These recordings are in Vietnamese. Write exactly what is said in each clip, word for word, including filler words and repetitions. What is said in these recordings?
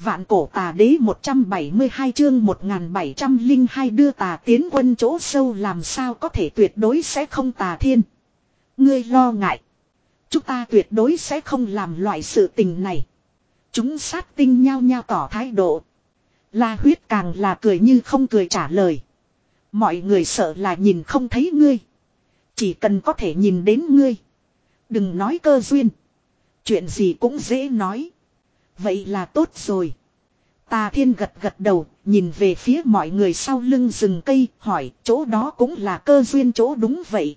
Vạn cổ tà đế một trăm bảy mươi hai chương một nghìn bảy trăm lẻ hai đưa tà tiến quân chỗ sâu làm sao có thể tuyệt đối sẽ không tà thiên. Ngươi lo ngại. Chúng ta tuyệt đối sẽ không làm loại sự tình này. Chúng sát tinh nhao nhao tỏ thái độ. La Huyết càng là cười như không cười trả lời. Mọi người sợ là nhìn không thấy ngươi. Chỉ cần có thể nhìn đến ngươi. Đừng nói cơ duyên. Chuyện gì cũng dễ nói. Vậy là tốt rồi. Tà Thiên gật gật đầu, nhìn về phía mọi người sau lưng rừng cây, hỏi chỗ đó cũng là cơ duyên chỗ đúng vậy.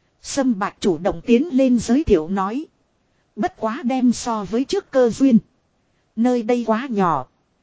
Sâm Bạch chủ động tiến lên giới thiệu nói. Bất quá đem so với trước cơ duyên. Nơi đây quá nhỏ.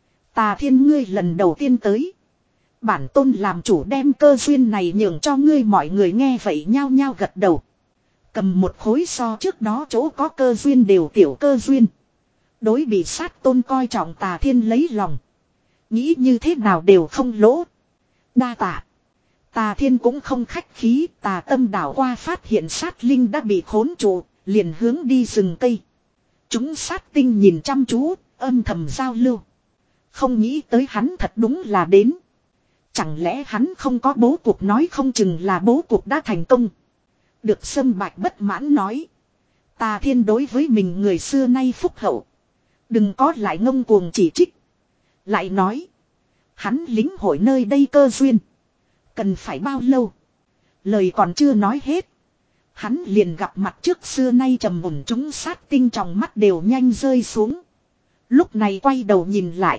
Tà Thiên ngươi lần đầu tiên tới. Bản tôn làm chủ đem cơ duyên này nhường cho ngươi, mọi người nghe vậy nhao nhao gật đầu. Cầm một khối so trước đó chỗ có cơ duyên đều tiểu cơ duyên. Đối bị sát tôn coi trọng Tà Thiên lấy lòng. Nghĩ như thế nào đều không lỗ. Đa tạ. Tà Thiên cũng không khách khí, tà tâm đảo qua phát hiện sát linh đã bị khốn trụ, liền hướng đi rừng cây. Chúng sát tinh nhìn chăm chú, âm thầm giao lưu. Không nghĩ tới hắn thật đúng là đến. Chẳng lẽ hắn không có bố cục, nói không chừng là bố cục đã thành công. Được Sâm Bạch bất mãn nói. Tà Thiên đối với mình người xưa nay phúc hậu. Đừng có lại ngông cuồng chỉ trích. Lại nói. Hắn lính hội nơi đây cơ duyên. Cần phải bao lâu? Lời còn chưa nói hết. Hắn liền gặp mặt trước xưa nay trầm mùn, chúng sát tinh trong mắt đều nhanh rơi xuống. Lúc này quay đầu nhìn lại.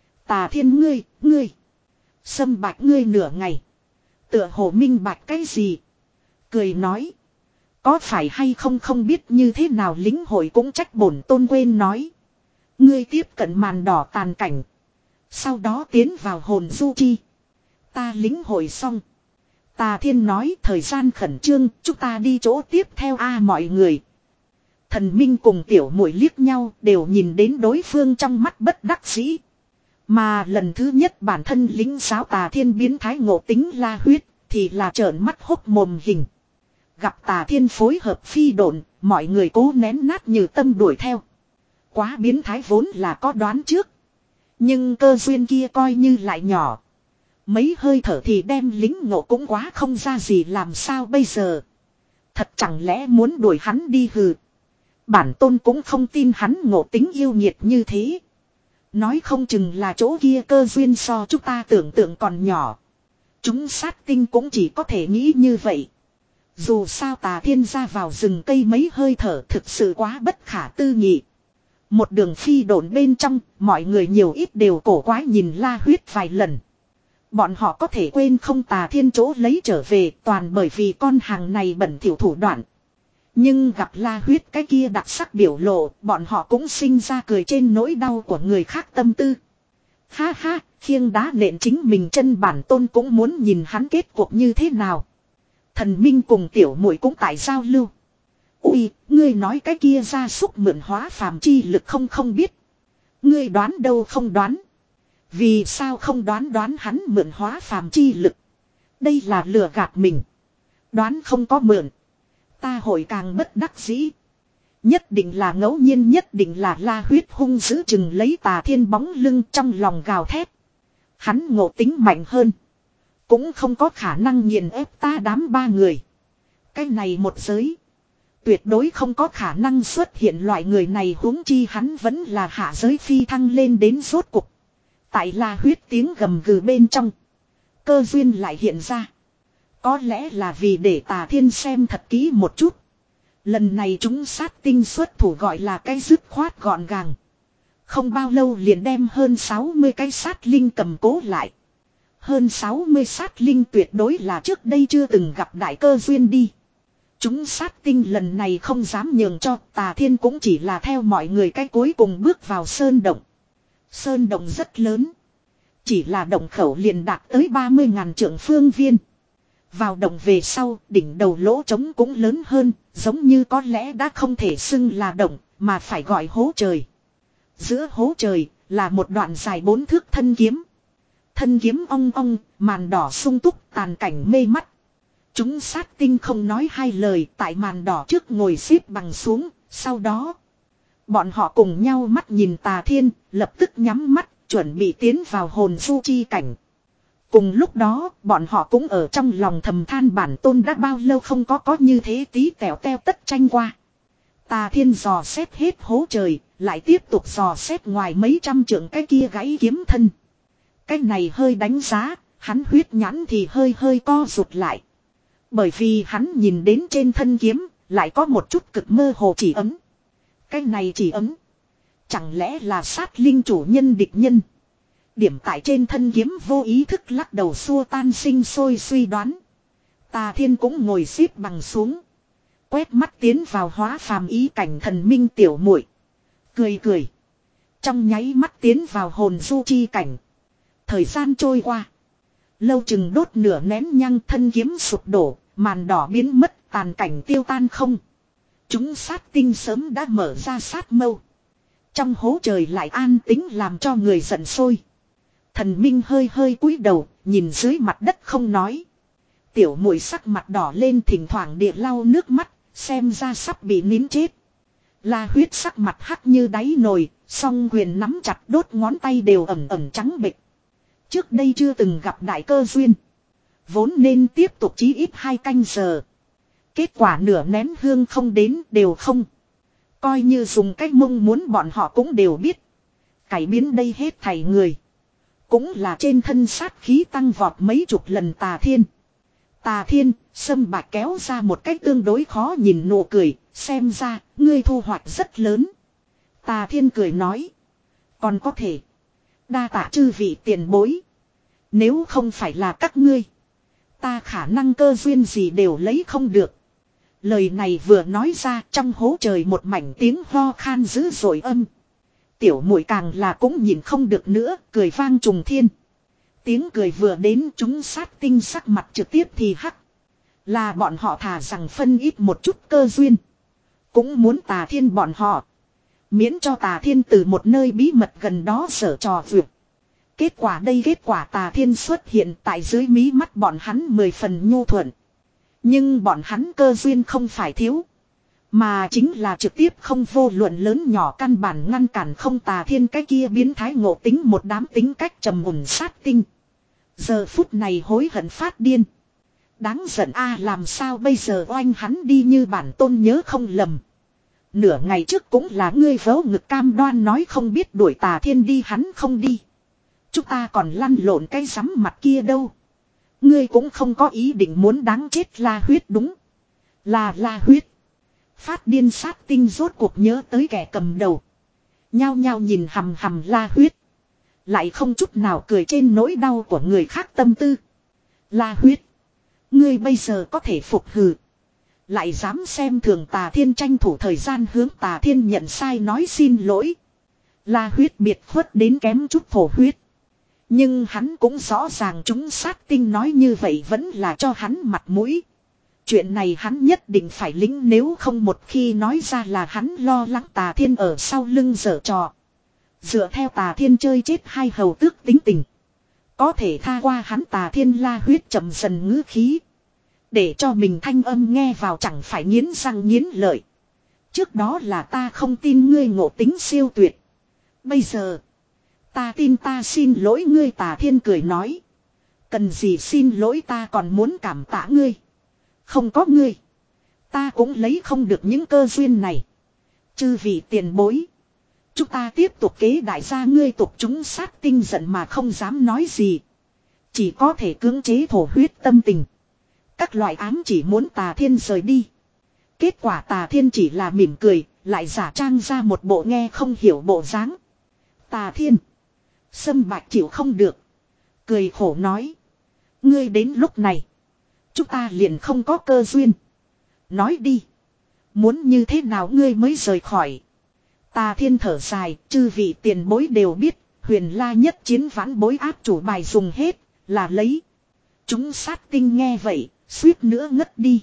Tà Thiên ngươi, ngươi. Sâm Bạch ngươi nửa ngày. Tựa hồ minh bạch cái gì? Cười nói. Có phải hay không không biết như thế nào lính hội, cũng trách bổn tôn quên nói. Ngươi tiếp cận màn đỏ tàn cảnh. Sau đó tiến vào hồn du chi. Ta lính hội xong. Tà Thiên nói thời gian khẩn trương, chúng ta đi chỗ tiếp theo a mọi người. Thần Minh cùng tiểu muội liếc nhau, đều nhìn đến đối phương trong mắt bất đắc dĩ. Mà lần thứ nhất bản thân lính giáo Tà Thiên biến thái ngộ tính La Huyết, thì là trợn mắt hốc mồm hình. Gặp Tà Thiên phối hợp phi độn, mọi người cố nén nát như tâm đuổi theo. Quá biến thái vốn là có đoán trước. Nhưng cơ duyên kia coi như lại nhỏ. Mấy hơi thở thì đem lính ngộ cũng quá không ra gì, làm sao bây giờ. Thật chẳng lẽ muốn đuổi hắn đi hừ. Bản tôn cũng không tin hắn ngộ tính yêu nghiệt như thế. Nói không chừng là chỗ kia cơ duyên so chúng ta tưởng tượng còn nhỏ. Chúng sát tinh cũng chỉ có thể nghĩ như vậy. Dù sao Tà Thiên ra vào rừng cây mấy hơi thở thực sự quá bất khả tư nghị. Một đường phi độn bên trong, mọi người nhiều ít đều cổ quái nhìn La Huyết vài lần. Bọn họ có thể quên không Tà Thiên chỗ lấy trở về, toàn bởi vì con hàng này bẩn thỉu thủ đoạn. Nhưng gặp La Huyết cái kia đặc sắc biểu lộ, bọn họ cũng sinh ra cười trên nỗi đau của người khác tâm tư. Ha ha, khiêng đá nện chính mình chân, bản tôn cũng muốn nhìn hắn kết cuộc như thế nào. Thần Minh cùng tiểu muội cũng tại giao lưu. Ui, ngươi nói cái kia gia súc mượn hóa phàm chi lực không không biết. Ngươi đoán đâu không đoán. Vì sao không đoán đoán hắn mượn hóa phàm chi lực. Đây là lừa gạt mình. Đoán không có mượn. Ta hội càng bất đắc dĩ. Nhất định là ngẫu nhiên, nhất định là La Huyết hung dữ chừng lấy Tà Thiên bóng lưng, trong lòng gào thét. Hắn ngộ tính mạnh hơn. Cũng không có khả năng nghiền ép ta đám ba người. Cái này một giới. Tuyệt đối không có khả năng xuất hiện loại người này, huống chi hắn vẫn là hạ giới phi thăng lên đến rốt cục. Tại La Huyết tiếng gầm gừ bên trong. Cơ duyên lại hiện ra. Có lẽ là vì để Tà Thiên xem thật kỹ một chút. Lần này chúng sát tinh xuất thủ gọi là cái dứt khoát gọn gàng. Không bao lâu liền đem hơn sáu mươi cái sát linh cầm cố lại. Hơn sáu mươi sát linh tuyệt đối là trước đây chưa từng gặp đại cơ duyên đi. Chúng sát tinh lần này không dám nhường cho, Tà Thiên cũng chỉ là theo mọi người cái cuối cùng bước vào sơn động. Sơn động rất lớn. Chỉ là động khẩu liền đạt tới ba mươi ngàn trượng phương viên. Vào động về sau, đỉnh đầu lỗ trống cũng lớn hơn, giống như có lẽ đã không thể xưng là động, mà phải gọi hố trời. Giữa hố trời, là một đoạn dài bốn thước thân kiếm. Thân kiếm ong ong, màn đỏ sung túc, tàn cảnh mê mắt. Chúng sát tinh không nói hai lời, tại màn đỏ trước ngồi xếp bằng xuống, sau đó bọn họ cùng nhau mắt nhìn Tà Thiên, lập tức nhắm mắt, Chuẩn bị tiến vào hồn du chi cảnh. Cùng lúc đó, bọn họ cũng ở trong lòng thầm than bản tôn đã bao lâu không có có như thế tí tẹo teo tất tranh qua. Tà Thiên dò xét hết hố trời, lại tiếp tục dò xét ngoài mấy trăm trượng cái kia gãy kiếm thân. Cái này hơi đánh giá, hắn huyết nhãn thì hơi hơi co rụt lại. Bởi vì hắn nhìn đến trên thân kiếm, lại có một chút cực mơ hồ chỉ ấm. Cái này chỉ ấm. Chẳng lẽ là sát linh chủ nhân địch nhân. Điểm tại trên thân kiếm vô ý thức lắc đầu xua tan sinh sôi suy đoán. Tà Thiên cũng ngồi xếp bằng xuống. Quét mắt tiến vào hóa phàm ý cảnh thần minh tiểu muội, cười cười. Trong nháy mắt tiến vào hồn du chi cảnh. Thời gian trôi qua. Lâu chừng đốt nửa nén nhang, thân kiếm sụp đổ, màn đỏ biến mất, tàn cảnh tiêu tan không. Chúng sát tinh sớm đã mở ra sát mâu. Trong hố trời lại an tĩnh làm cho người giận sôi. Thần minh hơi hơi cúi đầu, nhìn dưới mặt đất không nói. Tiểu muội sắc mặt đỏ lên, thỉnh thoảng địa lau nước mắt, xem ra sắp bị nín chết. La Huyết sắc mặt hắc như đáy nồi, song quyền nắm chặt, đốt ngón tay đều ẩm ẩm trắng bệch. Trước đây chưa từng gặp đại cơ duyên. Vốn nên tiếp tục chí ít hai canh giờ. Kết quả nửa nén hương không đến, đều không. Coi như dùng cách mông muốn, bọn họ cũng đều biết. Cải biến đây hết thảy người. Cũng là trên thân sát khí tăng vọt mấy chục lần. Tà Thiên. Tà Thiên, Sâm Bạch kéo ra một cách tương đối khó nhìn nụ cười, xem ra, ngươi thu hoạch rất lớn. Tà Thiên cười nói. Còn có thể. Đa tạ chư vị tiền bối. Nếu không phải là các ngươi, ta khả năng cơ duyên gì đều lấy không được. Lời này vừa nói ra, trong hố trời một mảnh tiếng ho khan dữ dội âm. Tiểu muội càng là cũng nhìn không được nữa, cười vang trùng thiên. Tiếng cười vừa đến, chúng sát tinh sắc mặt trực tiếp thì hắc. Là bọn họ thà rằng phân ít một chút cơ duyên, cũng muốn Tà Thiên bọn họ. Miễn cho Tà Thiên từ một nơi bí mật gần đó sở trò vượt. Kết quả đây kết quả Tà Thiên xuất hiện tại dưới mí mắt bọn hắn mười phần nhu thuận. Nhưng bọn hắn cơ duyên không phải thiếu, mà chính là trực tiếp không vô luận lớn nhỏ, căn bản ngăn cản không Tà Thiên cái kia biến thái ngộ tính một đám tính cách trầm mùn sát tinh. Giờ phút này hối hận phát điên. Đáng giận a, làm sao bây giờ oanh hắn đi, như bản tôn nhớ không lầm. Nửa ngày trước cũng là ngươi vớ ngực cam đoan nói không biết đuổi Tà Thiên đi, hắn không đi. Chúng ta còn lăn lộn cái rắm mặt kia đâu. Ngươi cũng không có ý định muốn đáng chết. La Huyết đúng. Là La Huyết. Phát điên sát tinh rốt cuộc nhớ tới kẻ cầm đầu. Nhao nhao nhìn hằm hằm La Huyết. Lại không chút nào cười trên nỗi đau của người khác tâm tư. La Huyết. Ngươi bây giờ có thể phục hừ. Lại dám xem thường Tà Thiên, tranh thủ thời gian hướng Tà Thiên nhận sai nói xin lỗi. La Huyết biệt khuất đến kém chút thổ huyết. Nhưng hắn cũng rõ ràng chúng sát tinh nói như vậy vẫn là cho hắn mặt mũi. Chuyện này hắn nhất định phải lính, nếu không một khi nói ra là hắn lo lắng Tà Thiên ở sau lưng giở trò. Dựa theo Tà Thiên chơi chết hai hầu tước tính tình, có thể tha qua hắn. Tà Thiên La Huyết chậm dần ngữ khí, để cho mình thanh âm nghe vào chẳng phải nghiến răng nghiến lợi. Trước đó là ta không tin ngươi ngộ tính siêu tuyệt. Bây giờ ta tin, ta xin lỗi ngươi. Tà Thiên cười nói. Cần gì xin lỗi, ta còn muốn cảm tạ ngươi. Không có ngươi, ta cũng lấy không được những cơ duyên này. Chư vị tiền bối, chúng ta tiếp tục kế đại gia. Ngươi tục chúng sát tinh giận mà không dám nói gì, chỉ có thể cưỡng chế thổ huyết tâm tình. Các loại ám chỉ muốn Tà Thiên rời đi. Kết quả Tà Thiên chỉ là mỉm cười, lại giả trang ra một bộ nghe không hiểu bộ dáng. Tà Thiên. Sâm Bạch chịu không được, cười khổ nói. Ngươi đến lúc này, chúng ta liền không có cơ duyên. Nói đi, muốn như thế nào ngươi mới rời khỏi? Tà Thiên thở dài, chư vị tiền bối đều biết, Huyền La nhất chiến vãn bối áp chủ bài dùng hết, là lấy. Chúng sát tinh nghe vậy, suýt nữa ngất đi.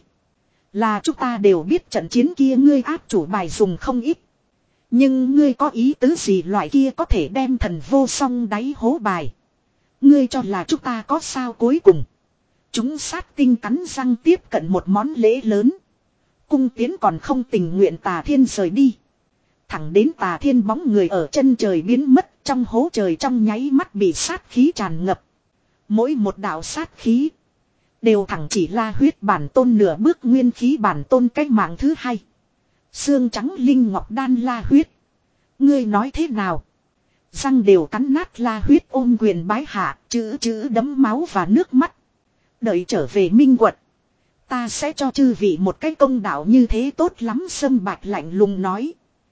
Là chúng ta đều biết trận chiến kia ngươi áp chủ bài dùng không ít. Nhưng ngươi có ý tứ gì loại kia có thể đem thần vô song đáy hố bài? Ngươi cho là chúng ta có sao? Cuối cùng chúng sát tinh cắn răng tiếp cận một món lễ lớn. Cung tiến còn không tình nguyện Tà Thiên rời đi. Thẳng đến Tà Thiên bóng người ở chân trời biến mất, Trong hố trời trong nháy mắt bị sát khí tràn ngập. Mỗi một đạo sát khí đều thẳng chỉ La Huyết bản tôn nửa bước nguyên khí bản tôn cách mạng thứ hai. Xương trắng linh ngọc đan La Huyết. Ngươi nói thế nào? Răng đều cắn nát La Huyết ôm quyền bái hạ, chữ chữ đấm máu và nước mắt. Đợi trở về Minh Quật, ta sẽ cho chư vị một cái công đạo như thế tốt lắm. Sâm Bạch lạnh lùng nói.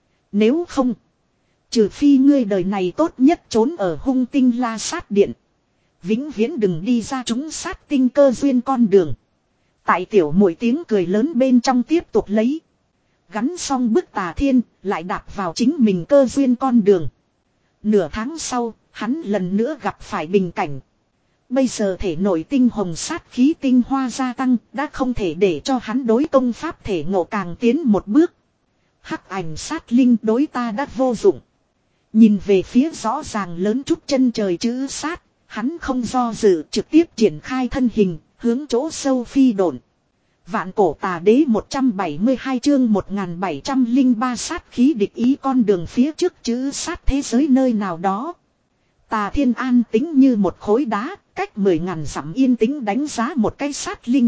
Nếu không, trừ phi ngươi đời này tốt nhất trốn ở hung tinh La Sát Điện. Vĩnh viễn đừng đi ra chúng sát tinh cơ duyên con đường. Tại tiểu muội tiếng cười lớn bên trong tiếp tục lấy. Gắn xong bức Tà Thiên, lại đạp vào chính mình cơ duyên con đường. Nửa tháng sau, hắn lần nữa gặp phải bình cảnh. Bây giờ thể nội tinh hồng sát khí tinh hoa gia tăng, đã không thể để cho hắn đối công pháp thể ngộ càng tiến một bước. Hắc ảnh sát linh đối ta đã vô dụng. Nhìn về phía rõ ràng lớn chút chân trời chữ sát, hắn không do dự trực tiếp triển khai thân hình, hướng chỗ sâu phi độn. Vạn cổ tà đế một trăm bảy mươi hai chương một nghìn bảy trăm lẻ ba sát khí địch ý con đường phía trước chữ sát thế giới nơi nào đó. Tà Thiên an tính như một khối đá, cách mười ngàn dặm yên tĩnh đánh giá một cái sát linh.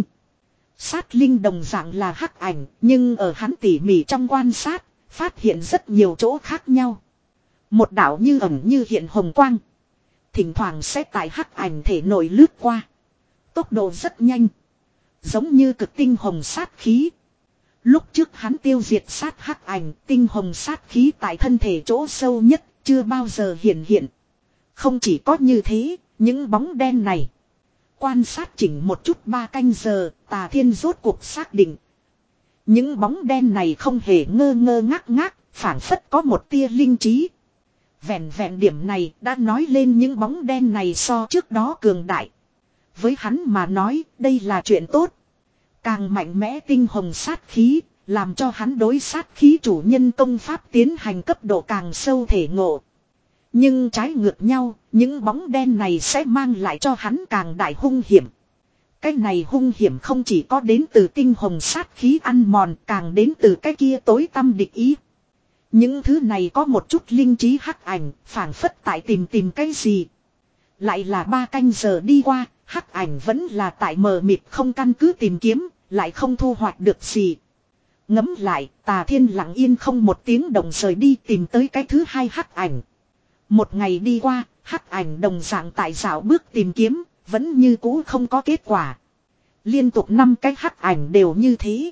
Sát linh đồng dạng là hắc ảnh, nhưng ở hắn tỉ mỉ trong quan sát, phát hiện rất nhiều chỗ khác nhau. Một đạo như ẩn như hiện hồng quang. Thỉnh thoảng sẽ tại hắc ảnh thể nổi lướt qua. Tốc độ rất nhanh. Giống như cực tinh hồng sát khí. Lúc trước hắn tiêu diệt sát hắc ảnh, tinh hồng sát khí tại thân thể chỗ sâu nhất, chưa bao giờ hiện hiện. Không chỉ có như thế, những bóng đen này. Quan sát chỉnh một chút ba canh giờ, Tà Thiên rốt cuộc xác định. Những bóng đen này không hề ngơ ngơ ngác ngác, phảng phất có một tia linh trí. Vẹn vẹn điểm này đã nói lên những bóng đen này so trước đó cường đại. Với hắn mà nói, đây là chuyện tốt. Càng mạnh mẽ tinh hồng sát khí, làm cho hắn đối sát khí chủ nhân công pháp tiến hành cấp độ càng sâu thể ngộ. Nhưng trái ngược nhau, những bóng đen này sẽ mang lại cho hắn càng đại hung hiểm. Cái này hung hiểm không chỉ có đến từ tinh hồng sát khí ăn mòn, càng đến từ cái kia tối tăm địch ý. Những thứ này có một chút linh trí hắc ảnh, phảng phất tại tìm tìm cái gì. Lại là ba canh giờ đi qua, hắc ảnh vẫn là tại mờ mịt không căn cứ tìm kiếm, lại không thu hoạch được gì. Ngấm lại, Tà Thiên lặng yên không một tiếng động rời đi tìm tới cái thứ hai hắc ảnh. Một ngày đi qua, hắc ảnh đồng dạng tại dạo bước tìm kiếm, vẫn như cũ không có kết quả. Liên tục năm cái hắc ảnh đều như thế.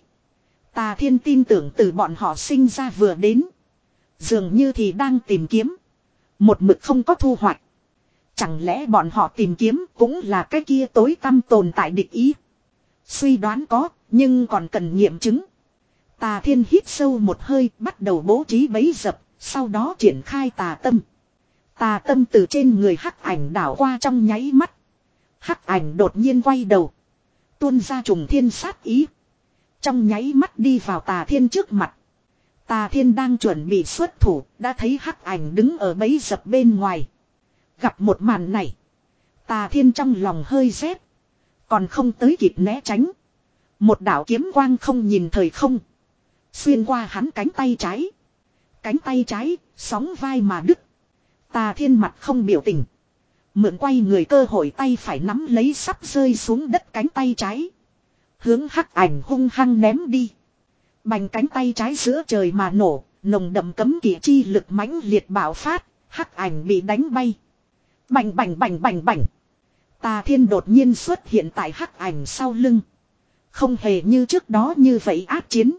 Tà Thiên tin tưởng từ bọn họ sinh ra vừa đến. Dường như thì đang tìm kiếm. Một mực không có thu hoạch. Chẳng lẽ bọn họ tìm kiếm cũng là cái kia tối tăm tồn tại địch ý. Suy đoán có, nhưng còn cần nghiệm chứng. Tà Thiên hít sâu một hơi, bắt đầu bố trí bẫy dập, sau đó triển khai tà tâm. Tà tâm từ trên người hắc ảnh đảo qua trong nháy mắt. Hắc ảnh đột nhiên quay đầu. Tuôn ra trùng thiên sát ý. Trong nháy mắt đi vào Tà Thiên trước mặt. Tà Thiên đang chuẩn bị xuất thủ, đã thấy hắc ảnh đứng ở bẫy dập bên ngoài. Gặp một màn này, Tà Thiên trong lòng hơi rét. Còn không tới kịp né tránh. Một đạo kiếm quang không nhìn thời không. Xuyên qua hắn cánh tay trái. Cánh tay trái, sóng vai mà đứt. Tà Thiên mặt không biểu tình. Mượn quay người cơ hội tay phải nắm lấy sắp rơi xuống đất cánh tay trái. Hướng hắc ảnh hung hăng ném đi. Bành cánh tay trái giữa trời mà nổ, nồng đậm cấm kỵ chi lực mãnh liệt bạo phát, hắc ảnh bị đánh bay. Bành bành bành bành bành. Tà Thiên đột nhiên xuất hiện tại hắc ảnh sau lưng. Không hề như trước đó như vậy áp chiến.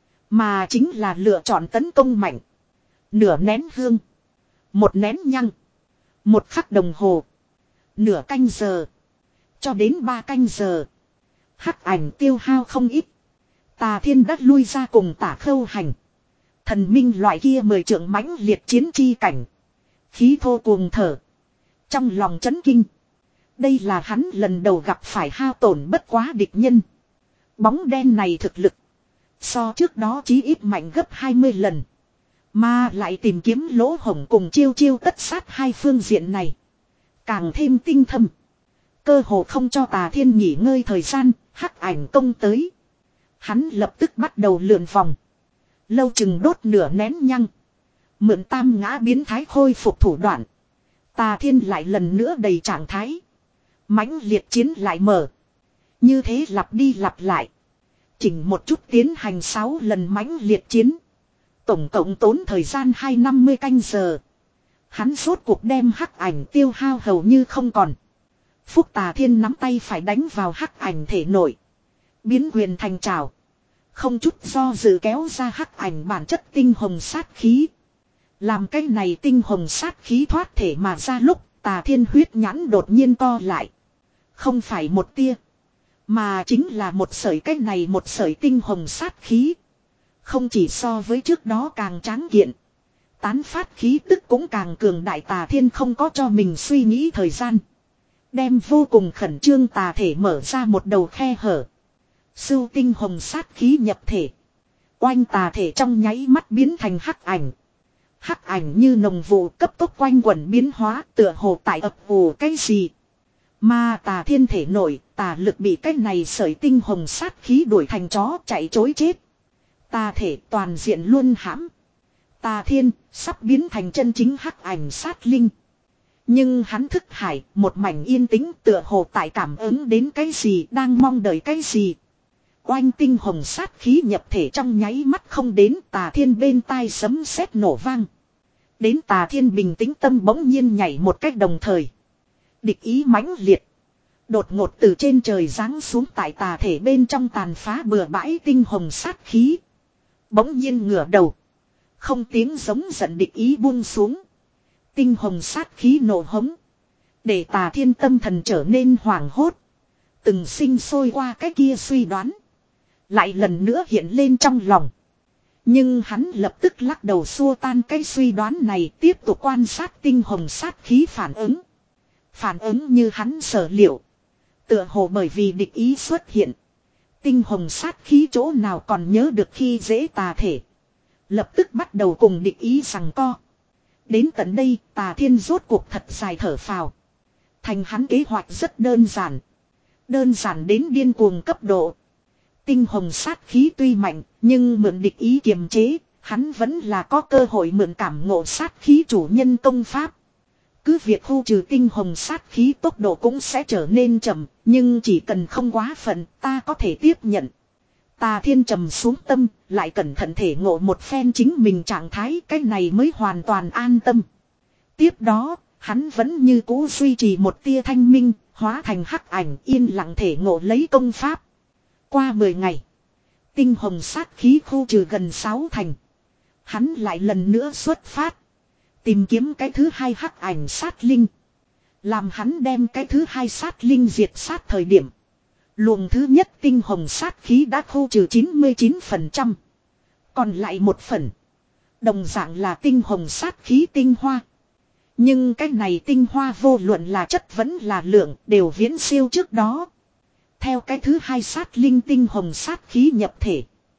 Mà chính là lựa chọn tấn công mạnh. Nửa nén hương. Một nén nhăng. Một khắc đồng hồ. Nửa canh giờ. Cho đến ba canh giờ. Hắc ảnh tiêu hao không ít. Tà Thiên đất lui ra cùng Tả Khâu Hành. Thần minh loại kia mười trượng mãnh liệt chiến chi cảnh. Khí thô cuồng thở. Trong lòng chấn kinh. Đây là hắn lần đầu gặp phải hao tổn bất quá địch nhân. Bóng đen này thực lực. So trước đó chí ít mạnh gấp hai mươi lần. Mà lại tìm kiếm lỗ hổng cùng chiêu chiêu tất sát hai phương diện này. Càng thêm tinh thâm. Cơ hồ không cho Tà Thiên nghỉ ngơi thời gian, hắc ảnh công tới. Hắn lập tức bắt đầu lượn vòng. Lâu chừng đốt nửa nén nhăng. Mượn tam ngã biến thái khôi phục thủ đoạn. Tà Thiên lại lần nữa đầy trạng thái. Mãnh liệt chiến lại mở. Như thế lặp đi lặp lại. Chỉnh một chút tiến hành sáu lần mãnh liệt chiến. Tổng cộng tốn thời gian hai trăm năm mươi canh giờ. Hắn rốt cuộc đem hắc ảnh tiêu hao hầu như không còn. Phúc Tà Thiên nắm tay phải đánh vào hắc ảnh thể nội. Biến quyền thành trảo. Không chút do dự kéo ra hắc ảnh bản chất tinh hồng sát khí. Làm cái này tinh hồng sát khí thoát thể mà ra lúc Tà Thiên huyết nhãn đột nhiên co lại. Không phải một tia. Mà chính là một sợi cái này một sợi tinh hồng sát khí. Không chỉ so với trước đó càng tráng kiện. Tán phát khí tức cũng càng cường đại. Tà Thiên không có cho mình suy nghĩ thời gian. Đem vô cùng khẩn trương tà thể mở ra một đầu khe hở. Sưu tinh hồng sát khí nhập thể. Oanh tà thể trong nháy mắt biến thành hắc ảnh. Hắc ảnh như nồng vụ cấp tốc quanh quẩn biến hóa tựa hồ tại ập ủ cái gì. Mà Tà Thiên thể nổi, tà lực bị cái này sợi tinh hồng sát khí đuổi thành chó chạy chối chết. Tà thể toàn diện luôn hãm. Tà Thiên sắp biến thành chân chính hắc ảnh sát linh. Nhưng hắn thức hải một mảnh yên tĩnh tựa hồ tại cảm ứng đến cái gì đang mong đợi cái gì. Oanh tinh hồng sát khí nhập thể trong nháy mắt không đến Tà Thiên bên tai sấm sét nổ vang. Đến Tà Thiên bình tĩnh tâm bỗng nhiên nhảy một cách đồng thời. Địch ý mãnh liệt. Đột ngột từ trên trời giáng xuống tại tà thể bên trong tàn phá bừa bãi tinh hồng sát khí. Bỗng nhiên ngửa đầu. Không tiếng giống giận địch ý buông xuống. Tinh hồng sát khí nổ hống. Để Tà Thiên tâm thần trở nên hoảng hốt. Từng sinh sôi qua cái kia suy đoán. Lại lần nữa hiện lên trong lòng. Nhưng hắn lập tức lắc đầu xua tan cái suy đoán này tiếp tục quan sát tinh hồng sát khí phản ứng. Phản ứng như hắn sở liệu. Tựa hồ bởi vì địch ý xuất hiện. Tinh hồng sát khí chỗ nào còn nhớ được khi dễ tà thể. Lập tức bắt đầu cùng địch ý giằng co. Đến tận đây Tà Thiên rốt cuộc thật dài thở phào. Thành hắn kế hoạch rất đơn giản. Đơn giản đến điên cuồng cấp độ. Tinh hồng sát khí tuy mạnh nhưng mượn địch ý kiềm chế. Hắn vẫn là có cơ hội mượn cảm ngộ sát khí chủ nhân công pháp. Cứ việc khu trừ tinh hồng sát khí tốc độ cũng sẽ trở nên chậm, nhưng chỉ cần không quá phận, ta có thể tiếp nhận. Tà Thiên trầm xuống tâm, lại cẩn thận thể ngộ một phen chính mình trạng thái, cái này mới hoàn toàn an tâm. Tiếp đó, hắn vẫn như cũ duy trì một tia thanh minh, hóa thành hắc ảnh yên lặng thể ngộ lấy công pháp. Qua mười ngày, tinh hồng sát khí khu trừ gần sáu thành. Hắn lại lần nữa xuất phát. Tìm kiếm cái thứ hai hắc ảnh sát linh. Làm hắn đem cái thứ hai sát linh diệt sát thời điểm. Luồng thứ nhất tinh hồng sát khí đã khu trừ chín mươi chín phần trăm. Còn lại một phần. Đồng dạng là tinh hồng sát khí tinh hoa. Nhưng cái này tinh hoa vô luận là chất vẫn là lượng đều viễn siêu trước đó. Theo cái thứ hai sát linh tinh hồng sát khí nhập thể.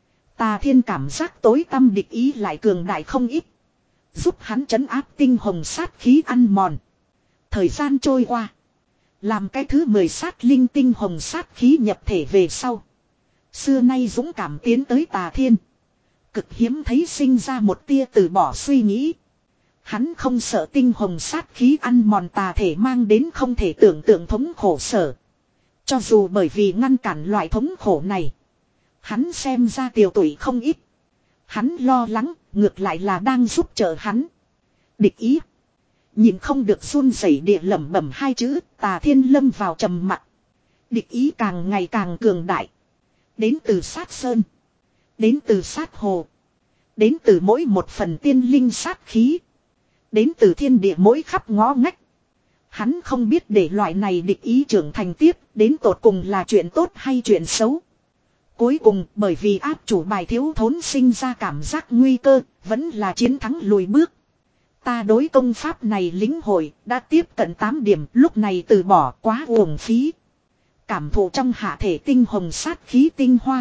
Tà Thiên cảm giác tối tâm địch ý lại cường đại không ít. Giúp hắn trấn áp tinh hồng sát khí ăn mòn. Thời gian trôi qua. Làm cái thứ mười sát linh tinh hồng sát khí nhập thể về sau. Xưa nay dũng cảm tiến tới Tà Thiên. Cực hiếm thấy sinh ra một tia từ bỏ suy nghĩ. Hắn không sợ tinh hồng sát khí ăn mòn tà thể mang đến không thể tưởng tượng thống khổ sở. Cho dù bởi vì ngăn cản loại thống khổ này. Hắn xem ra tiều tụy không ít. Hắn lo lắng, ngược lại là đang giúp trợ hắn. Địch ý. Nhìn không được run rẩy địa lẩm bẩm hai chữ, Tà Thiên lâm vào trầm mặc. Địch ý càng ngày càng cường đại. Đến từ sát sơn. Đến từ sát hồ. Đến từ mỗi một phần tiên linh sát khí. Đến từ thiên địa mỗi khắp ngõ ngách. Hắn không biết để loại này địch ý trưởng thành tiếp, đến tột cùng là chuyện tốt hay chuyện xấu. Cuối cùng bởi vì áp chủ bài thiếu thốn sinh ra cảm giác nguy cơ, vẫn là chiến thắng lùi bước. Ta đối công pháp này lĩnh hội, đã tiếp cận tám điểm, lúc này từ bỏ quá uổng phí. Cảm thụ trong hạ thể tinh hồng sát khí tinh hoa.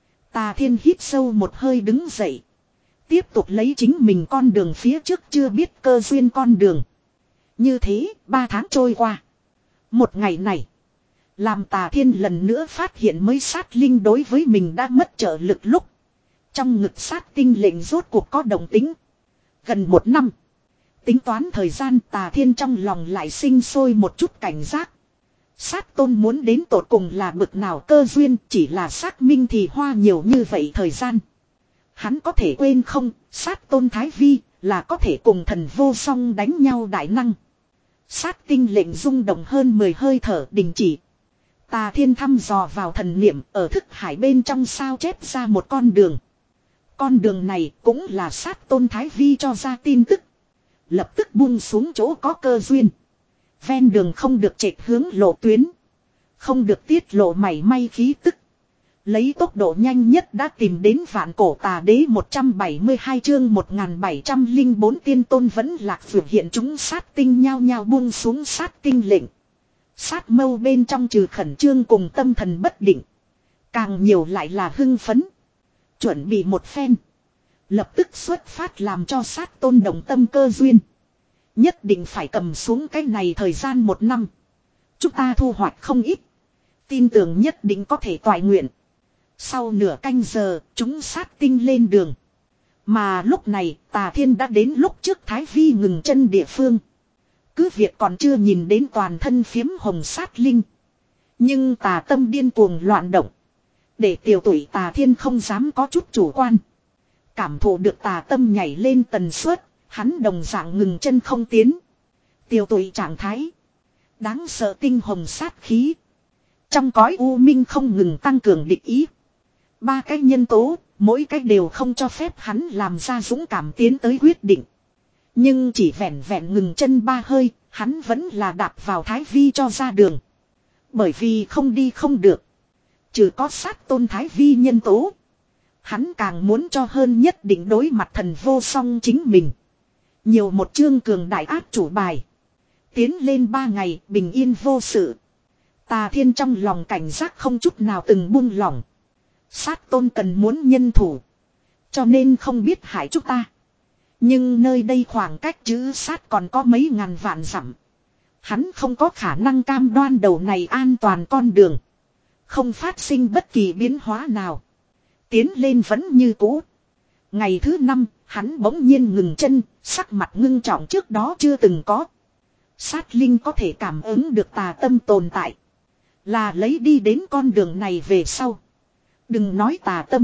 Tà Thiên hít sâu một hơi đứng dậy. Tiếp tục lấy chính mình con đường phía trước chưa biết cơ duyên con đường. Như thế, ba tháng trôi qua. Một ngày này, làm Tà Thiên lần nữa phát hiện mới sát linh đối với mình đã mất trợ lực lúc. Trong ngực sát tinh lệnh rốt cuộc có động tính. Gần một năm, Tính toán thời gian Tà Thiên trong lòng lại sinh sôi một chút cảnh giác. Sát tôn muốn đến tột cùng là bực nào cơ duyên, chỉ là xác minh thì hoa nhiều như vậy thời gian. Hắn có thể quên không, sát tôn Thái Vi là có thể cùng thần vô song đánh nhau đại năng. Sát tinh lệnh rung động hơn mười hơi thở đình chỉ. Tà Thiên thăm dò vào thần niệm ở thức hải bên trong sao chép ra một con đường. Con đường này cũng là sát tôn Thái Vi cho ra tin tức. Lập tức buông xuống chỗ có cơ duyên. Ven đường không được chệch hướng lộ tuyến. Không được tiết lộ mảy may khí tức. Lấy tốc độ nhanh nhất đã tìm đến vạn cổ tà đế một trăm bảy mươi hai chương một nghìn bảy trăm lẻ bốn tiên tôn vẫn lạc vượt hiện chúng sát tinh nhao nhao buông xuống sát tinh lệnh. Sát mâu bên trong trừ khẩn trương cùng tâm thần bất định. Càng nhiều lại là hưng phấn. Chuẩn bị một phen. Lập tức xuất phát làm cho sát tôn đồng tâm cơ duyên. Nhất định phải cầm xuống cái này thời gian một năm. Chúng ta thu hoạch không ít. Tin tưởng nhất định có thể toại nguyện. Sau nửa canh giờ, chúng sát tinh lên đường. Mà lúc này, Tà Thiên đã đến lúc trước Thái Vi ngừng chân địa phương. Cứ việc còn chưa nhìn đến toàn thân phiếm hồng sát linh. Nhưng tà tâm điên cuồng loạn động. Để tiểu tuổi Tà Thiên không dám có chút chủ quan. Cảm thụ được tà tâm nhảy lên tần suất, hắn đồng dạng ngừng chân không tiến. Tiểu tuổi trạng thái. Đáng sợ tinh hồng sát khí. Trong cõi u minh không ngừng tăng cường địch ý. Ba cái nhân tố, mỗi cái đều không cho phép hắn làm ra dũng cảm tiến tới quyết định. Nhưng chỉ vẹn vẹn ngừng chân ba hơi, hắn vẫn là đạp vào Thái Vi cho ra đường. Bởi vì không đi không được. Trừ có sát tôn Thái Vi nhân tố. Hắn càng muốn cho hơn nhất định đối mặt thần vô song chính mình. Nhiều một chương cường đại áp chủ bài. Tiến lên ba ngày bình yên vô sự. Tà Thiên trong lòng cảnh giác không chút nào từng buông lỏng. Sát tôn cần muốn nhân thủ. Cho nên không biết hại chúng ta. Nhưng nơi đây khoảng cách chữ sát còn có mấy ngàn vạn dặm. Hắn không có khả năng cam đoan đầu này an toàn con đường. Không phát sinh bất kỳ biến hóa nào. Tiến lên vẫn như cũ. Ngày thứ năm, hắn bỗng nhiên ngừng chân, sắc mặt ngưng trọng trước đó chưa từng có. Sát linh có thể cảm ứng được tà tâm tồn tại. Là lấy đi đến con đường này về sau. Đừng nói tà tâm.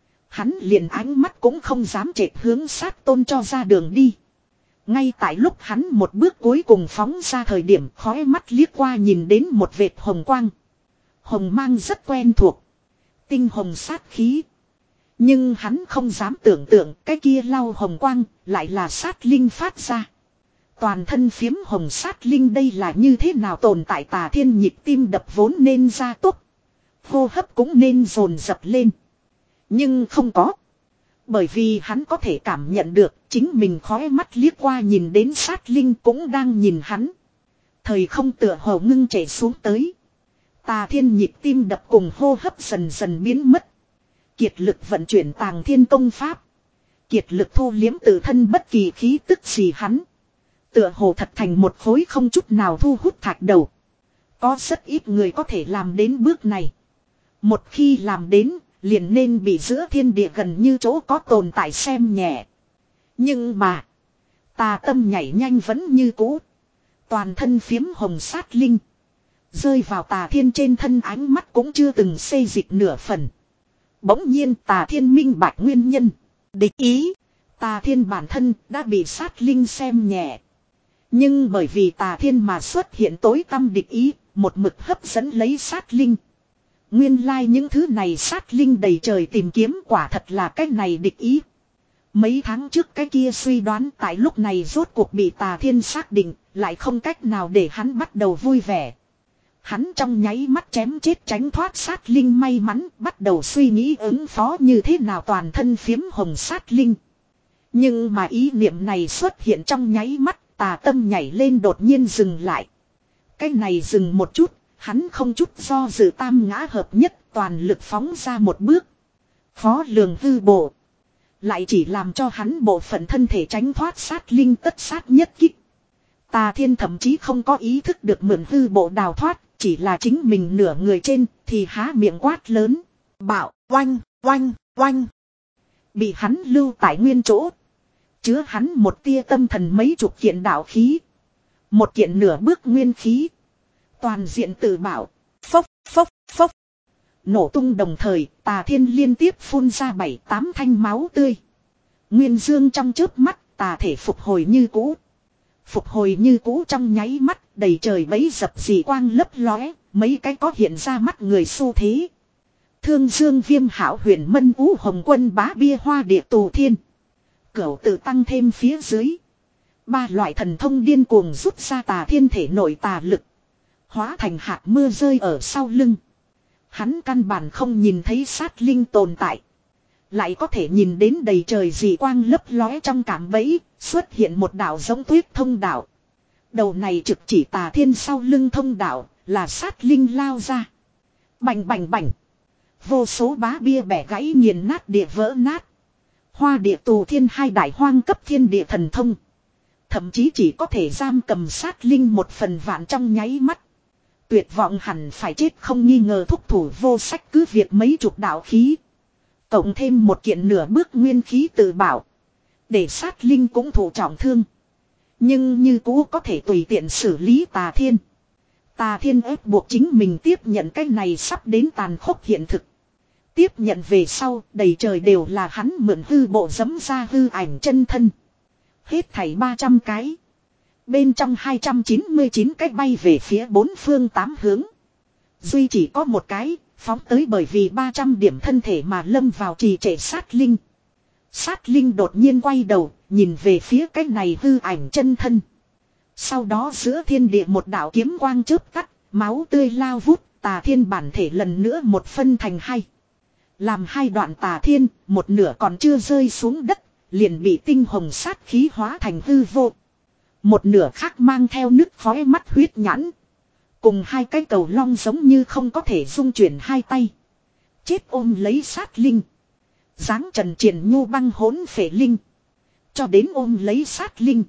Hắn liền ánh mắt cũng không dám chệch hướng sát tôn cho ra đường đi. Ngay tại lúc hắn một bước cuối cùng phóng ra thời điểm khói mắt liếc qua nhìn đến một vệt hồng quang. Hồng mang rất quen thuộc. Tinh hồng sát khí. Nhưng hắn không dám tưởng tượng cái kia lau hồng quang lại là sát linh phát ra. Toàn thân phiếm hồng sát linh đây là như thế nào tồn tại Tà Thiên nhịp tim đập vốn nên ra tốc. Hô hấp cũng nên dồn dập lên. Nhưng không có. Bởi vì hắn có thể cảm nhận được chính mình khói mắt liếc qua nhìn đến sát linh cũng đang nhìn hắn. Thời không tựa hồ ngưng chảy xuống tới. Tà Thiên nhịp tim đập cùng hô hấp dần dần biến mất. Kiệt lực vận chuyển Tàng Thiên công pháp. Kiệt lực thu liếm tự thân bất kỳ khí tức gì hắn. Tựa hồ thật thành một khối không chút nào thu hút thạch đầu. Có rất ít người có thể làm đến bước này. Một khi làm đến, liền nên bị giữa thiên địa gần như chỗ có tồn tại xem nhẹ. Nhưng mà, tà tâm nhảy nhanh vẫn như cũ. Toàn thân phiếm hồng sát linh. Rơi vào Tà Thiên trên thân ánh mắt cũng chưa từng xê dịch nửa phần. Bỗng nhiên Tà Thiên minh bạch nguyên nhân. Địch ý. Tà Thiên bản thân đã bị sát linh xem nhẹ. Nhưng bởi vì Tà Thiên mà xuất hiện tối tâm địch ý, một mực hấp dẫn lấy sát linh. Nguyên lai like những thứ này sát linh đầy trời tìm kiếm quả thật là cái này địch ý. Mấy tháng trước cái kia suy đoán tại lúc này rốt cuộc bị Tà Thiên xác định, lại không cách nào để hắn bắt đầu vui vẻ. Hắn trong nháy mắt chém chết tránh thoát sát linh may mắn bắt đầu suy nghĩ ứng phó như thế nào toàn thân phiếm hồng sát linh. Nhưng mà ý niệm này xuất hiện trong nháy mắt tà tâm nhảy lên đột nhiên dừng lại. Cái này dừng một chút, hắn không chút do dự tam ngã hợp nhất toàn lực phóng ra một bước. Phó lường hư bộ. Lại chỉ làm cho hắn bộ phận thân thể tránh thoát sát linh tất sát nhất kích. Tà Thiên thậm chí không có ý thức được mượn hư bộ đào thoát. Chỉ là chính mình nửa người trên thì há miệng quát lớn. Bạo oanh oanh oanh. Bị hắn lưu tại nguyên chỗ. chứa hắn một tia tâm thần mấy chục kiện đạo khí. Một kiện nửa bước nguyên khí. Toàn diện tự bảo. Phốc, phốc, phốc. Nổ tung đồng thời, Tà Thiên liên tiếp phun ra bảy tám thanh máu tươi. Nguyên dương trong chớp mắt, tà thể phục hồi như cũ. Phục hồi như cũ trong nháy mắt, đầy trời bấy dập dị quang lấp lóe, mấy cái có hiện ra mắt người xu thế. Thương dương viêm hảo huyền mân ú hồng quân bá bia hoa địa tù thiên. Cửu tự tăng thêm phía dưới. Ba loại thần thông điên cuồng rút ra Tà Thiên thể nội tà lực. Hóa thành hạt mưa rơi ở sau lưng. Hắn căn bản không nhìn thấy sát linh tồn tại. Lại có thể nhìn đến đầy trời dị quang lấp lóe trong cảm bẫy, xuất hiện một đạo giống tuyết thông đạo. Đầu này trực chỉ Tà Thiên sau lưng thông đạo, là sát linh lao ra. Bành bành bành. Vô số bá bia bẻ gãy nghiền nát địa vỡ nát. Hoa địa tù thiên hai đại hoang cấp thiên địa thần thông. Thậm chí chỉ có thể giam cầm sát linh một phần vạn trong nháy mắt. Tuyệt vọng hẳn phải chết không nghi ngờ thúc thủ vô sách cứ việc mấy chục đạo khí. Cộng thêm một kiện nửa bước nguyên khí tự bảo. Để sát linh cũng thụ trọng thương. Nhưng như cũ có thể tùy tiện xử lý Tà Thiên. Tà Thiên ép buộc chính mình tiếp nhận cái này sắp đến tàn khốc hiện thực. Tiếp nhận về sau, đầy trời đều là hắn mượn hư bộ dẫm ra hư ảnh chân thân. Hết thảy ba trăm cái. Bên trong hai trăm chín mươi chín cái bay về phía bốn phương tám hướng. Duy chỉ có một cái, phóng tới bởi vì ba trăm điểm thân thể mà lâm vào trì trệ sát linh. Sát linh đột nhiên quay đầu, nhìn về phía cái này hư ảnh chân thân. Sau đó giữa thiên địa một đạo kiếm quang chớp tắt, máu tươi lao vút, Tà Thiên bản thể lần nữa một phân thành hai. Làm hai đoạn Tà Thiên, một nửa còn chưa rơi xuống đất, liền bị tinh hồng sát khí hóa thành hư vô. Một nửa khác mang theo nước khói mắt huyết nhãn. Cùng hai cái cầu long giống như không có thể dung chuyển hai tay. Chết ôm lấy sát linh. Dáng trần triển nhu băng hỗn phệ linh. Cho đến ôm lấy sát linh.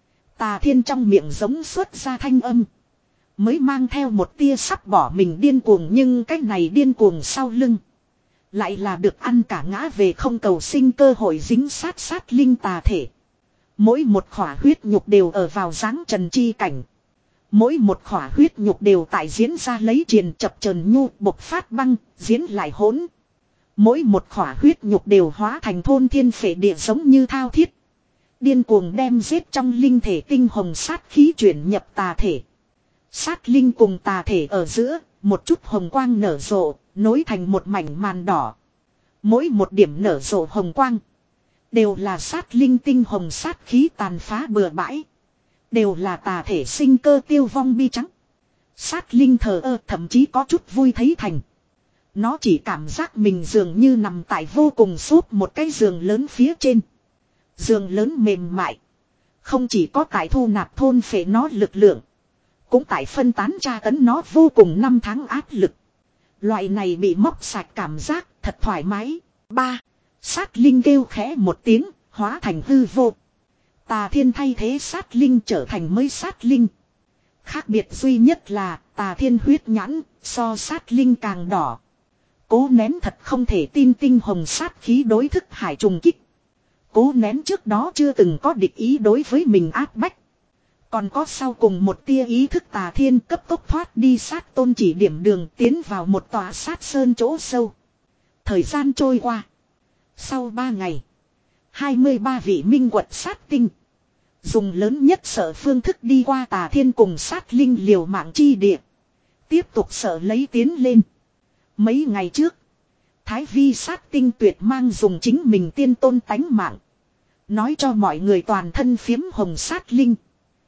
Tà Thiên trong miệng giống xuất ra thanh âm. Mới mang theo một tia sắp bỏ mình điên cuồng, nhưng cái này điên cuồng sau lưng. Lại là được ăn cả ngã về không cầu sinh cơ hội dính sát sát linh tà thể. Mỗi một khỏa huyết nhục đều ở vào dáng trần chi cảnh. Mỗi một khỏa huyết nhục đều tại diễn ra lấy triền chập chờn nhu bộc phát băng, diễn lại hỗn. Mỗi một khỏa huyết nhục đều hóa thành thôn thiên phệ địa giống như thao thiết. Điên cuồng đem giết trong linh thể tinh hồng sát khí chuyển nhập tà thể. Sát linh cùng tà thể ở giữa, một chút hồng quang nở rộ, nối thành một mảnh màn đỏ. Mỗi một điểm nở rộ hồng quang đều là sát linh tinh hồng sát khí tàn phá bừa bãi. Đều là tà thể sinh cơ tiêu vong bi trắng. Sát linh thờ ơ thậm chí có chút vui thấy thành. Nó chỉ cảm giác mình dường như nằm tại vô cùng súp một cái giường lớn phía trên. Giường lớn mềm mại. Không chỉ có tại thu nạp thôn phệ nó lực lượng. Cũng tại phân tán tra tấn nó vô cùng năm tháng áp lực. Loại này bị móc sạch cảm giác thật thoải mái. Ba. Sát linh kêu khẽ một tiếng, hóa thành hư vô. Tà Thiên thay thế sát linh trở thành mới sát linh. Khác biệt duy nhất là Tà Thiên huyết nhãn so sát linh càng đỏ. Cố nén thật không thể tin tinh hồng sát khí đối thức hải trùng kích. Cố nén trước đó chưa từng có địch ý đối với mình áp bách. Còn có sau cùng một tia ý thức Tà Thiên cấp tốc thoát đi sát tôn chỉ điểm đường tiến vào một tòa sát sơn chỗ sâu. Thời gian trôi qua. Sau ba ngày. hai mươi ba vị minh quật sát tinh. Dùng lớn nhất sợ phương thức đi qua Tà Thiên cùng sát linh liều mạng chi địa. Tiếp tục sợ lấy tiến lên. Mấy ngày trước. Thái vi sát tinh tuyệt mang dùng chính mình tiên tôn tánh mạng. Nói cho mọi người toàn thân phiếm hồng sát linh.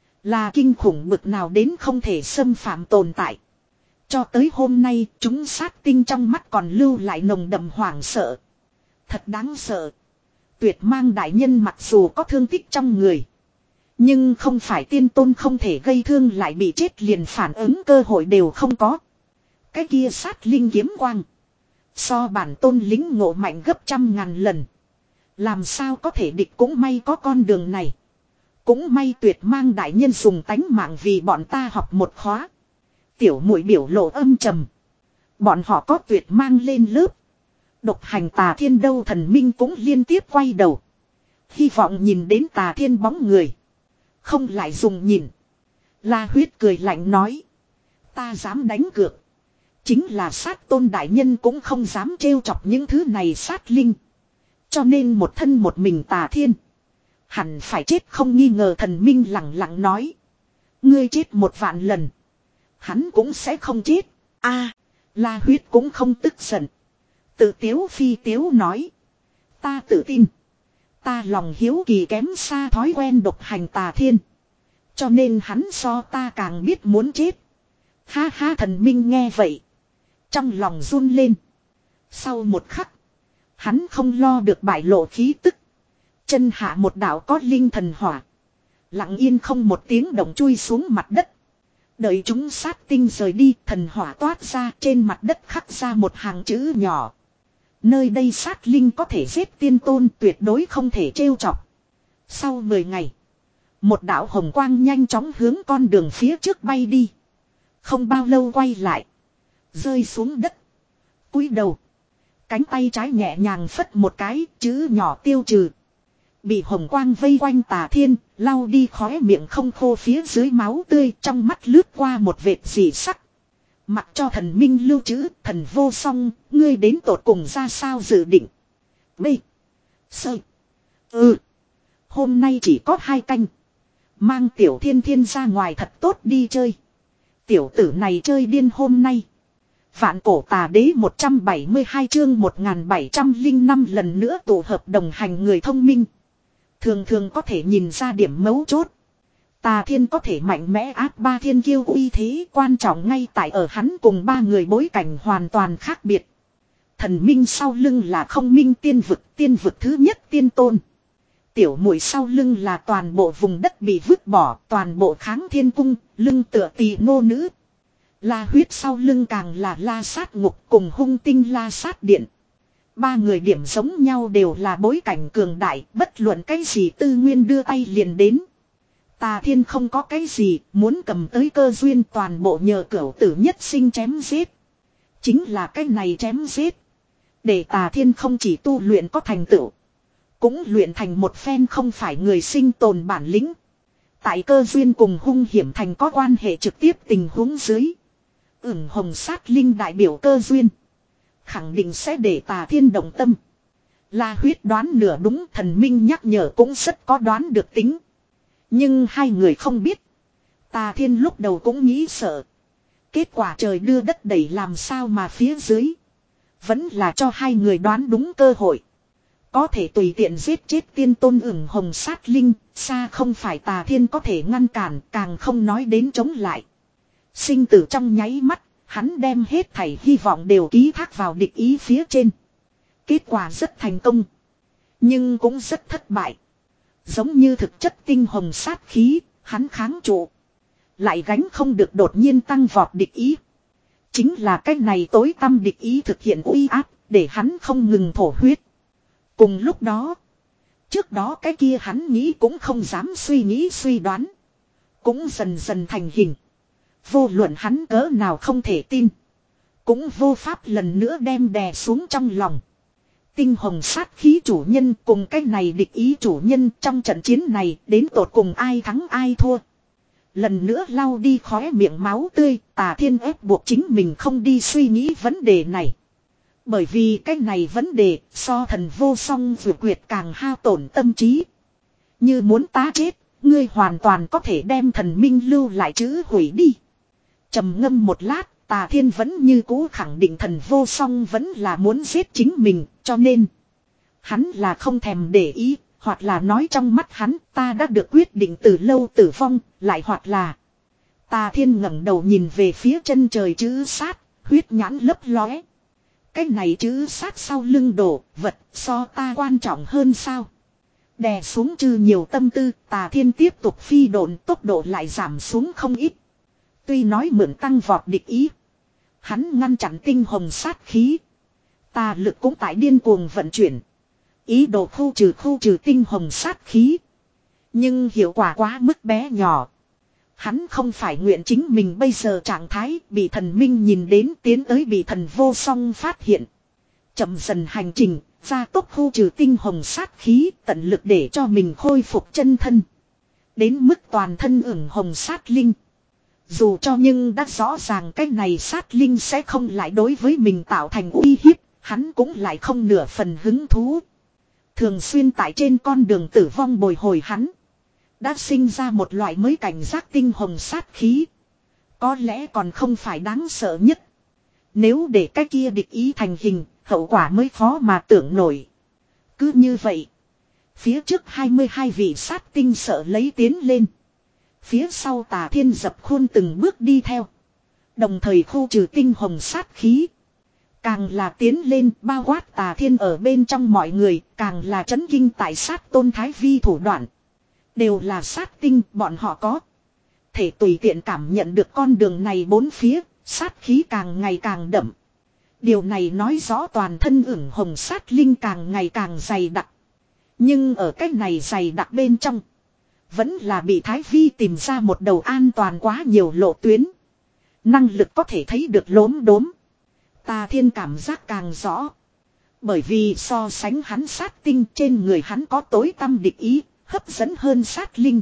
Là kinh khủng bực nào đến không thể xâm phạm tồn tại. Cho tới hôm nay chúng sát tinh trong mắt còn lưu lại nồng đậm hoảng sợ. Thật đáng sợ. Tuyệt mang đại nhân mặc dù có thương tích trong người. Nhưng không phải tiên tôn không thể gây thương lại bị chết liền phản ứng cơ hội đều không có. Cái kia sát linh kiếm quang. So bản tôn lính ngộ mạnh gấp trăm ngàn lần. Làm sao có thể địch cũng may có con đường này. Cũng may tuyệt mang đại nhân dùng tánh mạng vì bọn ta học một khóa. Tiểu muội biểu lộ âm trầm. Bọn họ có tuyệt mang lên lớp. Độc hành Tà Thiên đâu thần minh cũng liên tiếp quay đầu. Hy vọng nhìn đến Tà Thiên bóng người. Không lại dùng nhìn. La Huyết cười lạnh nói. Ta dám đánh cược. Chính là sát tôn đại nhân cũng không dám trêu chọc những thứ này sát linh. Cho nên một thân một mình Tà Thiên. Hẳn phải chết không nghi ngờ. Thần Minh lặng lặng nói. Ngươi chết một vạn lần. Hắn cũng sẽ không chết. A, La Huyết cũng không tức giận. Tự tiếu phi tiếu nói. Ta tự tin. Ta lòng hiếu kỳ kém xa thói quen độc hành Tà Thiên. Cho nên hắn so ta càng biết muốn chết. Ha ha, Thần Minh nghe vậy. Trong lòng run lên. Sau một khắc. Hắn không lo được bại lộ khí tức. Chân hạ một đạo có linh thần hỏa. Lặng yên không một tiếng động chui xuống mặt đất. Đợi chúng sát tinh rời đi, thần hỏa toát ra, trên mặt đất khắc ra một hàng chữ nhỏ. Nơi đây sát linh có thể giết tiên tôn, tuyệt đối không thể trêu chọc. Sau mười ngày, một đạo hồng quang nhanh chóng hướng con đường phía trước bay đi. Không bao lâu quay lại, rơi xuống đất, cúi đầu, cánh tay trái nhẹ nhàng phất một cái, chữ nhỏ tiêu trừ. Bị hồng quang vây quanh Tà Thiên, lau đi khóe miệng không khô phía dưới máu tươi, trong mắt lướt qua một vệt dị sắc. Mặc cho thần minh lưu trữ, thần vô song, ngươi đến tột cùng ra sao dự định. B. Sơ. Ừ. Hôm nay chỉ có hai canh. Mang tiểu thiên thiên ra ngoài thật tốt đi chơi. Tiểu tử này chơi điên hôm nay. Vạn cổ tà đế một trăm bảy mươi hai chương một nghìn bảy trăm lẻ năm lần nữa tụ hợp đồng hành người thông minh. Thường thường có thể nhìn ra điểm mấu chốt. Tà Thiên có thể mạnh mẽ áp ba thiên kiêu uy thế, quan trọng ngay tại ở hắn cùng ba người bối cảnh hoàn toàn khác biệt. Thần minh sau lưng là không minh tiên vực, tiên vực thứ nhất tiên tôn. Tiểu muội sau lưng là toàn bộ vùng đất bị vứt bỏ, toàn bộ kháng thiên cung, lưng tựa tỳ nô nữ. La Huyết sau lưng càng là La Sát Ngục cùng hung tinh La Sát Điện. Ba người điểm giống nhau đều là bối cảnh cường đại, bất luận cái gì tư nguyên đưa tay liền đến. Tà Thiên không có cái gì, muốn cầm tới cơ duyên toàn bộ nhờ cửu tử nhất sinh chém giết. Chính là cái này chém giết. Để Tà Thiên không chỉ tu luyện có thành tựu, cũng luyện thành một phen không phải người sinh tồn bản lĩnh. Tại cơ duyên cùng hung hiểm thành có quan hệ trực tiếp tình huống dưới. Ửng hồng sát linh đại biểu cơ duyên. Khẳng định sẽ để Tà Thiên động tâm. La Huyết đoán nửa đúng, thần minh nhắc nhở cũng rất có đoán được tính. Nhưng hai người không biết. Tà Thiên lúc đầu cũng nghĩ sợ. Kết quả trời đưa đất đẩy làm sao mà phía dưới. Vẫn là cho hai người đoán đúng cơ hội. Có thể tùy tiện giết chết tiên tôn ửng hồng sát linh. Xa không phải Tà Thiên có thể ngăn cản, càng không nói đến chống lại. Sinh tử trong nháy mắt. Hắn đem hết thảy hy vọng đều ký thác vào địch ý phía trên. Kết quả rất thành công. Nhưng cũng rất thất bại. Giống như thực chất tinh hồng sát khí, hắn kháng trụ. Lại gánh không được đột nhiên tăng vọt địch ý. Chính là cái này tối tăm địch ý thực hiện uy áp, để hắn không ngừng thổ huyết. Cùng lúc đó, trước đó cái kia hắn nghĩ cũng không dám suy nghĩ suy đoán. Cũng dần dần thành hình. Vô luận hắn cỡ nào không thể tin. Cũng vô pháp lần nữa đem đè xuống trong lòng. Tinh hồng sát khí chủ nhân cùng cái này địch ý chủ nhân trong trận chiến này đến tột cùng ai thắng ai thua. Lần nữa lau đi khóe miệng máu tươi, Tà Thiên ép buộc chính mình không đi suy nghĩ vấn đề này. Bởi vì cái này vấn đề so thần vô song vừa quyệt càng hao tổn tâm trí. Như muốn tá chết, ngươi hoàn toàn có thể đem thần minh lưu lại chữ hủy đi. Trầm ngâm một lát, Tà Thiên vẫn như cũ khẳng định thần vô song vẫn là muốn giết chính mình, cho nên hắn là không thèm để ý, hoặc là nói trong mắt hắn ta đã được quyết định từ lâu tử vong, lại hoặc là Tà Thiên ngẩng đầu nhìn về phía chân trời chữ sát, huyết nhãn lấp lóe. Cái này chữ sát sau lưng đổ, vật so ta quan trọng hơn sao? Đè xuống chư nhiều tâm tư, Tà Thiên tiếp tục phi độn, tốc độ lại giảm xuống không ít. Tuy nói mượn tăng vọt địch ý, hắn ngăn chặn tinh hồng sát khí. Tà lực cũng tại điên cuồng vận chuyển. Ý đồ khu trừ khu trừ tinh hồng sát khí. Nhưng hiệu quả quá mức bé nhỏ. Hắn không phải nguyện chính mình bây giờ trạng thái bị thần minh nhìn đến tiến tới bị thần vô song phát hiện. Chậm dần hành trình, Gia tốc khu trừ tinh hồng sát khí, tận lực để cho mình khôi phục chân thân. Đến mức toàn thân ửng hồng sát linh. Dù cho nhưng đã rõ ràng cái này sát linh sẽ không lại đối với mình tạo thành uy hiếp, hắn cũng lại không nửa phần hứng thú. Thường xuyên tại trên con đường tử vong bồi hồi hắn. Đã sinh ra một loại mới cảnh giác tinh hồng sát khí. Có lẽ còn không phải đáng sợ nhất. Nếu để cái kia địch ý thành hình, hậu quả mới khó mà tưởng nổi. Cứ như vậy. Phía trước hai mươi hai vị sát tinh sợ lấy tiến lên. Phía sau Tà Thiên dập khuôn từng bước đi theo. Đồng thời khu trừ tinh hồng sát khí. Càng là tiến lên bao quát Tà Thiên ở bên trong mọi người, càng là chấn kinh tại sát tôn thái vi thủ đoạn. Đều là sát tinh, bọn họ có thể tùy tiện cảm nhận được con đường này bốn phía, sát khí càng ngày càng đậm. Điều này nói rõ toàn thân ửng hồng sát linh càng ngày càng dày đặc. Nhưng ở cách này dày đặc bên trong, vẫn là bị Thái Vi tìm ra một đầu an toàn quá nhiều lộ tuyến. Năng lực có thể thấy được lốm đốm. Tà Thiên cảm giác càng rõ. Bởi vì so sánh hắn sát tinh trên người hắn có tối tăm địch ý, hấp dẫn hơn sát linh.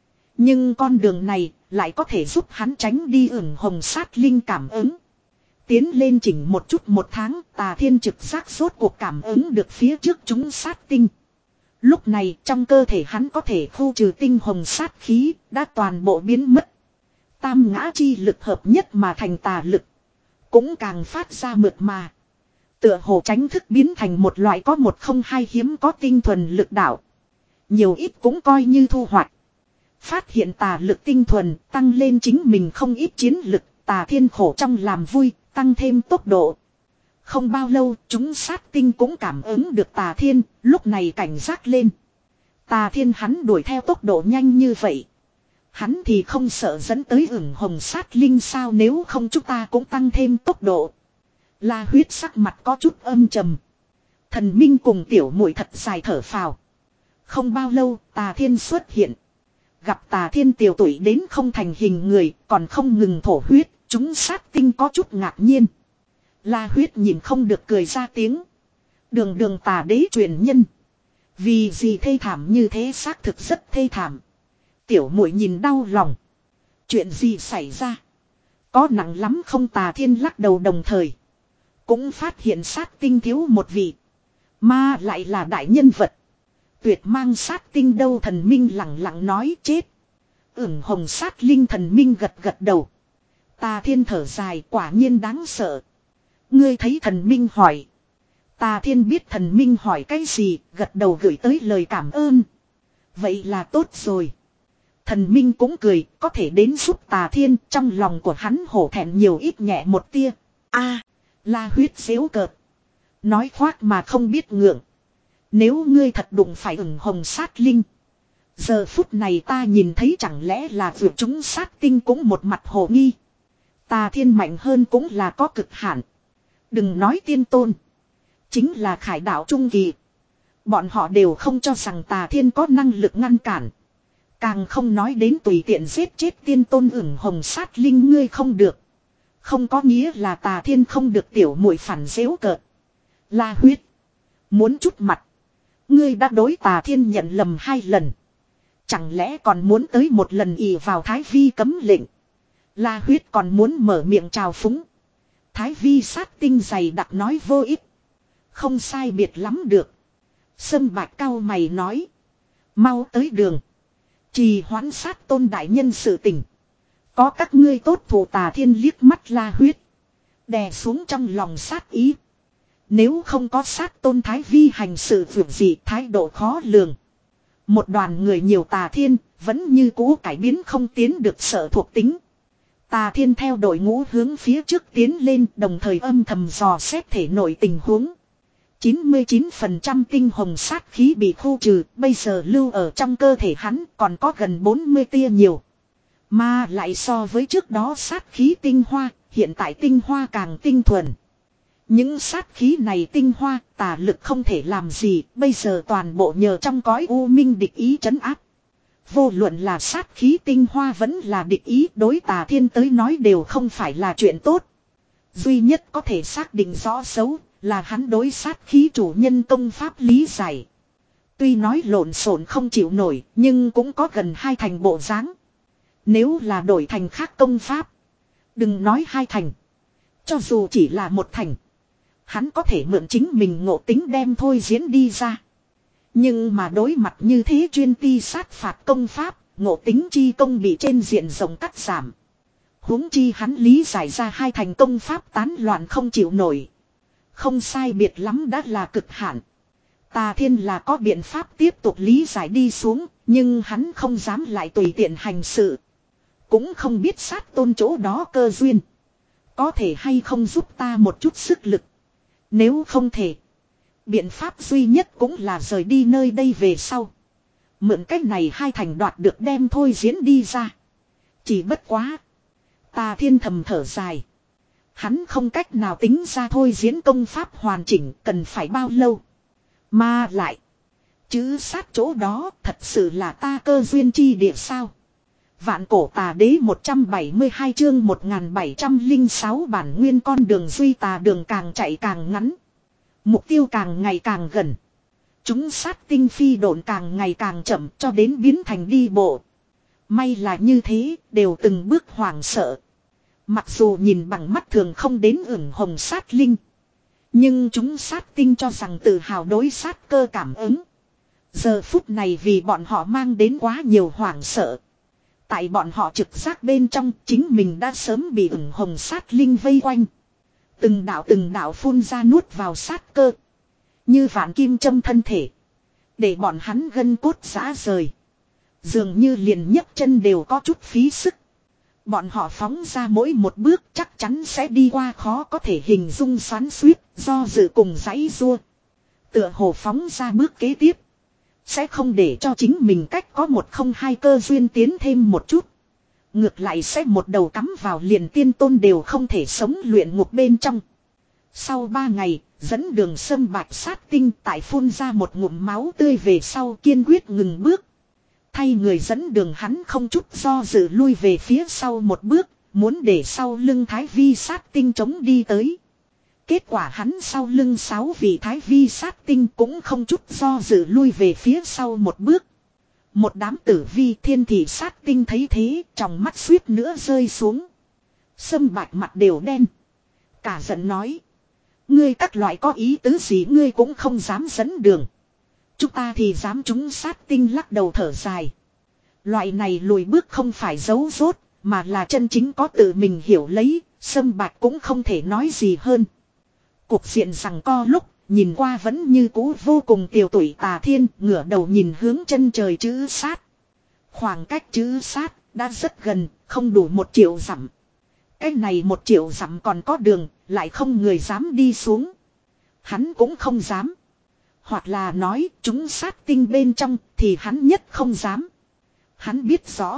Nhưng con đường này lại có thể giúp hắn tránh đi ửng hồng sát linh cảm ứng. Tiến lên chỉnh một chút một tháng, Tà Thiên trực giác rốt cuộc cảm ứng được phía trước chúng sát tinh. Lúc này trong cơ thể hắn có thể khu trừ tinh hồng sát khí, đã toàn bộ biến mất. Tam ngã chi lực hợp nhất mà thành tà lực. Cũng càng phát ra mượt mà. Tựa hồ tránh thức biến thành một loại có một không hai hiếm có tinh thuần lực đạo. Nhiều ít cũng coi như thu hoạch. Phát hiện tà lực tinh thuần, tăng lên chính mình không ít chiến lực, Tà Thiên khổ trong làm vui, tăng thêm tốc độ. Không bao lâu, chúng sát tinh cũng cảm ứng được Tà Thiên, lúc này cảnh giác lên. Tà Thiên hắn đuổi theo tốc độ nhanh như vậy. Hắn thì không sợ dẫn tới ửng hồng sát linh sao, nếu không chúng ta cũng tăng thêm tốc độ. La Huyết sắc mặt có chút âm trầm. Thần Minh cùng tiểu muội thật dài thở phào. Không bao lâu, Tà Thiên xuất hiện. Gặp Tà Thiên tiểu tuổi đến không thành hình người, còn không ngừng thổ huyết, chúng sát tinh có chút ngạc nhiên. La Huyết nhìn không được cười ra tiếng. Đường đường Tà đế truyền nhân. Vì gì thê thảm như thế, xác thực rất thê thảm. Tiểu muội nhìn đau lòng. Chuyện gì xảy ra? Có nặng lắm không? Tà Thiên lắc đầu, đồng thời cũng phát hiện sát tinh thiếu một vị. Mà lại là đại nhân vật. Tuyệt mang sát tinh đâu? Thần Minh lặng lặng nói. Chết. Ửng hồng sát linh. Thần Minh gật gật đầu. Tà Thiên thở dài, quả nhiên đáng sợ. Ngươi thấy? Thần Minh hỏi. Tà Thiên biết thần Minh hỏi cái gì, gật đầu gửi tới lời cảm ơn. Vậy là tốt rồi. Thần Minh cũng cười, có thể đến giúp Tà Thiên, trong lòng của hắn hổ thẹn nhiều ít nhẹ một tia. A, La Huyết giễu cợt. Nói khoác mà không biết ngượng. Nếu ngươi thật đụng phải ửng hồng sát linh. Giờ phút này ta nhìn thấy chẳng lẽ là vượt chúng sát tinh cũng một mặt hồ nghi. Tà Thiên mạnh hơn cũng là có cực hạn. Đừng nói tiên tôn. Chính là khải đạo trung kỳ. Bọn họ đều không cho rằng Tà Thiên có năng lực ngăn cản. Càng không nói đến tùy tiện giết chết tiên tôn ửng hồng sát linh. Ngươi không được. Không có nghĩa là Tà Thiên không được. Tiểu muội phản giễu cợt. La Huyết. Muốn chút mặt. Ngươi đã đối Tà Thiên nhận lầm hai lần. Chẳng lẽ còn muốn tới một lần ỷ vào Thái Vi cấm lệnh. La Huyết còn muốn mở miệng trào phúng. Thái Vi sát tinh dày đặc nói vô ích. Không sai biệt lắm được. Sâm Bạch cao mày nói. Mau tới đường. Trì hoãn sát tôn đại nhân sự tình. Có các ngươi tốt thủ. Tà Thiên liếc mắt La Huyết. Đè xuống trong lòng sát ý. Nếu không có sát tôn Thái Vi hành sự vượt gì, thái độ khó lường. Một đoàn người nhiều Tà Thiên vẫn như cũ cải biến không tiến được sợ thuộc tính. Tà Thiên theo đội ngũ hướng phía trước tiến lên, đồng thời âm thầm dò xét thể nội tình huống. chín mươi chín phần trăm tinh hồng sát khí bị khu trừ, bây giờ lưu ở trong cơ thể hắn còn có gần bốn mươi tia nhiều. Mà lại so với trước đó sát khí tinh hoa, hiện tại tinh hoa càng tinh thuần. Những sát khí này tinh hoa, tà lực không thể làm gì, bây giờ toàn bộ nhờ trong cõi u minh địch ý trấn áp. Vô luận là sát khí tinh hoa vẫn là địch ý, đối Tà Thiên tới nói đều không phải là chuyện tốt. Duy nhất có thể xác định rõ xấu Là hắn đối sát khí chủ nhân công pháp lý giải. Tuy nói lộn xộn không chịu nổi, nhưng cũng có gần hai thành bộ dáng. Nếu là đổi thành khác công pháp, đừng nói hai thành, cho dù chỉ là một thành, hắn có thể mượn chính mình ngộ tính đem thôi diễn đi ra. Nhưng mà đối mặt như thế chuyên ti sát phạt công pháp, ngộ tính chi công bị trên diện rộng cắt giảm. Huống chi hắn lý giải ra hai thành công pháp tán loạn không chịu nổi. Không sai biệt lắm đã là cực hạn. Tà Thiên là có biện pháp tiếp tục lý giải đi xuống, nhưng hắn không dám lại tùy tiện hành sự. Cũng không biết sát tôn chỗ đó cơ duyên. Có thể hay không giúp ta một chút sức lực. Nếu không thể, biện pháp duy nhất cũng là rời đi nơi đây về sau. Mượn cách này hai thành đoạt được đem thôi diễn đi ra. Chỉ bất quá. Tà Thiên thầm thở dài. Hắn không cách nào tính ra thôi diễn công pháp hoàn chỉnh cần phải bao lâu. Mà lại. Chứ sát chỗ đó thật sự là ta cơ duyên chi địa sao. Vạn cổ tà đế một trăm bảy mươi hai chương một nghìn bảy trăm lẻ sáu bản nguyên con đường duy tà đường càng chạy càng ngắn. Mục tiêu càng ngày càng gần. Chúng sát tinh phi độn càng ngày càng chậm cho đến biến thành đi bộ. May là như thế, đều từng bước hoảng sợ. Mặc dù nhìn bằng mắt thường không đến ửng hồng sát linh. Nhưng chúng sát tinh cho rằng tự hào đối sát cơ cảm ứng. Giờ phút này vì bọn họ mang đến quá nhiều hoảng sợ. Tại bọn họ trực giác bên trong chính mình đã sớm bị ửng hồng sát linh vây quanh. Từng đạo từng đạo phun ra nuốt vào sát cơ. Như vạn kim châm thân thể. Để bọn hắn gân cốt rã rời. Dường như liền nhấc chân đều có chút phí sức. Bọn họ phóng ra mỗi một bước chắc chắn sẽ đi qua khó có thể hình dung xoắn xuýt, do dự cùng giãy giụa. Tựa hồ phóng ra bước kế tiếp. Sẽ không để cho chính mình cách có một không hai cơ duyên tiến thêm một chút. Ngược lại sẽ một đầu cắm vào liền tiên tôn đều không thể sống luyện ngục bên trong. Sau ba ngày, dẫn đường sâm bạch sát tinh tại phun ra một ngụm máu tươi về sau kiên quyết ngừng bước. Thay người dẫn đường hắn không chút do dự lui về phía sau một bước, muốn để sau lưng thái vi sát tinh chống đi tới. Kết quả hắn sau lưng sáu vị thái vi sát tinh cũng không chút do dự lui về phía sau một bước. Một đám tử vi thiên thị sát tinh thấy thế, trong mắt suýt nữa rơi xuống. Sâm bạch mặt đều đen. Cả giận nói. Ngươi các loại có ý tứ gì ngươi cũng không dám dẫn đường. Chúng ta thì dám chúng sát tinh lắc đầu thở dài. Loại này lùi bước không phải giấu rốt, mà là chân chính có tự mình hiểu lấy, Sâm bạch cũng không thể nói gì hơn. Cuộc diện rằng co lúc, nhìn qua vẫn như cũ vô cùng tiều tụy Tà Thiên, ngửa đầu nhìn hướng chân trời chữ sát. Khoảng cách chữ sát, đã rất gần, không đủ một triệu dặm. Cái này một triệu dặm còn có đường, lại không người dám đi xuống. Hắn cũng không dám. Hoặc là nói, chúng sát tinh bên trong, thì hắn nhất không dám. Hắn biết rõ.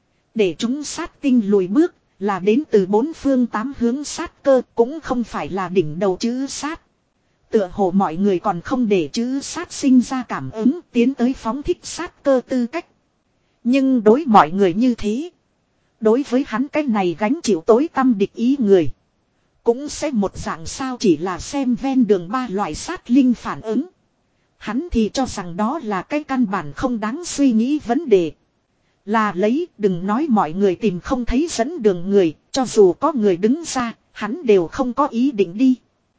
Để chúng sát tinh lùi bước, là đến từ bốn phương tám hướng sát cơ, cũng không phải là đỉnh đầu chữ sát. Tựa hồ mọi người còn không để chữ sát sinh ra cảm ứng tiến tới phóng thích sát cơ tư cách. Nhưng đối mọi người như thế. Đối với hắn cái này gánh chịu tối tâm địch ý người. Cũng sẽ một dạng sao chỉ là xem ven đường ba loại sát linh phản ứng. Hắn thì cho rằng đó là cái căn bản không đáng suy nghĩ vấn đề. Là lấy đừng nói mọi người tìm không thấy dẫn đường người. Cho dù có người đứng ra, hắn đều không có ý định đi.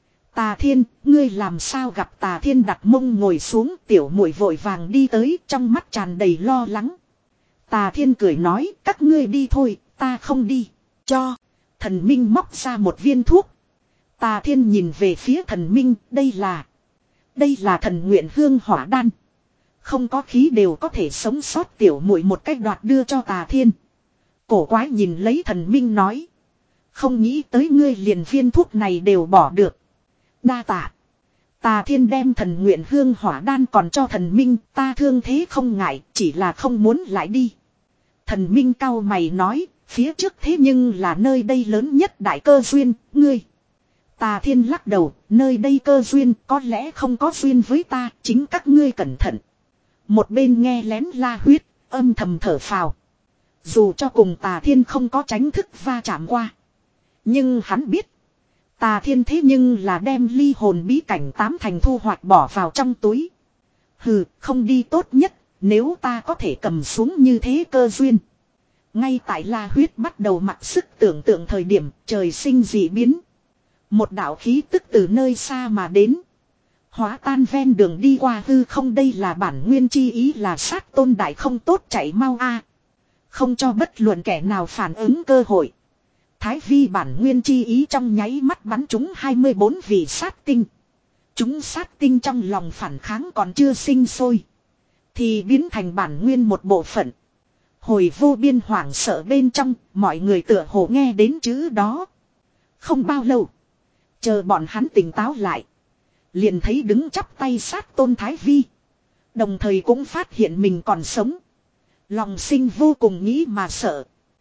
Tà Thiên, ngươi làm sao gặp Tà Thiên đặt mông ngồi xuống tiểu muội vội vàng đi tới trong mắt tràn đầy lo lắng. Tà Thiên cười nói các ngươi đi thôi, ta không đi. Cho. Thần Minh móc ra một viên thuốc. Tà Thiên nhìn về phía thần Minh, đây là. Đây là thần nguyện hương hỏa đan. Không có khí đều có thể sống sót tiểu muội một cách đoạt đưa cho Tà Thiên. Cổ quái nhìn lấy thần Minh nói. Không nghĩ tới ngươi liền viên thuốc này đều bỏ được. Đa tạ. Tà Thiên đem thần nguyện hương hỏa đan còn cho thần Minh, ta thương thế không ngại, chỉ là không muốn lại đi. Thần Minh cau mày nói, phía trước thế nhưng là nơi đây lớn nhất đại cơ duyên, ngươi. Tà Thiên lắc đầu, nơi đây cơ duyên có lẽ không có duyên với ta, chính các ngươi cẩn thận. Một bên nghe lén la huyết, âm thầm thở phào. Dù cho cùng Tà Thiên không có tránh thức va chạm qua. Nhưng hắn biết. Tà Thiên thế nhưng là đem ly hồn bí cảnh tám thành thu hoạch bỏ vào trong túi. Hừ, không đi tốt nhất, nếu ta có thể cầm xuống như thế cơ duyên. Ngay tại La Huyết bắt đầu mặc sức tưởng tượng thời điểm trời sinh dị biến. Một đạo khí tức từ nơi xa mà đến. Hóa tan ven đường đi qua hư không, đây là bản nguyên chi ý, là sát tôn đại không tốt, chạy mau a. Không cho bất luận kẻ nào phản ứng cơ hội. Thái vi bản nguyên chi ý trong nháy mắt bắn trúng hai mươi bốn vị sát tinh. Chúng sát tinh trong lòng phản kháng còn chưa sinh sôi, thì biến thành bản nguyên một bộ phận. Hồi vô biên hoảng sợ bên trong, mọi người tựa hồ nghe đến chữ đó. Không bao lâu, chờ bọn hắn tỉnh táo lại, liền thấy đứng chắp tay sát tôn Thái vi. Đồng thời cũng phát hiện mình còn sống. Lòng sinh vô cùng nghĩ mà sợ.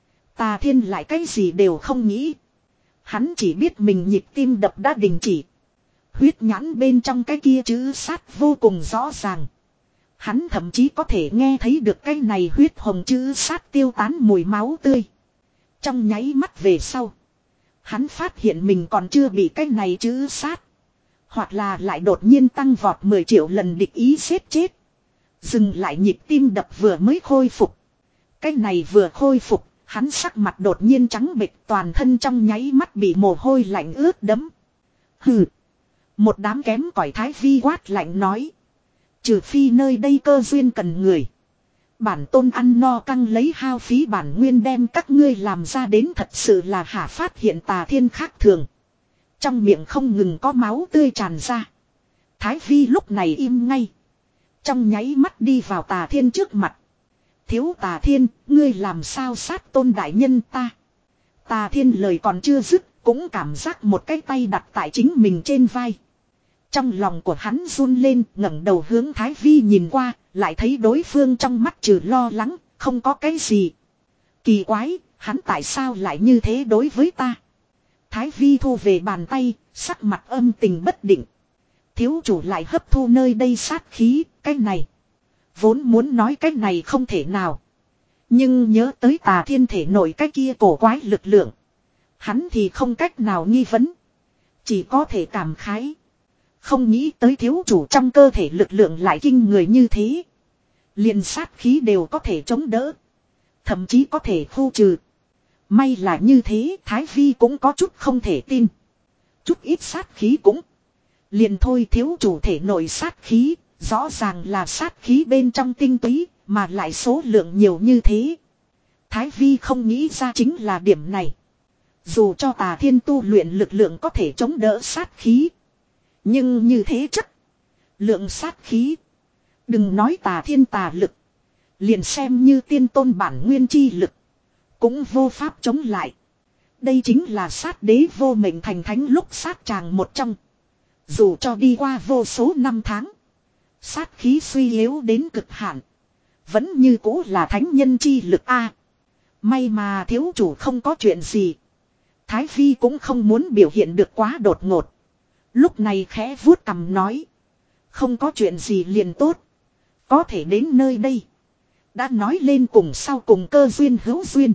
Tà Thiên lại cái gì đều không nghĩ. Hắn chỉ biết mình nhịp tim đập đã đình chỉ. Huyết nhãn bên trong cái kia chữ sát vô cùng rõ ràng. Hắn thậm chí có thể nghe thấy được cái này huyết hồng chữ sát tiêu tán mùi máu tươi. Trong nháy mắt về sau, hắn phát hiện mình còn chưa bị cái này chữ sát, hoặc là lại đột nhiên tăng vọt mười triệu lần địch ý giết chết. Dừng lại nhịp tim đập vừa mới khôi phục. Cái này vừa khôi phục, hắn sắc mặt đột nhiên trắng bệch, toàn thân trong nháy mắt bị mồ hôi lạnh ướt đẫm. Hừ. Một đám kém cỏi Thái vi quát lạnh nói. Trừ phi nơi đây cơ duyên cần người, bản tôn ăn no căng lấy hao phí bản nguyên đem các ngươi làm ra đến thật sự là hả. Phát hiện Tà Thiên khác thường, trong miệng không ngừng có máu tươi tràn ra. Thái vi lúc này im ngay, trong nháy mắt đi vào Tà Thiên trước mặt. Thiếu Tà Thiên, ngươi làm sao sát tôn đại nhân ta? Tà Thiên lời còn chưa dứt, cũng cảm giác một cái tay đặt tại chính mình trên vai. Trong lòng của hắn run lên, ngẩng đầu hướng Thái vi nhìn qua, lại thấy đối phương trong mắt trừ lo lắng, không có cái gì. Kỳ quái, hắn tại sao lại như thế đối với ta? Thái vi thu về bàn tay, sắc mặt âm tình bất định. Thiếu chủ lại hấp thu nơi đây sát khí, cái này. Vốn muốn nói cái này không thể nào. Nhưng nhớ tới Tà Thiên thể nổi cái kia cổ quái lực lượng, hắn thì không cách nào nghi vấn. Chỉ có thể cảm khái. Không nghĩ tới thiếu chủ trong cơ thể lực lượng lại kinh người như thế. Liền sát khí đều có thể chống đỡ, thậm chí có thể khu trừ. May là như thế, Thái vi cũng có chút không thể tin. Chút ít sát khí cũng liền thôi, thiếu chủ thể nội sát khí rõ ràng là sát khí bên trong tinh túy, mà lại số lượng nhiều như thế. Thái vi không nghĩ ra chính là điểm này. Dù cho Tà Thiên tu luyện lực lượng có thể chống đỡ sát khí, nhưng như thế chất lượng sát khí, đừng nói Tà Thiên tà lực, liền xem như tiên tôn bản nguyên chi lực cũng vô pháp chống lại. Đây chính là sát đế vô mệnh thành thánh lúc sát tràng một trong. Dù cho đi qua vô số năm tháng, sát khí suy yếu đến cực hạn, vẫn như cũ là thánh nhân chi lực a. May mà thiếu chủ không có chuyện gì. Thái vi cũng không muốn biểu hiện được quá đột ngột. Lúc này khẽ vuốt cằm nói. Không có chuyện gì liền tốt. Có thể đến nơi đây, đã nói lên cùng sau cùng cơ duyên hữu duyên.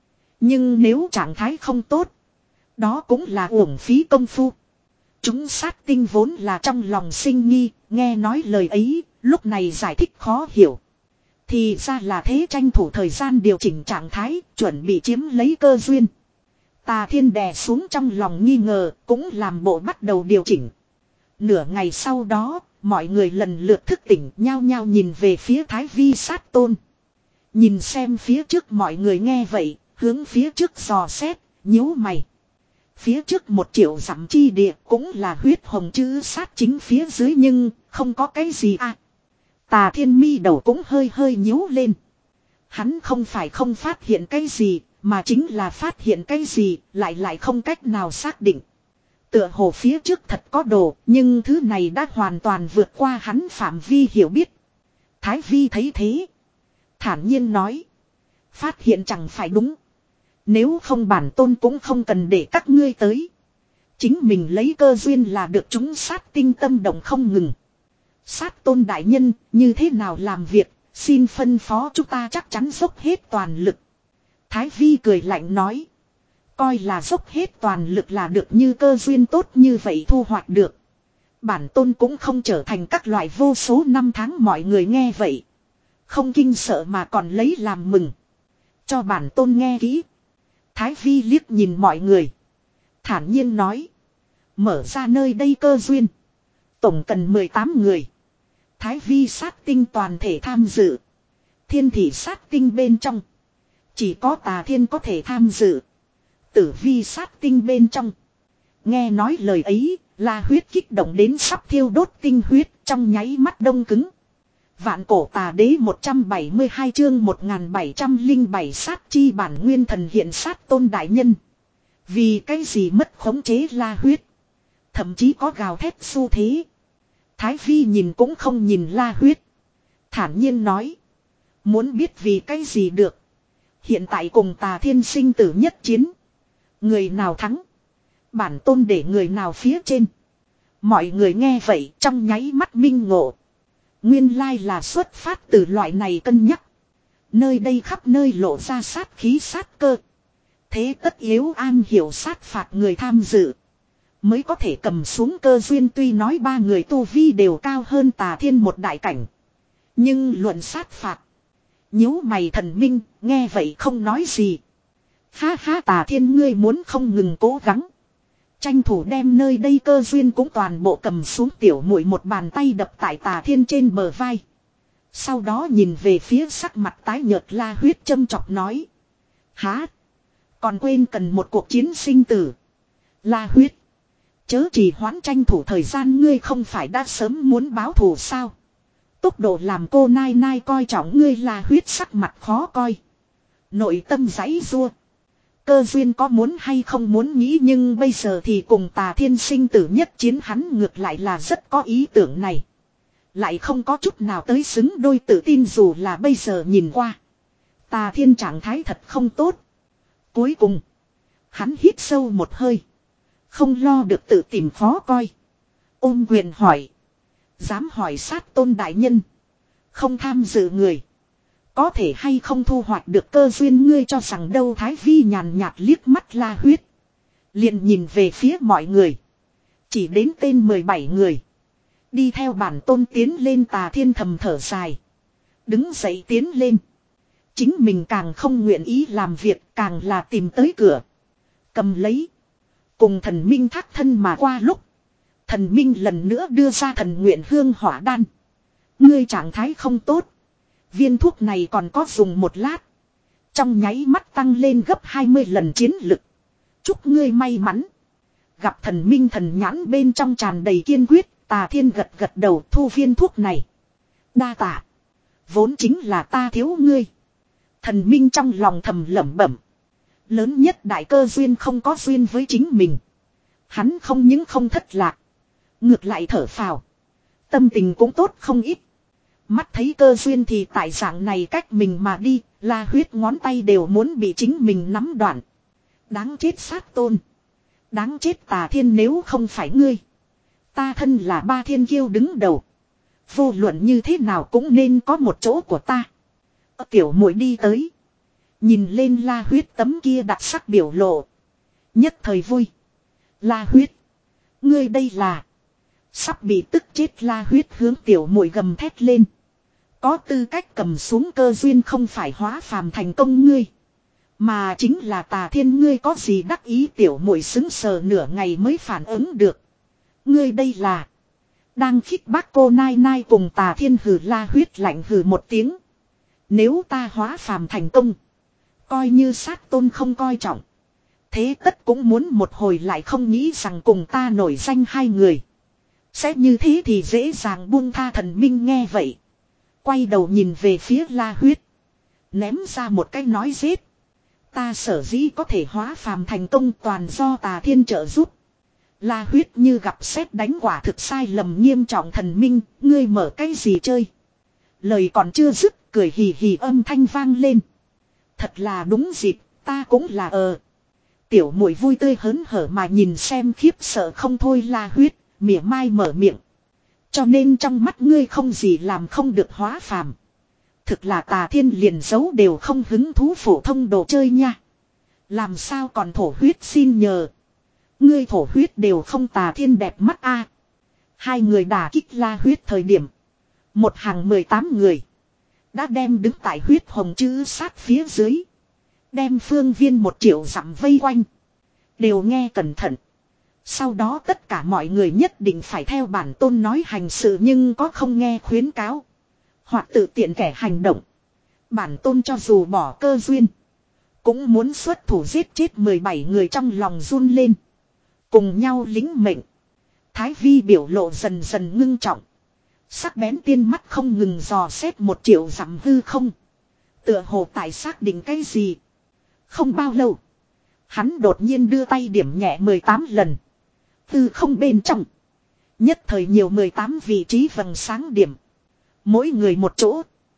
Nhưng nếu trạng thái không tốt, đó cũng là uổng phí công phu. Chúng sát tinh vốn là trong lòng sinh nghi, nghe nói lời ấy, lúc này giải thích khó hiểu. Thì ra là thế, tranh thủ thời gian điều chỉnh trạng thái, chuẩn bị chiếm lấy cơ duyên. Tà Thiên đè xuống trong lòng nghi ngờ, cũng làm bộ bắt đầu điều chỉnh. Nửa ngày sau đó, mọi người lần lượt thức tỉnh, nhao nhao nhìn về phía Thái vi sát tôn. Nhìn xem phía trước, mọi người nghe vậy, hướng phía trước dò xét, nhíu mày. Phía trước một triệu dặm chi địa cũng là huyết hồng chữ sát chính phía dưới, nhưng không có cái gì à. Tà Thiên mi đầu cũng hơi hơi nhíu lên. Hắn không phải không phát hiện cái gì, mà chính là phát hiện cái gì, lại lại không cách nào xác định. Tựa hồ phía trước thật có đồ, nhưng thứ này đã hoàn toàn vượt qua hắn phạm vi hiểu biết. Thái vi thấy thế, thản nhiên nói. Phát hiện chẳng phải đúng. Nếu không bản tôn cũng không cần để các ngươi tới. Chính mình lấy cơ duyên là được, chúng sát tinh tâm động không ngừng. Sát tôn đại nhân, như thế nào làm việc, xin phân phó chúng ta chắc chắn dốc hết toàn lực. Thái vi cười lạnh nói. Coi là dốc hết toàn lực là được như cơ duyên tốt như vậy thu hoạch được. Bản tôn cũng không trở thành các loại vô số năm tháng mọi người nghe vậy. Không kinh sợ mà còn lấy làm mừng. Cho bản tôn nghe kỹ. Thái Vi liếc nhìn mọi người. Thản nhiên nói. Mở ra nơi đây cơ duyên. Tổng cần mười tám người. Thái Vi sát tinh toàn thể tham dự. Thiên thị sát tinh bên trong. Chỉ có Tà Thiên có thể tham dự. Tử Vi sát tinh bên trong. Nghe nói lời ấy, La Huyết kích động đến sắp thiêu đốt tinh huyết trong nháy mắt đông cứng. Vạn cổ tà đế một trăm bảy mươi hai chương một nghìn bảy trăm lẻ bảy sát chi bản nguyên thần hiện sát tôn đại nhân. Vì cái gì mất khống chế La Huyết. Thậm chí có gào thét xu thế. Thái Vi nhìn cũng không nhìn La Huyết. Thản nhiên nói. Muốn biết vì cái gì được. Hiện tại cùng Tà Thiên sinh tử nhất chiến. Người nào thắng. Bản tôn để người nào phía trên. Mọi người nghe vậy trong nháy mắt minh ngộ. Nguyên lai là xuất phát từ loại này cân nhắc. Nơi đây khắp nơi lộ ra sát khí sát cơ. Thế tất yếu an hiểu sát phạt người tham dự. Mới có thể cầm xuống cơ duyên, tuy nói ba người tu vi đều cao hơn Tà Thiên một đại cảnh. Nhưng luận sát phạt. Nhíu mày thần minh, nghe vậy không nói gì. Ha ha, Tà Thiên ngươi muốn không ngừng cố gắng. Tranh thủ đem nơi đây cơ duyên cũng toàn bộ cầm xuống, tiểu muội một bàn tay đập tại Tà Thiên trên bờ vai. Sau đó nhìn về phía sắc mặt tái nhợt La Huyết châm chọc nói. Há? Còn quên cần một cuộc chiến sinh tử. La Huyết. Chớ trì hoãn, tranh thủ thời gian, ngươi không phải đã sớm muốn báo thù sao? Tốc độ làm cô nai nai coi trọng ngươi. La Huyết sắc mặt khó coi. Nội tâm giãy giụa. Cơ duyên có muốn hay không muốn nghĩ, nhưng bây giờ thì cùng Tà Thiên sinh tử nhất chiến, hắn ngược lại là rất có ý tưởng này. Lại không có chút nào tới xứng đôi tự tin, dù là bây giờ nhìn qua. Tà Thiên trạng thái thật không tốt. Cuối cùng, hắn hít sâu một hơi. Không lo được tự tìm khó coi. Ôm quyền hỏi. Dám hỏi sát tôn đại nhân. Không tham dự người. Có thể hay không thu hoạch được cơ duyên, ngươi cho rằng đâu? Thái Vi nhàn nhạt liếc mắt La Huyết. Liền nhìn về phía mọi người. Chỉ đến tên mười bảy người. Đi theo bản tôn tiến lên. Tà Thiên thầm thở dài. Đứng dậy tiến lên. Chính mình càng không nguyện ý làm việc, càng là tìm tới cửa. Cầm lấy. Cùng thần minh thác thân mà qua lúc. Thần minh lần nữa đưa ra thần nguyện hương hỏa đan. Ngươi trạng thái không tốt. Viên thuốc này còn có dùng một lát. Trong nháy mắt tăng lên gấp hai mươi lần chiến lực. Chúc ngươi may mắn. Gặp thần minh thần nhãn bên trong tràn đầy kiên quyết. Tà Thiên gật gật đầu thu viên thuốc này. Đa tạ. Vốn chính là ta thiếu ngươi. Thần minh trong lòng thầm lẩm bẩm. Lớn nhất đại cơ duyên không có duyên với chính mình. Hắn không những không thất lạc. Ngược lại thở phào. Tâm tình cũng tốt không ít. Mắt thấy cơ duyên thì tại dạng này cách mình mà đi. La Huyết ngón tay đều muốn bị chính mình nắm đoạn. Đáng chết sát tôn. Đáng chết Tà Thiên, nếu không phải ngươi. Ta thân là ba thiên kiêu đứng đầu. Vô luận như thế nào cũng nên có một chỗ của ta. Tiểu muội đi tới. Nhìn lên La Huyết tấm kia đặc sắc biểu lộ. Nhất thời vui. La Huyết. Ngươi đây là. Sắp bị tức chết. La Huyết hướng tiểu muội gầm thét lên. Có tư cách cầm xuống cơ duyên không phải hóa phàm thành công ngươi. Mà chính là Tà Thiên, ngươi có gì đắc ý? Tiểu muội sững sờ nửa ngày mới phản ứng được. Ngươi đây là. Đang khích bác cô nai nai cùng Tà Thiên. Hừ. La Huyết lạnh hừ một tiếng. Nếu ta hóa phàm thành công. Coi như sát tôn không coi trọng. Thế tất cũng muốn một hồi, lại không nghĩ rằng cùng ta nổi danh hai người. Sẽ như thế thì dễ dàng buông tha. Thần minh nghe vậy. Quay đầu nhìn về phía La Huyết. Ném ra một cái nói giết. Ta sở dĩ có thể hóa phàm thành công toàn do Tà Thiên trợ giúp. La Huyết như gặp sét đánh, quả thực sai lầm nghiêm trọng. Thần minh, ngươi mở cái gì chơi? Lời còn chưa dứt, cười hì hì âm thanh vang lên. Thật là đúng dịp, ta cũng là ờ. Tiểu muội vui tươi hớn hở mà nhìn xem khiếp sợ không thôi La Huyết, mỉa mai mở miệng. Cho nên trong mắt ngươi không gì làm không được hóa phàm. Thực là Tà Thiên liền giấu đều không hứng thú, phổ thông đồ chơi nha. Làm sao còn thổ huyết xin nhờ. Ngươi thổ huyết đều không Tà Thiên đẹp mắt a. Hai người đả kích La Huyết thời điểm. Một hàng mười tám người. Đã đem đứng tại huyết hồng chữ sát phía dưới. Đem phương viên một triệu dặm vây quanh. Đều nghe cẩn thận. Sau đó tất cả mọi người nhất định phải theo bản tôn nói hành sự, nhưng có không nghe khuyến cáo. Hoặc tự tiện kẻ hành động. Bản tôn cho dù bỏ cơ duyên. Cũng muốn xuất thủ giết chết mười bảy người trong lòng run lên. Cùng nhau lính mệnh. Thái Vi biểu lộ dần dần ngưng trọng. Sắc bén tiên mắt không ngừng dò xét một triệu dặm hư không. Tựa hồ tại xác định cái gì. Không bao lâu. Hắn đột nhiên đưa tay điểm nhẹ mười tám lần. Hư không bên trong. Nhất thời nhiều mười tám vị trí vầng sáng điểm. Mỗi người một chỗ.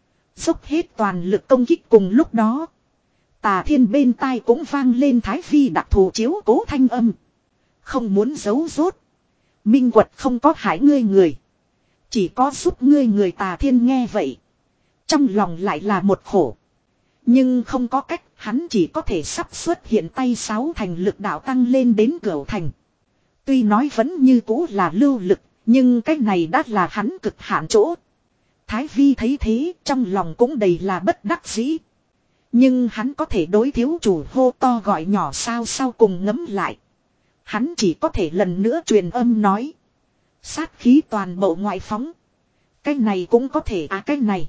Dốc hết toàn lực công kích cùng lúc đó. Tà Thiên bên tai cũng vang lên Thái Vi đặc thù chiếu cố thanh âm. Không muốn giấu rốt. Minh Quật không có hại ngươi người. Chỉ có giúp ngươi người. Tà Thiên nghe vậy. Trong lòng lại là một khổ. Nhưng không có cách, hắn chỉ có thể sắp xuất hiện tay sáu thành lực đạo tăng lên đến cửu thành. Tuy nói vẫn như cũ là lưu lực, nhưng cái này đã là hắn cực hạn chỗ. Thái Vi thấy thế, trong lòng cũng đầy là bất đắc dĩ. Nhưng hắn có thể đối thiếu chủ hô to gọi nhỏ sao? Sau cùng ngấm lại. Hắn chỉ có thể lần nữa truyền âm nói. Sát khí toàn bộ ngoại phóng. Cái này cũng có thể à, cái này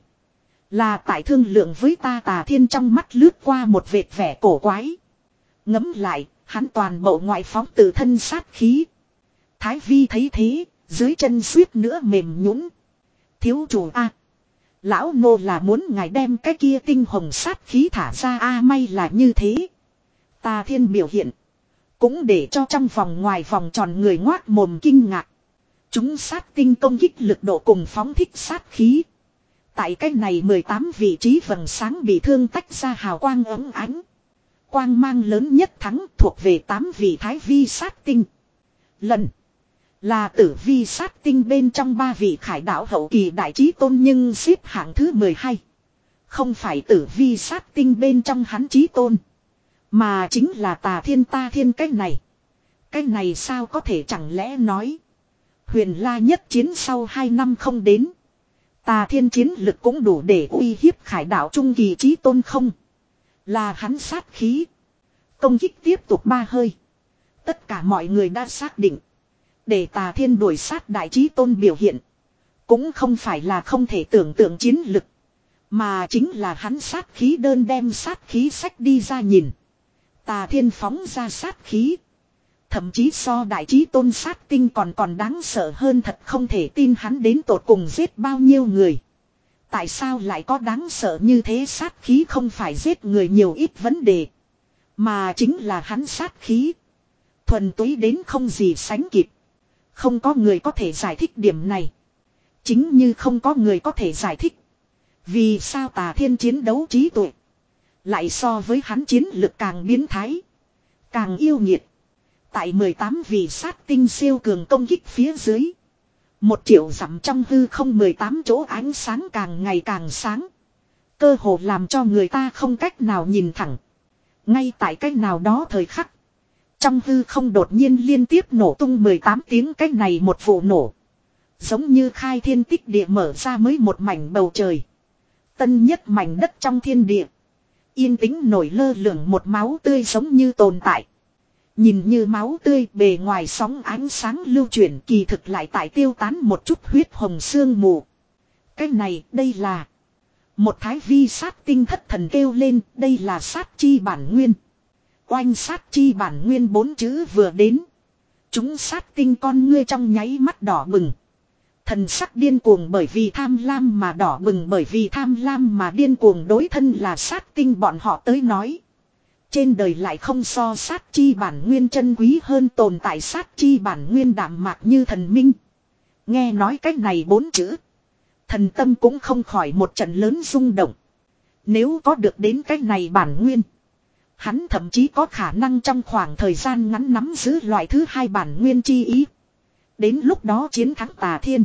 là tại thương lượng với ta. Tà Thiên trong mắt lướt qua một vệt vẻ cổ quái. Ngấm lại, hắn toàn bộ ngoại phóng từ thân sát khí. Thái Vi thấy thế, dưới chân suýt nữa mềm nhũn. Thiếu chủ a, lão nô là muốn ngài đem cái kia tinh hồng sát khí thả ra a. May là như thế. Tà Thiên biểu hiện cũng để cho trong vòng ngoài vòng tròn người ngoác mồm kinh ngạc. Chúng sát tinh công kích lực độ cùng phóng thích sát khí. Tại cái này mười tám vị trí vầng sáng bị thương tách ra hào quang ấm ánh. Quang mang lớn nhất thắng thuộc về tám vị Thái Vi sát tinh. Lần là Tử Vi sát tinh bên trong ba vị khải đạo hậu kỳ đại chí tôn, nhưng xếp hạng thứ mười hai. Không phải Tử Vi sát tinh bên trong hắn chí tôn, mà chính là Tà Thiên. Ta Thiên cái này. Cái này sao có thể, chẳng lẽ nói Huyền La nhất chiến sau hai năm không đến. Tà Thiên chiến lực cũng đủ để uy hiếp khải đạo trung kỳ chí tôn không? Là hắn sát khí. Công kích tiếp tục ba hơi. Tất cả mọi người đã xác định. Để Tà Thiên đuổi sát đại chí tôn biểu hiện. Cũng không phải là không thể tưởng tượng chiến lực. Mà chính là hắn sát khí đơn đem sát khí sách đi ra nhìn. Tà Thiên phóng ra sát khí. Thậm chí so đại chí tôn sát tinh còn còn đáng sợ hơn. Thật không thể tin hắn đến tột cùng giết bao nhiêu người. Tại sao lại có đáng sợ như thế? Sát khí không phải giết người nhiều ít vấn đề, mà chính là hắn sát khí thuần túy đến không gì sánh kịp. Không có người có thể giải thích điểm này. Chính như không có người có thể giải thích vì sao Tà Thiên chiến đấu trí tuệ lại so với hắn chiến lực càng biến thái, càng yêu nghiệt. Tại mười tám vị sát tinh siêu cường công kích phía dưới, một triệu dặm trong hư không mười tám chỗ ánh sáng càng ngày càng sáng. Cơ hồ làm cho người ta không cách nào nhìn thẳng. Ngay tại cách nào đó thời khắc, trong hư không đột nhiên liên tiếp nổ tung mười tám tiếng. Cách này một vụ nổ, giống như khai thiên tích địa mở ra mới một mảnh bầu trời. Tân nhất mảnh đất trong thiên địa yên tĩnh nổi lơ lửng một máu tươi giống như tồn tại. Nhìn như máu tươi, bề ngoài sóng ánh sáng lưu chuyển, kỳ thực lại tại tiêu tán một chút huyết hồng sương mù. Cái này, đây là một Thái Vi sát tinh thất thần kêu lên. Đây là sát chi bản nguyên. Oanh, sát chi bản nguyên bốn chữ vừa đến, chúng sát tinh con ngươi trong nháy mắt đỏ bừng. Thần sắc điên cuồng bởi vì tham lam mà đỏ bừng, bởi vì tham lam mà điên cuồng. Đối thân là sát tinh bọn họ tới nói, trên đời lại không so sát chi bản nguyên chân quý hơn tồn tại. Sát chi bản nguyên đạm mạc như thần minh. Nghe nói cách này bốn chữ, thần tâm cũng không khỏi một trận lớn rung động. Nếu có được đến cách này bản nguyên, hắn thậm chí có khả năng trong khoảng thời gian ngắn nắm giữ loại thứ hai bản nguyên chi ý. Đến lúc đó chiến thắng Tà Thiên,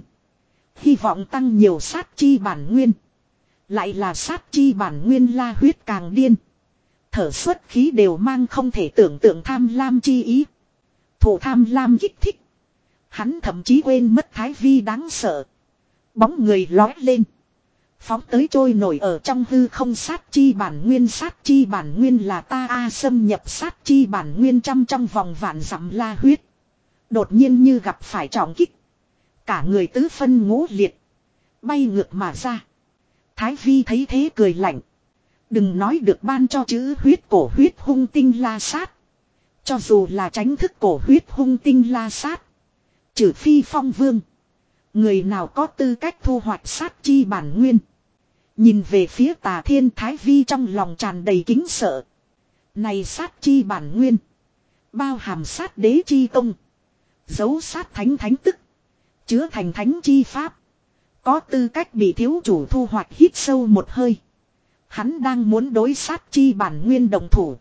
hy vọng tăng nhiều sát chi bản nguyên. Lại là sát chi bản nguyên La Huyết càng điên. Thở xuất khí đều mang không thể tưởng tượng tham lam chi ý. Thủ tham lam kích thích. Hắn thậm chí quên mất Thái Vi đáng sợ. Bóng người lói lên. Phóng tới trôi nổi ở trong hư không sát chi bản nguyên. Sát chi bản nguyên là ta a xâm nhập sát chi bản nguyên trăm trong vòng vạn dặm la huyết. Đột nhiên như gặp phải trọng kích. Cả người tứ phân ngũ liệt. Bay ngược mà ra. Thái Vi thấy thế cười lạnh. Đừng nói được ban cho chữ huyết cổ huyết hung tinh la sát. Cho dù là tránh thức cổ huyết hung tinh la sát. Trừ phi phong vương. Người nào có tư cách thu hoạch sát chi bản nguyên. Nhìn về phía Tà Thiên, Thái Vi trong lòng tràn đầy kính sợ. Này sát chi bản nguyên. Bao hàm sát đế chi công. Giấu sát thánh thánh tức. Chứa thành thánh chi pháp. Có tư cách bị thiếu chủ thu hoạch. Hít sâu một hơi. Hắn đang muốn đối sát chi bản nguyên đồng thủ.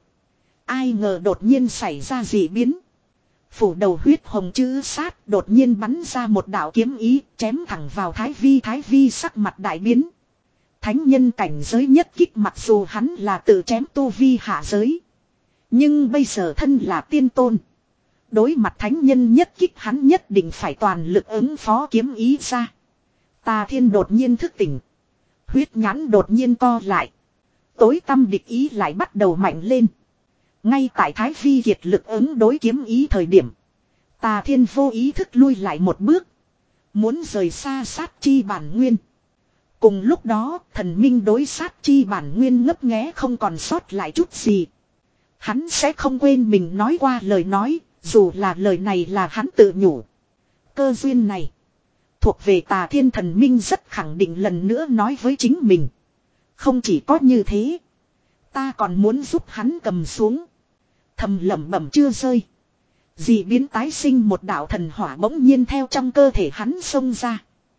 Ai ngờ đột nhiên xảy ra dị biến. Phủ đầu huyết hồng chữ sát đột nhiên bắn ra một đạo kiếm ý, chém thẳng vào Thái Vi. Thái Vi sắc mặt đại biến. Thánh nhân cảnh giới nhất kích, mặc dù hắn là tự chém tu vi hạ giới. Nhưng bây giờ thân là tiên tôn. Đối mặt thánh nhân nhất kích, hắn nhất định phải toàn lực ứng phó kiếm ý ra. Tà Thiên đột nhiên thức tỉnh. Huyết nhãn đột nhiên co lại. Tối tâm địch ý lại bắt đầu mạnh lên. Ngay tại Thái Vi kiệt lực ứng đối kiếm ý thời điểm. Tà Thiên vô ý thức lui lại một bước. Muốn rời xa sát chi bản nguyên. Cùng lúc đó, thần minh đối sát chi bản nguyên ngấp nghé không còn sót lại chút gì. Hắn sẽ không quên mình nói qua lời nói, dù là lời này là hắn tự nhủ. Cơ duyên này, thuộc về Tà Thiên, thần minh rất khẳng định lần nữa nói với chính mình. Không chỉ có như thế, ta còn muốn giúp hắn cầm xuống. Thầm lẩm bẩm chưa rơi. Dị biến tái sinh một đạo thần hỏa bỗng nhiên theo trong cơ thể hắn xông ra.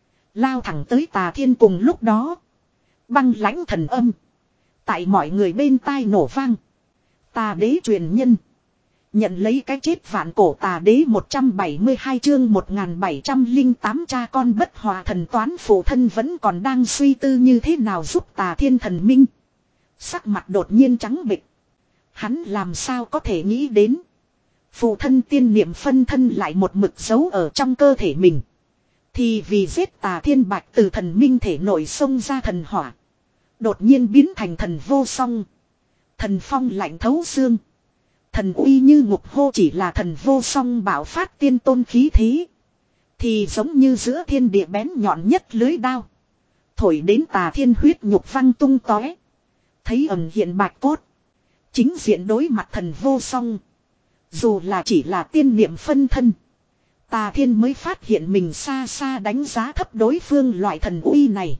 Lao thẳng tới Tà Thiên. Cùng lúc đó, băng lãnh thần âm tại mọi người bên tai nổ vang. Tà đế truyền nhân, nhận lấy cái chết vạn cổ. Tà đế một trăm bảy mươi hai chương một nghìn bảy trăm lẻ tám cha con bất hòa. Thần toán phụ thân vẫn còn đang suy tư như thế nào giúp Tà Thiên thần minh. Sắc mặt đột nhiên trắng bệch. Hắn làm sao có thể nghĩ đến phụ thân tiên niệm phân thân lại một mực giấu ở trong cơ thể mình. Thì vì giết Tà Thiên, bạch từ thần minh thể nội xông ra thần hỏa đột nhiên biến thành thần vô song. Thần phong lạnh thấu xương. Thần uy như ngục hô. Chỉ là thần vô song bạo phát tiên tôn khí thế, thì giống như giữa thiên địa bén nhọn nhất lưới đao. Thổi đến Tà Thiên huyết nhục văng tung tóe. Thấy ẩn hiện bạch cốt. Chính diện đối mặt thần vô song. Dù là chỉ là tiên niệm phân thân, Tà Thiên mới phát hiện mình xa xa đánh giá thấp đối phương. Loại thần uy này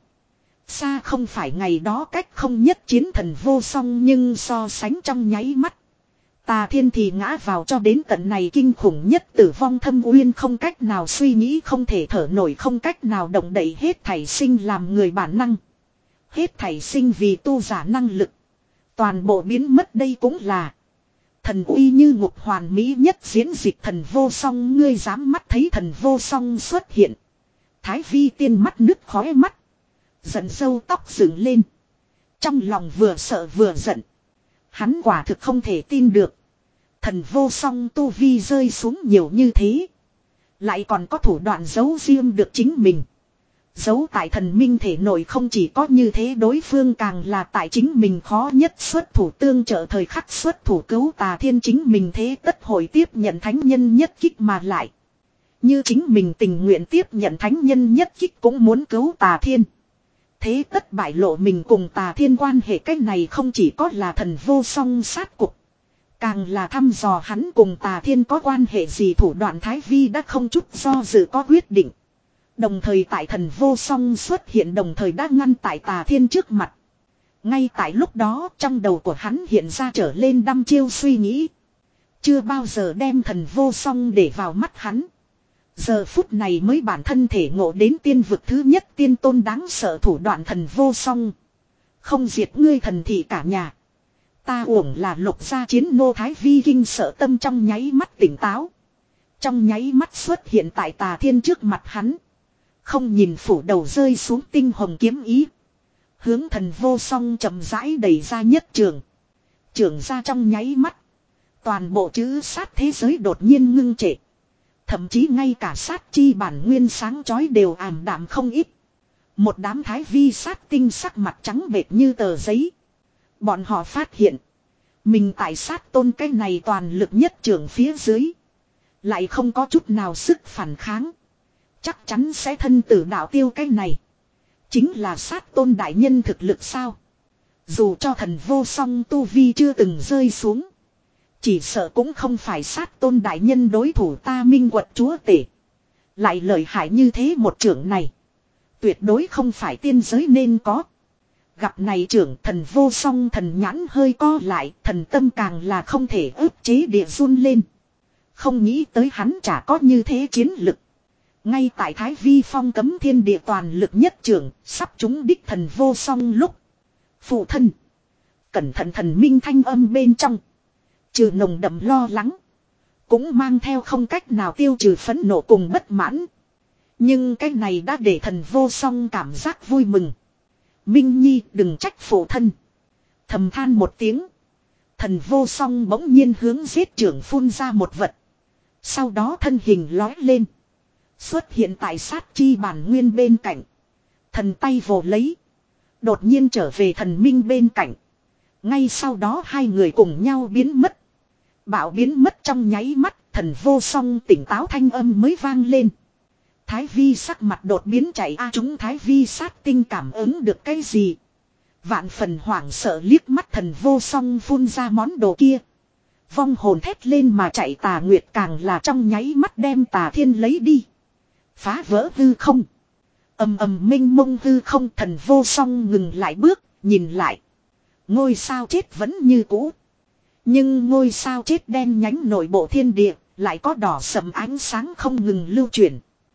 xa không phải ngày đó cách không nhất chiến thần vô song, nhưng so sánh trong nháy mắt, Tà Thiên thì ngã vào cho đến tận này kinh khủng nhất tử vong thâm uyên. Không cách nào suy nghĩ, không thể thở nổi, không cách nào động đậy. Hết thảy sinh làm người bản năng, hết thảy sinh vì tu giả năng lực, toàn bộ biến mất. Đây cũng là thần uy như ngục hoàn mỹ nhất diễn dịch. Thần vô song, ngươi dám mắt thấy thần vô song xuất hiện. Thái Vi tiên mắt nứt khóe mắt, giận sâu tóc dựng lên. Trong lòng vừa sợ vừa giận. Hắn quả thực không thể tin được. Thần vô song tu vi rơi xuống nhiều như thế, lại còn có thủ đoạn giấu riêng được chính mình. Giấu tại thần minh thể nội. Không chỉ có như thế, đối phương càng là tại chính mình khó nhất xuất thủ tương trợ thời khắc xuất thủ cứu Tà Thiên. Chính mình thế tất hội tiếp nhận thánh nhân nhất kích mà lại. Như chính mình tình nguyện tiếp nhận thánh nhân nhất kích cũng muốn cứu Tà Thiên. Thế tất bại lộ mình cùng Tà Thiên quan hệ. Cái này không chỉ có là thần vô song sát cục, càng là thăm dò hắn cùng Tà Thiên có quan hệ gì. Thủ đoạn Thái Vi đã không chút do dự có quyết định. Đồng thời tại thần vô song xuất hiện đồng thời đã ngăn tại Tà Thiên trước mặt. Ngay tại lúc đó, trong đầu của hắn hiện ra trở lên đăm chiêu suy nghĩ. Chưa bao giờ đem thần vô song để vào mắt hắn. Giờ phút này mới bản thân thể ngộ đến tiên vực thứ nhất tiên tôn đáng sợ thủ đoạn. Thần vô song, không diệt ngươi thần thị cả nhà, ta uổng là lục gia chiến nô. Thái Vi kinh sợ tâm trong nháy mắt tỉnh táo. Trong nháy mắt xuất hiện tại Tà Thiên trước mặt hắn. Không nhìn phủ đầu rơi xuống tinh hồng kiếm ý, hướng thần vô song chậm rãi đẩy ra nhất trường. Trưởng ra trong nháy mắt. Toàn bộ chữ sát thế giới đột nhiên ngưng trệ. Thậm chí ngay cả sát chi bản nguyên sáng chói đều ảm đạm không ít. Một đám thái vi sát tinh sắc mặt trắng bệch như tờ giấy. Bọn họ phát hiện. Mình tại sát tôn cái này toàn lực nhất trưởng phía dưới. Lại không có chút nào sức phản kháng. Chắc chắn sẽ thân tử đạo tiêu cái này. Chính là sát tôn đại nhân thực lực sao. Dù cho thần vô song tu vi chưa từng rơi xuống. Chỉ sợ cũng không phải sát tôn đại nhân đối thủ ta minh quật chúa tể. Lại lợi hại như thế một trưởng này. Tuyệt đối không phải tiên giới nên có. Gặp này trưởng thần vô song thần nhãn hơi co lại. Thần tâm càng là không thể ức chế địa run lên. Không nghĩ tới hắn chả có như thế chiến lực. Ngay tại Thái Vi phong cấm thiên địa toàn lực nhất trưởng. Sắp trúng đích thần vô song lúc. Phụ thân. Cẩn thận thần minh thanh âm bên trong. Trừ nồng đậm lo lắng. Cũng mang theo không cách nào tiêu trừ phẫn nộ cùng bất mãn. Nhưng cái này đã để thần vô song cảm giác vui mừng. Minh Nhi đừng trách phụ thân. Thầm than một tiếng. Thần vô song bỗng nhiên hướng giết trưởng phun ra một vật. Sau đó thân hình lói lên. Xuất hiện tại sát chi bản nguyên bên cạnh. Thần tay vồ lấy. Đột nhiên trở về thần minh bên cạnh. Ngay sau đó hai người cùng nhau biến mất. Bạo biến mất trong nháy mắt. Thần vô song tỉnh táo thanh âm mới vang lên. Thái vi sắc mặt đột biến chạy a chúng thái vi sát tinh cảm ứng được cái gì. Vạn phần hoảng sợ liếc mắt thần vô song phun ra món đồ kia. Vong hồn thét lên mà chạy tà nguyệt càng là trong nháy mắt đem tà thiên lấy đi. Phá vỡ hư không. Ầm ầm minh mông hư không thần vô song ngừng lại bước, nhìn lại. Ngôi sao chết vẫn như cũ. Nhưng ngôi sao chết đen nhánh nội bộ thiên địa, lại có đỏ sẫm ánh sáng không ngừng lưu chuyển.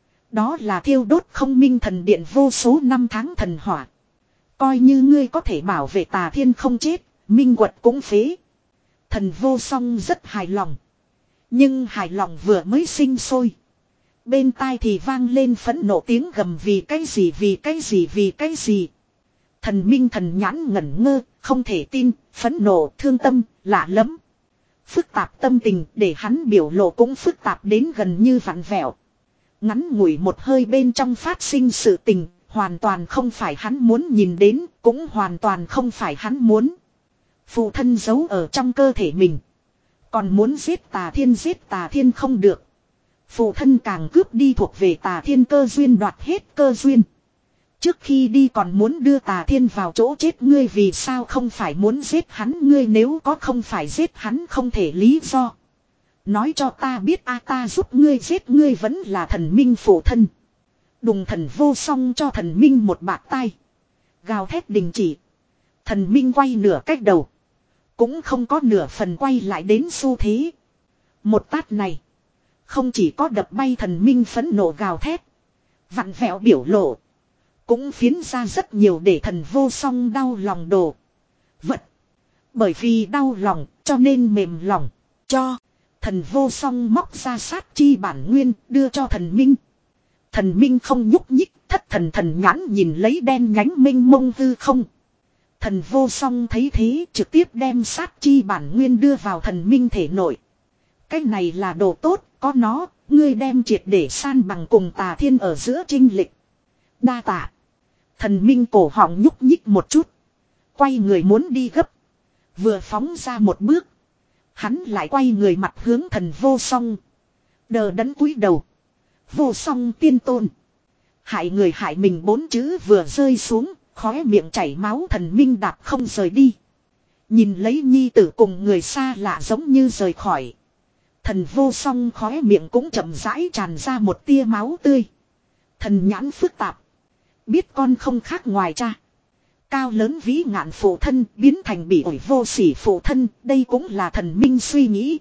Đó là thiêu đốt không minh thần điện vô số năm tháng thần hỏa. Coi như ngươi có thể bảo vệ tà thiên không chết, minh quật cũng phế. Thần vô song rất hài lòng. Nhưng hài lòng vừa mới sinh sôi. Bên tai thì vang lên phẫn nộ tiếng gầm vì cái gì vì cái gì vì cái gì. Thần minh thần nhãn ngẩn ngơ, không thể tin, phẫn nộ, thương tâm, lạ lắm. Phức tạp tâm tình để hắn biểu lộ cũng phức tạp đến gần như vặn vẹo. Ngắn ngủi một hơi bên trong phát sinh sự tình, hoàn toàn không phải hắn muốn nhìn đến, cũng hoàn toàn không phải hắn muốn. Phụ thân giấu ở trong cơ thể mình. Còn muốn giết tà thiên giết tà thiên không được. Phụ thân càng cướp đi thuộc về tà thiên cơ duyên đoạt hết cơ duyên. Trước khi đi còn muốn đưa tà thiên vào chỗ chết ngươi vì sao không phải muốn giết hắn ngươi nếu có không phải giết hắn không thể lý do. Nói cho ta biết a ta giúp ngươi giết ngươi vẫn là thần minh phụ thân. Đùng thần vô song cho thần minh một bạt tai. Gào thét đình chỉ. Thần minh quay nửa cách đầu. Cũng không có nửa phần quay lại đến xu thế. Một tát này. Không chỉ có đập bay thần minh phẫn nộ gào thét. Vặn vẹo biểu lộ. Cũng phiến ra rất nhiều để thần vô song đau lòng đồ. Vật. Bởi vì đau lòng cho nên mềm lòng. Cho. Thần vô song móc ra sát chi bản nguyên đưa cho thần minh. Thần minh không nhúc nhích thất thần thần nhãn nhìn lấy đen nhánh minh mông hư không. Thần vô song thấy thế trực tiếp đem sát chi bản nguyên đưa vào thần minh thể nội. Cái này là đồ tốt, có nó, ngươi đem triệt để san bằng cùng tà thiên ở giữa trinh lịch. Đa tạ. Thần minh cổ họng nhúc nhích một chút. Quay người muốn đi gấp. Vừa phóng ra một bước. Hắn lại quay người mặt hướng thần vô song. Đờ đẫn cúi đầu. Vô song tiên tôn. Hại người hại mình bốn chữ vừa rơi xuống. Khóe miệng chảy máu thần minh đạp không rời đi. Nhìn lấy nhi tử cùng người xa lạ giống như rời khỏi. Thần vô song khóe miệng cũng chậm rãi tràn ra một tia máu tươi. Thần nhãn phức tạp. Biết con không khác ngoài cha. Cao lớn vĩ ngạn phụ thân biến thành bỉ ổi vô sỉ phụ thân. Đây cũng là thần minh suy nghĩ.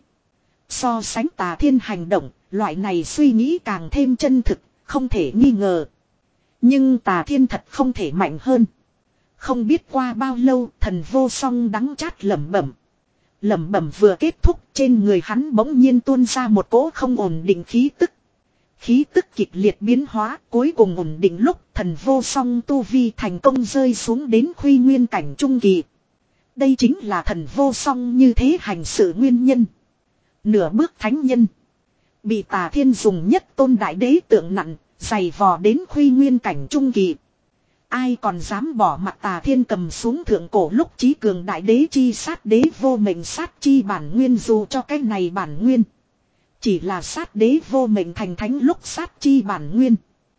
So sánh tà thiên hành động. Loại này suy nghĩ càng thêm chân thực. Không thể nghi ngờ. Nhưng tà thiên thật không thể mạnh hơn. Không biết qua bao lâu thần vô song đắng chát lẩm bẩm. Lẩm bẩm vừa kết thúc trên người hắn bỗng nhiên tuôn ra một cỗ không ổn định khí tức. Khí tức kịch liệt biến hóa cuối cùng ổn định lúc thần vô song tu vi thành công rơi xuống đến khuy nguyên cảnh trung kỳ. Đây chính là thần vô song như thế hành sự nguyên nhân. Nửa bước thánh nhân. Bị Tà Thiên dùng nhất tôn đại đế tượng nặng, giày vò đến khuy nguyên cảnh trung kỳ. Ai còn dám bỏ mặt Tà Thiên cầm xuống thượng cổ lúc chí cường đại đế chi sát đế vô mệnh sát chi bản nguyên, dù cho cái này bản nguyên. Chỉ là sát đế vô mệnh thành thánh lúc sát chi bản nguyên.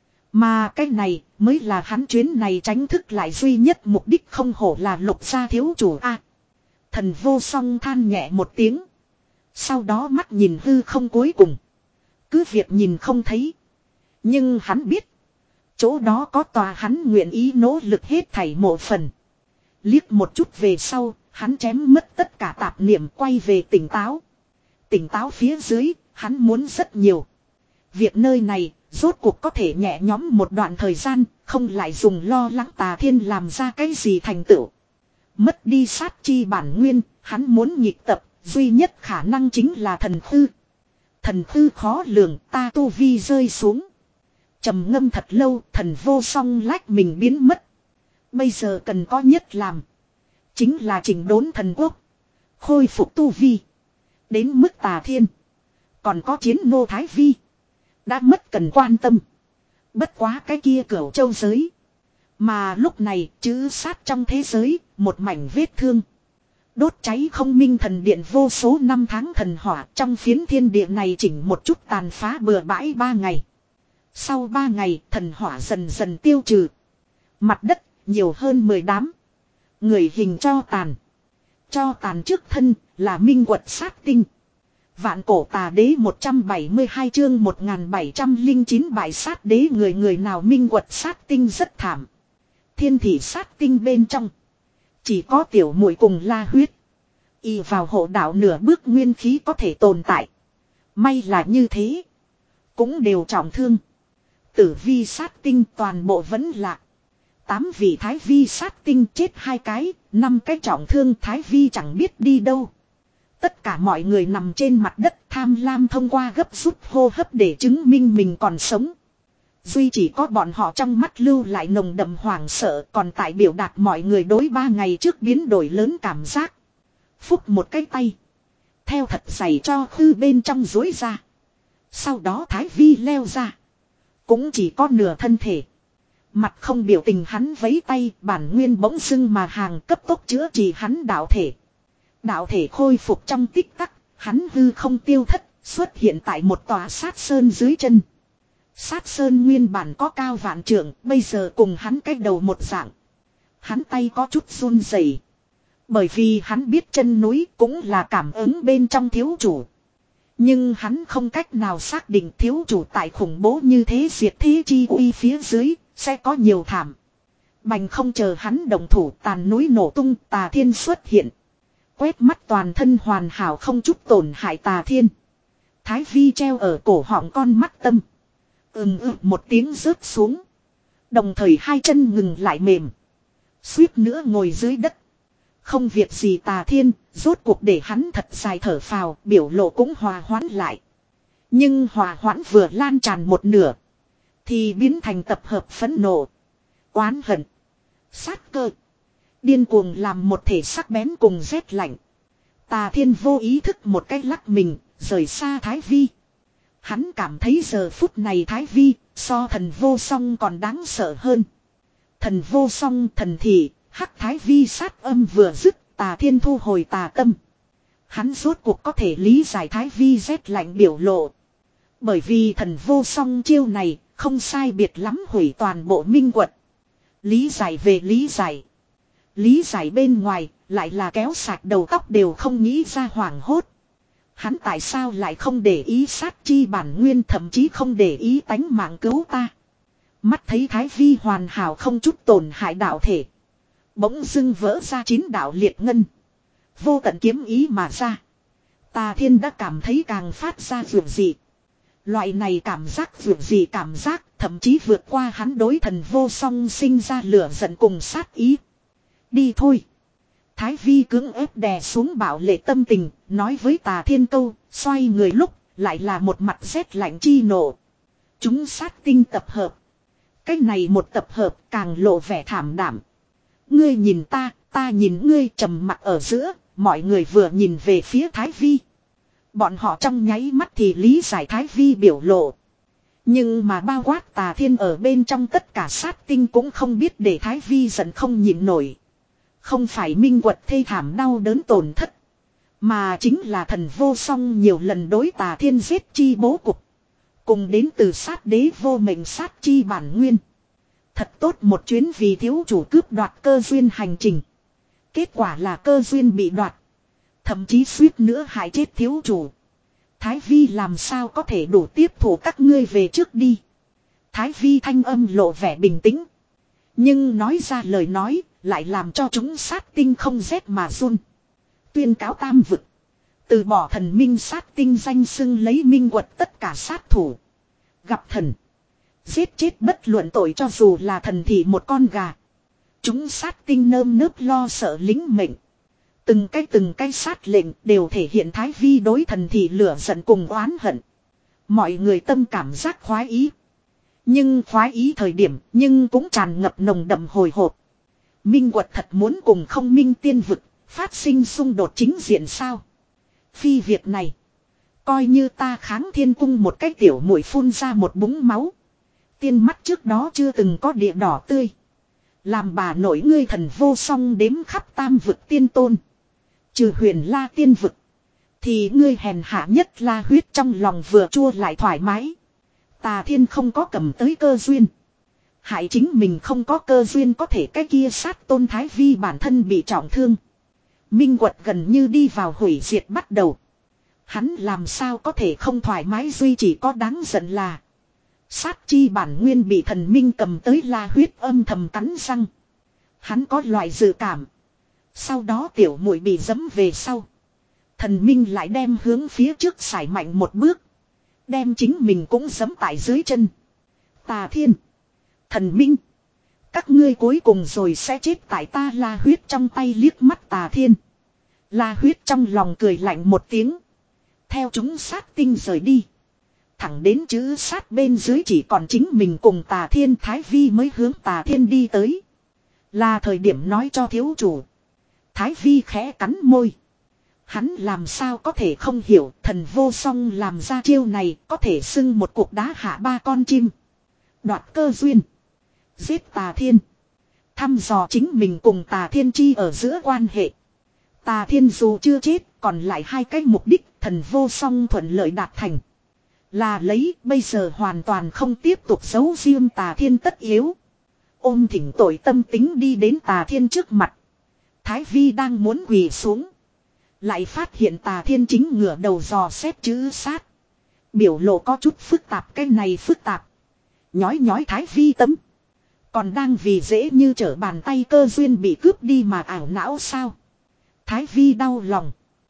Mà cái này mới là hắn chuyến này tránh thức lại duy nhất mục đích, không hổ là Lục gia thiếu chủ a. Thần vô song than nhẹ một tiếng. Sau đó mắt nhìn hư không cuối cùng. Cứ việc nhìn không thấy. Nhưng hắn biết. Chỗ đó có tòa hắn nguyện ý nỗ lực hết thảy mộ phần. Liếc một chút về sau, hắn chém mất tất cả tạp niệm, quay về tỉnh táo. Tỉnh táo phía dưới, hắn muốn rất nhiều. Việc nơi này, rốt cuộc có thể nhẹ nhõm một đoạn thời gian, không lại dùng lo lắng Tà Thiên làm ra cái gì thành tựu. Mất đi sát chi bản nguyên, hắn muốn nhịp tập, duy nhất khả năng chính là thần hư. Thần hư khó lường, ta tu vi rơi xuống. Trầm ngâm thật lâu, thần vô song lách mình biến mất. Bây giờ cần có nhất làm. Chính là chỉnh đốn thần quốc. Khôi phục tu vi. Đến mức Tà Thiên. Còn có chiến nô Thái Vi. Đã mất cần quan tâm. Bất quá cái kia cửu châu giới. Mà lúc này chữ sát trong thế giới. Một mảnh vết thương. Đốt cháy không minh thần điện vô số năm tháng thần hỏa. Trong phiến thiên địa này chỉnh một chút tàn phá bừa bãi ba ngày. Sau ba ngày thần hỏa dần dần tiêu trừ. Mặt đất nhiều hơn mười đám. Người hình cho tàn. Cho tàn trước thân là minh quật sát tinh. Vạn cổ tà đế một trăm bảy mươi hai chương một nghìn bảy trăm lẻ chín bại sát đế, người người nào minh quật sát tinh rất thảm. Thiên thị sát tinh bên trong. Chỉ có tiểu muội cùng La Huyết. Y vào hộ đạo nửa bước nguyên khí có thể tồn tại. May là như thế. Cũng đều trọng thương. Tử vi sát tinh toàn bộ vẫn lạc. Tám vị thái vi sát tinh chết hai cái. Năm cái trọng thương, thái vi chẳng biết đi đâu. Tất cả mọi người nằm trên mặt đất tham lam thông qua gấp rút hô hấp để chứng minh mình còn sống. Duy chỉ có bọn họ trong mắt lưu lại nồng đậm hoảng sợ, còn tại biểu đạt mọi người đối ba ngày trước biến đổi lớn cảm giác. Phúc một cái tay. Theo thật dày cho khư bên trong dối ra. Sau đó thái vi leo ra. Cũng chỉ có nửa thân thể. Mặt không biểu tình hắn vấy tay, bản nguyên bỗng dưng mà hàng cấp tốc chữa trị hắn đạo thể. Đạo thể khôi phục trong tích tắc, hắn hư không tiêu thất, xuất hiện tại một tòa sát sơn dưới chân. Sát sơn nguyên bản có cao vạn trượng, bây giờ cùng hắn cách đầu một dạng. Hắn tay có chút run rẩy, bởi vì hắn biết chân núi cũng là cảm ứng bên trong thiếu chủ. Nhưng hắn không cách nào xác định thiếu chủ tại khủng bố như thế diệt thế chi uy phía dưới, sẽ có nhiều thảm. Bành không chờ hắn đồng thủ, tàn núi nổ tung, Tà Thiên xuất hiện. Quét mắt toàn thân hoàn hảo không chút tổn hại Tà Thiên. Thái vi treo ở cổ họng con mắt tâm. Ừm ừm một tiếng rớt xuống. Đồng thời hai chân ngừng lại mềm. Suýt nữa ngồi dưới đất. Không việc gì Tà Thiên, rốt cuộc để hắn thật dài thở phào, biểu lộ cũng hòa hoãn lại. Nhưng hòa hoãn vừa lan tràn một nửa. Thì biến thành tập hợp phẫn nộ. Oán hận. Sát cơ. Điên cuồng làm một thể sắc bén cùng rét lạnh. Tà Thiên vô ý thức một cái lắc mình, rời xa Thái Vi. Hắn cảm thấy giờ phút này Thái Vi, so thần vô song còn đáng sợ hơn. Thần vô song thần thị, hắc Thái Vi sát âm vừa dứt, Tà Thiên thu hồi tà tâm. Hắn rốt cuộc có thể lý giải Thái Vi rét lạnh biểu lộ. Bởi vì thần vô song chiêu này, không sai biệt lắm hủy toàn bộ minh quật. Lý giải về lý giải. Lý giải bên ngoài, lại là kéo sạch đầu tóc đều không nghĩ ra hoảng hốt. Hắn tại sao lại không để ý sát chi bản nguyên, thậm chí không để ý tánh mạng cứu ta. Mắt thấy Thái Vi hoàn hảo không chút tổn hại đạo thể. Bỗng dưng vỡ ra chín đạo liệt ngân. Vô tận kiếm ý mà ra. Tà Thiên đã cảm thấy càng phát ra vượt dị. Loại này cảm giác vượt dị cảm giác, thậm chí vượt qua hắn đối thần vô song sinh ra lửa giận cùng sát ý. Đi thôi. Thái Vi cưỡng ép đè xuống bạo lệ tâm tình, nói với Tà Thiên câu, xoay người lúc, lại là một mặt rét lạnh chi nổ. Chúng sát tinh tập hợp. Cách này một tập hợp càng lộ vẻ thảm đảm. Ngươi nhìn ta, ta nhìn ngươi trầm mặc ở giữa, mọi người vừa nhìn về phía Thái Vi. Bọn họ trong nháy mắt thì lý giải Thái Vi biểu lộ. Nhưng mà bao quát Tà Thiên ở bên trong tất cả sát tinh cũng không biết để Thái Vi giận không nhịn nổi. Không phải Minh Quật thê thảm đau đớn tổn thất. Mà chính là thần vô song nhiều lần đối Tà Thiên giết chi bố cục. Cùng đến từ sát đế vô mệnh sát chi bản nguyên. Thật tốt một chuyến vì thiếu chủ cướp đoạt cơ duyên hành trình. Kết quả là cơ duyên bị đoạt. Thậm chí suýt nữa hại chết thiếu chủ. Thái Vi làm sao có thể đủ tiếp thủ các ngươi về trước đi. Thái Vi thanh âm lộ vẻ bình tĩnh. Nhưng nói ra lời nói lại làm cho chúng sát tinh không rét mà run. Tuyên cáo tam vực. Từ bỏ thần minh sát tinh danh xưng lấy minh quật tất cả sát thủ. Gặp thần. Giết chết bất luận tội cho dù là thần thì một con gà. Chúng sát tinh nơm nớp lo sợ lính mệnh. Từng cái từng cái sát lệnh đều thể hiện Thái Vi đối thần thì lửa giận cùng oán hận. Mọi người tâm cảm giác khoái ý. Nhưng khoái ý thời điểm nhưng cũng tràn ngập nồng đậm hồi hộp. Minh quật thật muốn cùng không minh tiên vực phát sinh xung đột chính diện sao? Phi việc này. Coi như ta kháng thiên cung một cái tiểu muội phun ra một búng máu. Tiên mắt trước đó chưa từng có địa đỏ tươi. Làm bà nội ngươi thần vô song đếm khắp tam vực tiên tôn. Trừ huyền la tiên vực. Thì ngươi hèn hạ nhất la huyết trong lòng vừa chua lại thoải mái. Tà Thiên không có cầm tới cơ duyên. Hại chính mình không có cơ duyên có thể cái kia sát tôn Thái Vi bản thân bị trọng thương. Minh quật gần như đi vào hủy diệt bắt đầu. Hắn làm sao có thể không thoải mái duy chỉ có đáng giận là. Sát chi bản nguyên bị thần minh cầm tới la huyết âm thầm cắn răng. Hắn có loại dự cảm. Sau đó tiểu muội bị giẫm về sau. Thần minh lại đem hướng phía trước sải mạnh một bước. Đem chính mình cũng giẫm tại dưới chân. Tà Thiên. Thần minh. Các ngươi cuối cùng rồi sẽ chết tại ta la huyết trong tay liếc mắt Tà Thiên. La huyết trong lòng cười lạnh một tiếng. Theo chúng sát tinh rời đi. Thẳng đến chữ sát bên dưới chỉ còn chính mình cùng Tà Thiên Thái Vi mới hướng Tà Thiên đi tới. Là thời điểm nói cho thiếu chủ. Thái Vi khẽ cắn môi. Hắn làm sao có thể không hiểu thần vô song làm ra chiêu này có thể xưng một cục đá hạ ba con chim. Đoạt cơ duyên. Giết Tà Thiên. Thăm dò chính mình cùng Tà Thiên chi ở giữa quan hệ. Tà Thiên dù chưa chết còn lại hai cái mục đích thần vô song thuận lợi đạt thành. Là lấy bây giờ hoàn toàn không tiếp tục giấu riêng Tà Thiên tất yếu. Ôm thỉnh tội tâm tính đi đến Tà Thiên trước mặt. Thái Vi đang muốn quỳ xuống. Lại phát hiện Tà Thiên chính ngửa đầu dò xét chữ sát. Biểu lộ có chút phức tạp cái này phức tạp. Nhói nhói Thái Vi tấm. Còn đang vì dễ như trở bàn tay cơ duyên bị cướp đi mà ảo não sao. Thái Vi đau lòng.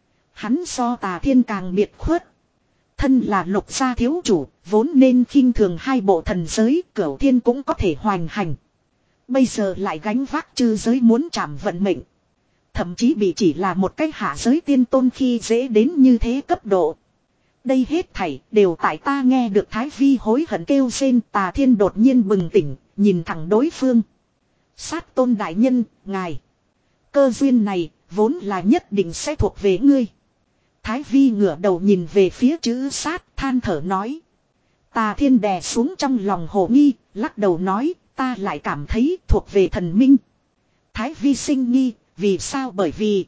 Hắn so Tà Thiên càng biệt khuất. Thân là Lục gia thiếu chủ, vốn nên khinh thường hai bộ thần giới, Cửu Thiên cũng có thể hoành hành. Bây giờ lại gánh vác chư giới muốn chạm vận mệnh. Thậm chí bị chỉ là một cách hạ giới tiên tôn khi dễ đến như thế cấp độ. Đây hết thảy đều tại ta nghe được Thái Vi hối hận kêu rên. Tà Thiên đột nhiên bừng tỉnh, nhìn thẳng đối phương. Sát tôn đại nhân, ngài. Cơ duyên này, vốn là nhất định sẽ thuộc về ngươi. Thái Vi ngửa đầu nhìn về phía chữ sát, than thở nói. Tà Thiên đè xuống trong lòng hồ nghi, lắc đầu nói, ta lại cảm thấy thuộc về thần minh. Thái Vi sinh nghi, vì sao? Bởi vì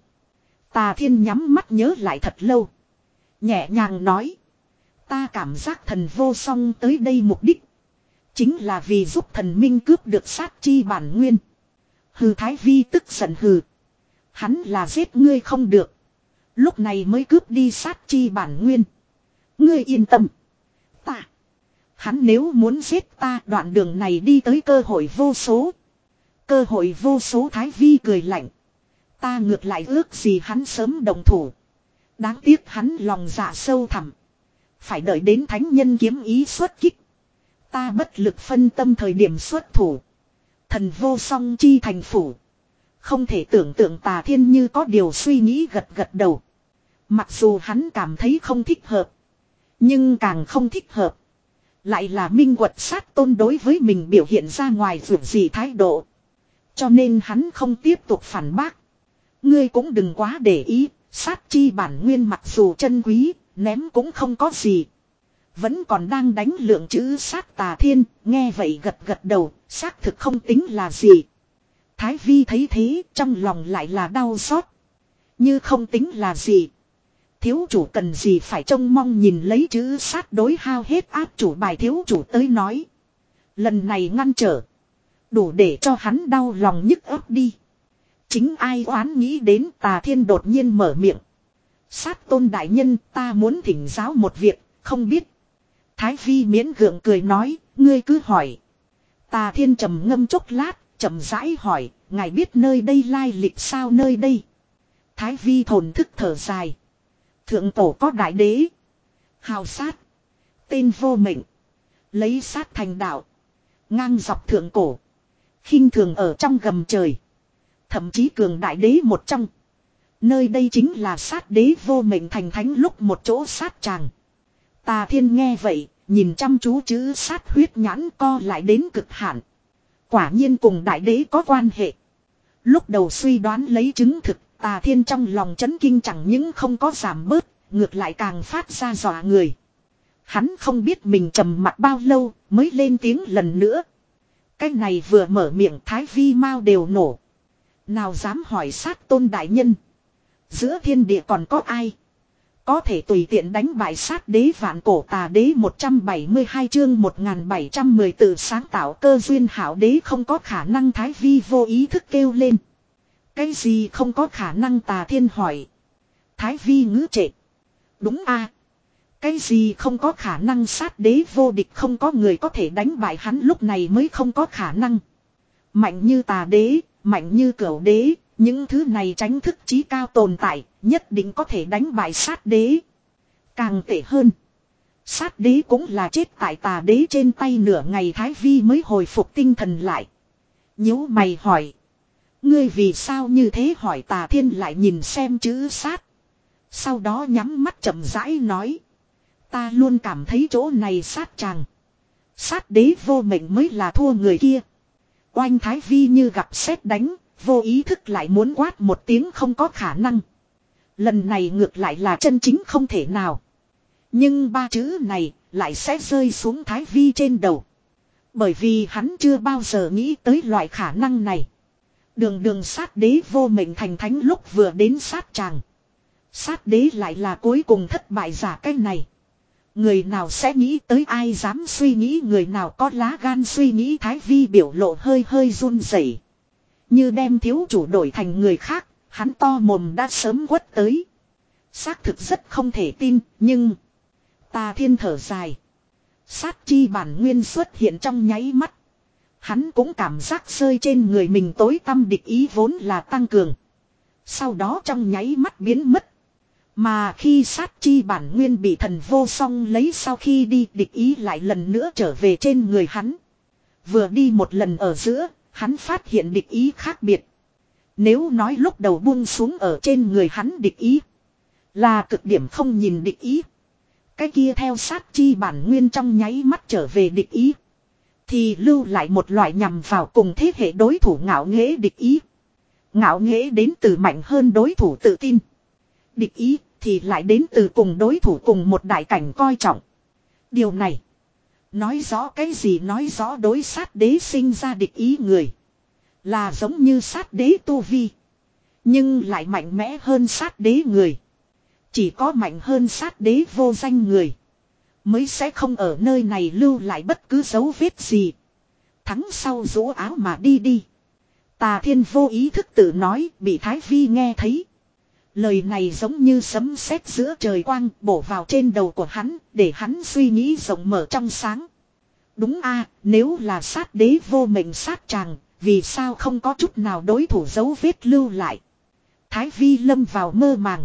Tà Thiên nhắm mắt nhớ lại thật lâu. Nhẹ nhàng nói. Ta cảm giác thần vô song tới đây mục đích. Chính là vì giúp thần minh cướp được sát chi bản nguyên. Hừ. Thái Vi tức giận hừ. Hắn là giết ngươi không được. Lúc này mới cướp đi sát chi bản nguyên. Ngươi yên tâm. Ta. Hắn nếu muốn giết ta đoạn đường này đi tới cơ hội vô số. Cơ hội vô số. Thái Vi cười lạnh. Ta ngược lại ước gì hắn sớm đồng thủ. Đáng tiếc hắn lòng dạ sâu thẳm. Phải đợi đến thánh nhân kiếm ý xuất kích. Ta bất lực phân tâm thời điểm xuất thủ. Thần vô song chi thành phủ. Không thể tưởng tượng Tà Thiên như có điều suy nghĩ gật gật đầu. Mặc dù hắn cảm thấy không thích hợp. Nhưng càng không thích hợp. Lại là minh quật sát tôn đối với mình biểu hiện ra ngoài vượt gì thái độ. Cho nên hắn không tiếp tục phản bác. Ngươi cũng đừng quá để ý, sát chi bản nguyên mặc dù chân quý, ném cũng không có gì. Vẫn còn đang đánh lượng chữ sát Tà Thiên, nghe vậy gật gật đầu, xác thực không tính là gì. Thái Vi thấy thế, trong lòng lại là đau xót. Như không tính là gì. Thiếu chủ cần gì phải trông mong nhìn lấy chữ sát đối hao hết áp chủ bài thiếu chủ tới nói. Lần này ngăn trở. Đủ để cho hắn đau lòng nhức ấp đi. Chính ai oán nghĩ đến Tà Thiên đột nhiên mở miệng. Sát tôn đại nhân ta muốn thỉnh giáo một việc, không biết. Thái Vi miễn gượng cười nói, ngươi cứ hỏi. Tà Thiên trầm ngâm chốc lát, chậm rãi hỏi, ngài biết nơi đây lai lịch sao nơi đây. Thái Vi thổn thức thở dài. Thượng cổ có đại đế. Hào sát. Tên vô mệnh. Lấy sát thành đạo. Ngang dọc thượng cổ. Khinh thường ở trong gầm trời. Thậm chí cường đại đế một trong. Nơi đây chính là sát đế vô mệnh thành thánh lúc một chỗ sát tràng. Tà Thiên nghe vậy, nhìn chăm chú chữ sát huyết nhãn co lại đến cực hạn. Quả nhiên cùng đại đế có quan hệ. Lúc đầu suy đoán lấy chứng thực, Tà Thiên trong lòng chấn kinh chẳng những không có giảm bớt, ngược lại càng phát ra dọa người. Hắn không biết mình trầm mặc bao lâu mới lên tiếng lần nữa. Cái này vừa mở miệng Thái Vi mau đều nổ. Nào dám hỏi sát tôn đại nhân. Giữa thiên địa còn có ai có thể tùy tiện đánh bại sát đế vạn cổ tà đế một trăm bảy mươi hai chương một nghìn bảy trăm mười tự sáng tạo cơ duyên hảo đế không có khả năng. Thái Vi vô ý thức kêu lên. Cái gì không có khả năng Tà Thiên hỏi. Thái Vi ngữ trệ. Đúng a, cái gì không có khả năng sát đế vô địch không có người có thể đánh bại hắn lúc này mới không có khả năng. Mạnh như tà đế, mạnh như cửu đế, những thứ này tránh thức chí cao tồn tại, nhất định có thể đánh bại sát đế. Càng tệ hơn. Sát đế cũng là chết tại tà đế trên tay nửa ngày Thái Vi mới hồi phục tinh thần lại. Nhíu mày hỏi. Ngươi vì sao như thế hỏi Tà Thiên lại nhìn xem chữ sát. Sau đó nhắm mắt chậm rãi nói. Ta luôn cảm thấy chỗ này sát chàng. Sát đế vô mệnh mới là thua người kia. Oanh Thái Vi như gặp sét đánh, vô ý thức lại muốn quát một tiếng không có khả năng. Lần này ngược lại là chân chính không thể nào. Nhưng ba chữ này lại sẽ rơi xuống Thái Vi trên đầu. Bởi vì hắn chưa bao giờ nghĩ tới loại khả năng này. Đường đường sát đế vô mệnh thành thánh lúc vừa đến sát tràng. Sát đế lại là cuối cùng thất bại giả cái này. Người nào sẽ nghĩ tới ai dám suy nghĩ người nào có lá gan suy nghĩ Thái Vi biểu lộ hơi hơi run rẩy. Như đem thiếu chủ đổi thành người khác, hắn to mồm đã sớm quất tới. Xác thực rất không thể tin, nhưng... Tà Thiên thở dài. Sát chi bản nguyên xuất hiện trong nháy mắt. Hắn cũng cảm giác rơi trên người mình tối tâm địch ý vốn là tăng cường. Sau đó trong nháy mắt biến mất. Mà khi sát chi bản nguyên bị thần vô song lấy sau khi đi địch ý lại lần nữa trở về trên người hắn. Vừa đi một lần ở giữa, hắn phát hiện địch ý khác biệt. Nếu nói lúc đầu buông xuống ở trên người hắn địch ý. Là cực điểm không nhìn địch ý. Cái kia theo sát chi bản nguyên trong nháy mắt trở về địch ý. Thì lưu lại một loại nhằm vào cùng thế hệ đối thủ ngạo nghễ địch ý. Ngạo nghễ đến từ mạnh hơn đối thủ tự tin. Địch ý thì lại đến từ cùng đối thủ cùng một đại cảnh coi trọng. Điều này nói rõ cái gì nói rõ đối sát đế sinh ra địch ý người. Là giống như sát đế tu vi. Nhưng lại mạnh mẽ hơn sát đế người. Chỉ có mạnh hơn sát đế vô danh người. Mới sẽ không ở nơi này lưu lại bất cứ dấu vết gì. Thắng sau rũ áo mà đi đi. Tà Thiên vô ý thức tự nói bị Thái Vi nghe thấy. Lời này giống như sấm sét giữa trời quang bổ vào trên đầu của hắn. Để hắn suy nghĩ rộng mở trong sáng. Đúng a, nếu là sát đế vô mệnh sát tràng. Vì sao không có chút nào đối thủ dấu vết lưu lại. Thái Vi lâm vào mơ màng.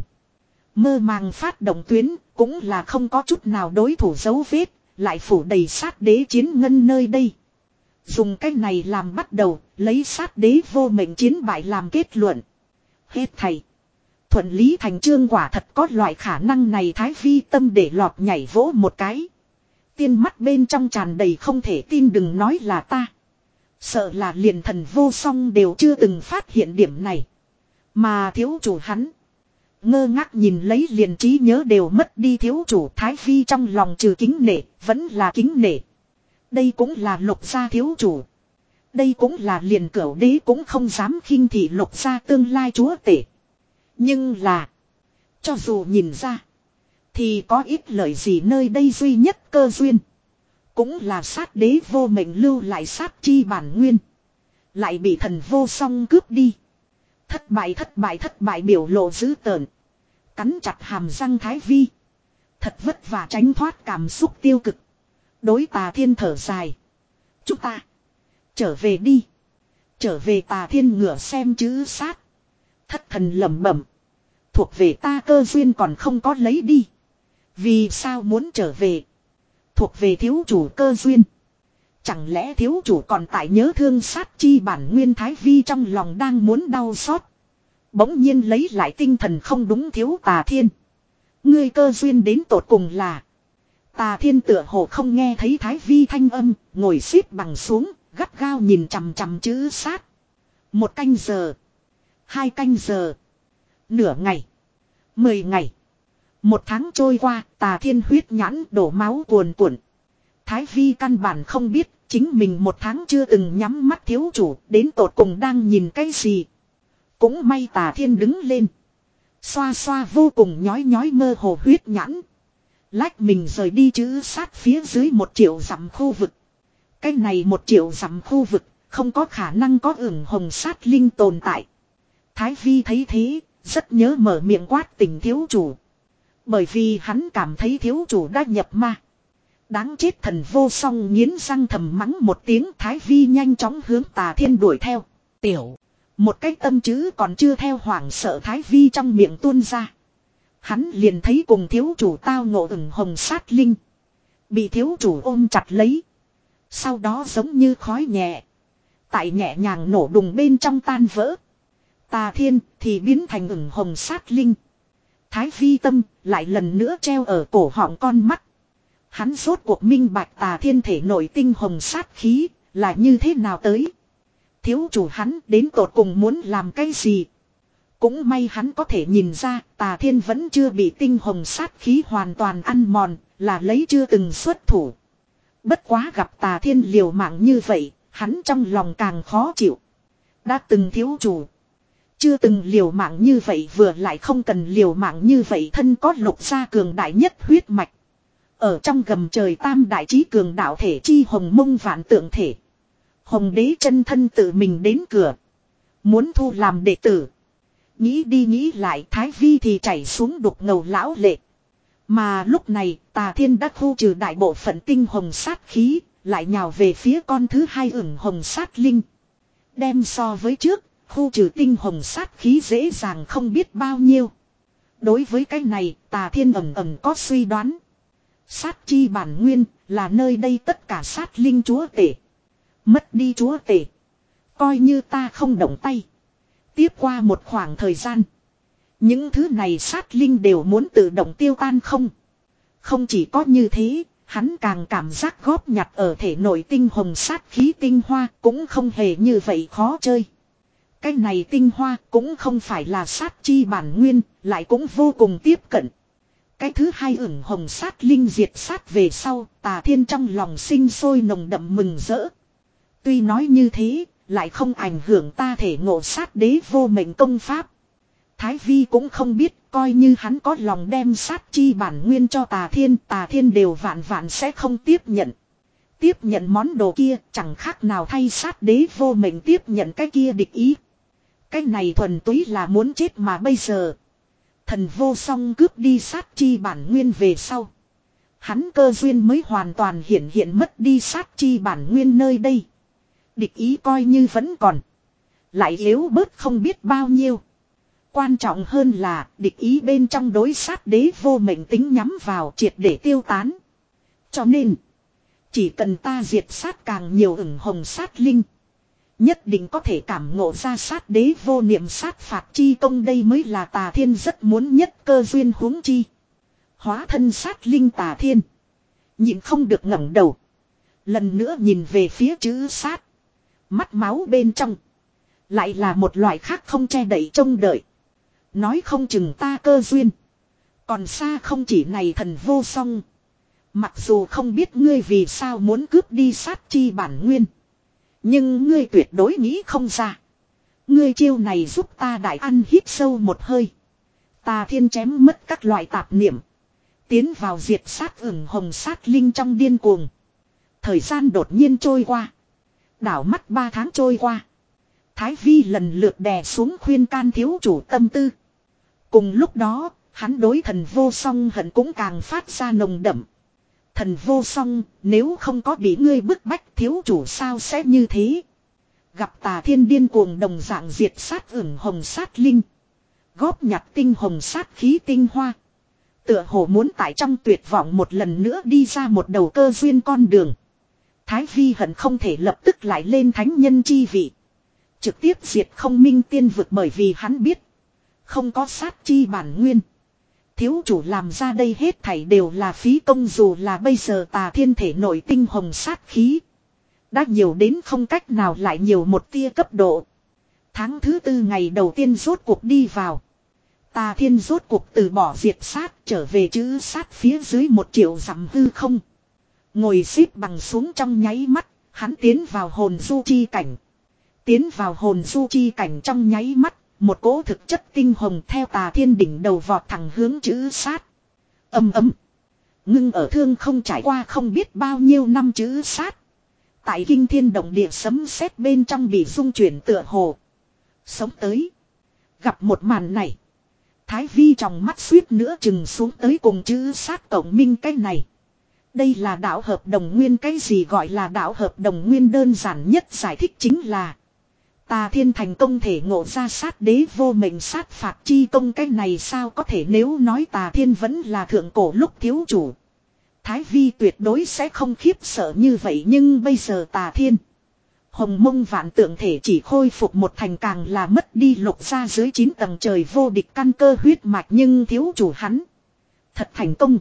Mơ màng phát động tuyến cũng là không có chút nào đối thủ dấu vết. Lại phủ đầy sát đế chiến ngân nơi đây. Dùng cách này làm bắt đầu. Lấy sát đế vô mệnh chiến bại làm kết luận. Hết thầy. Thuận lý thành chương quả thật có loại khả năng này. Thái Vi tâm để lọt nhảy vỗ một cái. Tiên mắt bên trong tràn đầy không thể tin đừng nói là ta. Sợ là liền thần vô song đều chưa từng phát hiện điểm này. Mà thiếu chủ hắn. Ngơ ngác nhìn lấy liền trí nhớ đều mất đi thiếu chủ Thái Vi trong lòng trừ kính nể, vẫn là kính nể. Đây cũng là Lục gia thiếu chủ. Đây cũng là liền cửu đế cũng không dám khinh thị Lục gia tương lai chúa tể. Nhưng là, cho dù nhìn ra, thì có ít lợi gì nơi đây duy nhất cơ duyên. Cũng là sát đế vô mệnh lưu lại sát chi bản nguyên. Lại bị thần vô song cướp đi. Thất bại thất bại thất bại biểu lộ dữ tợn. Cắn chặt hàm răng Thái Vi. Thật vất vả tránh thoát cảm xúc tiêu cực. Đối Tà Thiên thở dài. Chúng ta trở về đi. Trở về Tà Thiên ngửa xem chữ sát. Thất thần lẩm bẩm. Thuộc về ta cơ duyên còn không có lấy đi. Vì sao muốn trở về? Thuộc về thiếu chủ cơ duyên. Chẳng lẽ thiếu chủ còn tại nhớ thương sát chi bản nguyên Thái Vi trong lòng đang muốn đau xót. Bỗng nhiên lấy lại tinh thần không đúng thiếu Tà Thiên. Ngươi cơ duyên đến tột cùng là. Tà Thiên tựa hồ không nghe thấy Thái Vi thanh âm, ngồi xếp bằng xuống, gắt gao nhìn chằm chằm chữ sát. Một canh giờ. Hai canh giờ. Nửa ngày. Mười ngày. Một tháng trôi qua, Tà Thiên huyết nhãn đổ máu cuồn cuộn. Thái Vi căn bản không biết, chính mình một tháng chưa từng nhắm mắt thiếu chủ, đến tột cùng đang nhìn cái gì. Cũng may Tà Thiên đứng lên. Xoa xoa vô cùng nhói nhói mơ hồ huyết nhãn. Lách mình rời đi chữ sát phía dưới một triệu dặm khu vực. Cái này một triệu dặm khu vực, không có khả năng có ửng hồng sát linh tồn tại. Thái Vi thấy thế, rất nhớ mở miệng quát tình thiếu chủ. Bởi vì hắn cảm thấy thiếu chủ đã nhập ma. Đáng chết thần vô song nghiến răng thầm mắng một tiếng. Thái Vi nhanh chóng hướng Tà Thiên đuổi theo. Tiểu. Một cái tâm chữ còn chưa theo hoảng sợ Thái Vi trong miệng tuôn ra. Hắn liền thấy cùng thiếu chủ tao ngộ ửng hồng sát linh. Bị thiếu chủ ôm chặt lấy. Sau đó giống như khói nhẹ. Tại nhẹ nhàng nổ đùng bên trong tan vỡ. Tà Thiên thì biến thành ửng hồng sát linh. Thái Vi tâm lại lần nữa treo ở cổ họng con mắt. Hắn rốt cuộc minh bạch Tà Thiên thể nội tinh hồng sát khí là như thế nào tới. Thiếu chủ hắn đến tột cùng muốn làm cái gì. Cũng may hắn có thể nhìn ra Tà Thiên vẫn chưa bị tinh hồng sát khí hoàn toàn ăn mòn, là lấy chưa từng xuất thủ. Bất quá gặp Tà Thiên liều mạng như vậy, hắn trong lòng càng khó chịu. Đã từng thiếu chủ. Chưa từng liều mạng như vậy vừa lại không cần liều mạng như vậy thân có Lục gia cường đại nhất huyết mạch. Ở trong gầm trời tam đại trí cường đạo thể chi hồng mông vạn tượng thể. Hồng đế chân thân tự mình đến cửa. Muốn thu làm đệ tử. Nghĩ đi nghĩ lại Thái Vi thì chảy xuống đục ngầu lão lệ. Mà lúc này Tà Thiên đã khu trừ đại bộ phận tinh hồng sát khí. Lại nhào về phía con thứ hai ửng hồng sát linh. Đem so với trước. Khu trừ tinh hồng sát khí dễ dàng không biết bao nhiêu. Đối với cái này Tà Thiên ẩn ẩn có suy đoán. Sát chi bản nguyên là nơi đây tất cả sát linh chúa tể. Mất đi chúa tể. Coi như ta không động tay. Tiếp qua một khoảng thời gian. Những thứ này sát linh đều muốn tự động tiêu tan không. Không chỉ có như thế. Hắn càng cảm giác góp nhặt ở thể nội tinh hồng sát khí tinh hoa cũng không hề như vậy khó chơi. Cái này tinh hoa cũng không phải là sát chi bản nguyên, lại cũng vô cùng tiếp cận. Cái thứ hai ửng hồng sát linh diệt sát về sau, Tà Thiên trong lòng sinh sôi nồng đậm mừng rỡ. Tuy nói như thế, lại không ảnh hưởng ta thể ngộ sát đế vô mệnh công pháp. Thái Vi cũng không biết, coi như hắn có lòng đem sát chi bản nguyên cho Tà Thiên, Tà Thiên đều vạn vạn sẽ không tiếp nhận. Tiếp nhận món đồ kia chẳng khác nào thay sát đế vô mệnh tiếp nhận cái kia địch ý. Cái này thuần túy là muốn chết mà bây giờ. Thần vô song cướp đi sát chi bản nguyên về sau. Hắn cơ duyên mới hoàn toàn hiện hiện mất đi sát chi bản nguyên nơi đây. Địch ý coi như vẫn còn. Lại yếu bớt không biết bao nhiêu. Quan trọng hơn là địch ý bên trong đối sát đế vô mệnh tính nhắm vào triệt để tiêu tán. Cho nên. Chỉ cần ta diệt sát càng nhiều ửng hồng sát linh. Nhất định có thể cảm ngộ ra sát đế vô niệm sát phạt chi công đây mới là Tà Thiên rất muốn nhất cơ duyên huống chi. Hóa thân sát linh Tà Thiên. Nhìn không được ngẩng đầu. Lần nữa nhìn về phía chữ sát. Mắt máu bên trong. Lại là một loại khác không che đậy trông đợi. Nói không chừng ta cơ duyên. Còn xa không chỉ này thần vô song. Mặc dù không biết ngươi vì sao muốn cướp đi sát chi bản nguyên. Nhưng ngươi tuyệt đối nghĩ không ra. Ngươi chiêu này giúp ta đại ăn hít sâu một hơi. Tà Thiên chém mất các loại tạp niệm. Tiến vào diệt sát ửng hồng sát linh trong điên cuồng. Thời gian đột nhiên trôi qua. Đảo mắt ba tháng trôi qua. Thái Vi lần lượt đè xuống khuyên can thiếu chủ tâm tư. Cùng lúc đó, hắn đối thần vô song hận cũng càng phát ra nồng đậm. Thần vô song, nếu không có bị ngươi bức bách thiếu chủ sao sẽ như thế. Gặp Tà Thiên điên cuồng đồng dạng diệt sát ửng hồng sát linh. Góp nhặt tinh hồng sát khí tinh hoa. Tựa hồ muốn tại trong tuyệt vọng một lần nữa đi ra một đầu cơ duyên con đường. Thái Vi hận không thể lập tức lại lên thánh nhân chi vị. Trực tiếp diệt không minh tiên vực bởi vì hắn biết. Không có sát chi bản nguyên. Thiếu chủ làm ra đây hết thảy đều là phí công dù là bây giờ Tà Thiên thể nội tinh hồng sát khí. Đã nhiều đến không cách nào lại nhiều một tia cấp độ. Tháng thứ tư ngày đầu tiên rốt cuộc đi vào. Tà Thiên rốt cuộc từ bỏ diệt sát trở về chữ sát phía dưới một triệu dặm hư không. Ngồi xếp bằng xuống trong nháy mắt, hắn tiến vào hồn du chi cảnh. Tiến vào hồn du chi cảnh trong nháy mắt, một cỗ thực chất tinh hồng theo Tà Thiên đỉnh đầu vọt thẳng hướng chữ sát. Âm ấm. Ngưng ở thương không trải qua không biết bao nhiêu năm chữ sát. Tại kinh thiên động địa sấm sét bên trong bị rung chuyển tựa hồ. Sống tới. Gặp một màn này. Thái Vi trong mắt suýt nữa chừng xuống tới cùng chữ sát tổng minh cái này. Đây là đạo hợp đồng nguyên, cái gì gọi là đạo hợp đồng nguyên đơn giản nhất giải thích chính là. Tà Thiên thành công thể ngộ ra sát đế vô mệnh sát phạt chi công, cái này sao có thể, nếu nói Tà Thiên vẫn là thượng cổ lúc thiếu chủ. Thái Vi tuyệt đối sẽ không khiếp sợ như vậy, nhưng bây giờ Tà Thiên. Hồng mông vạn tượng thể chỉ khôi phục một thành, càng là mất đi lục ra dưới chín tầng trời vô địch căn cơ huyết mạch, nhưng thiếu chủ hắn. Thật thành công.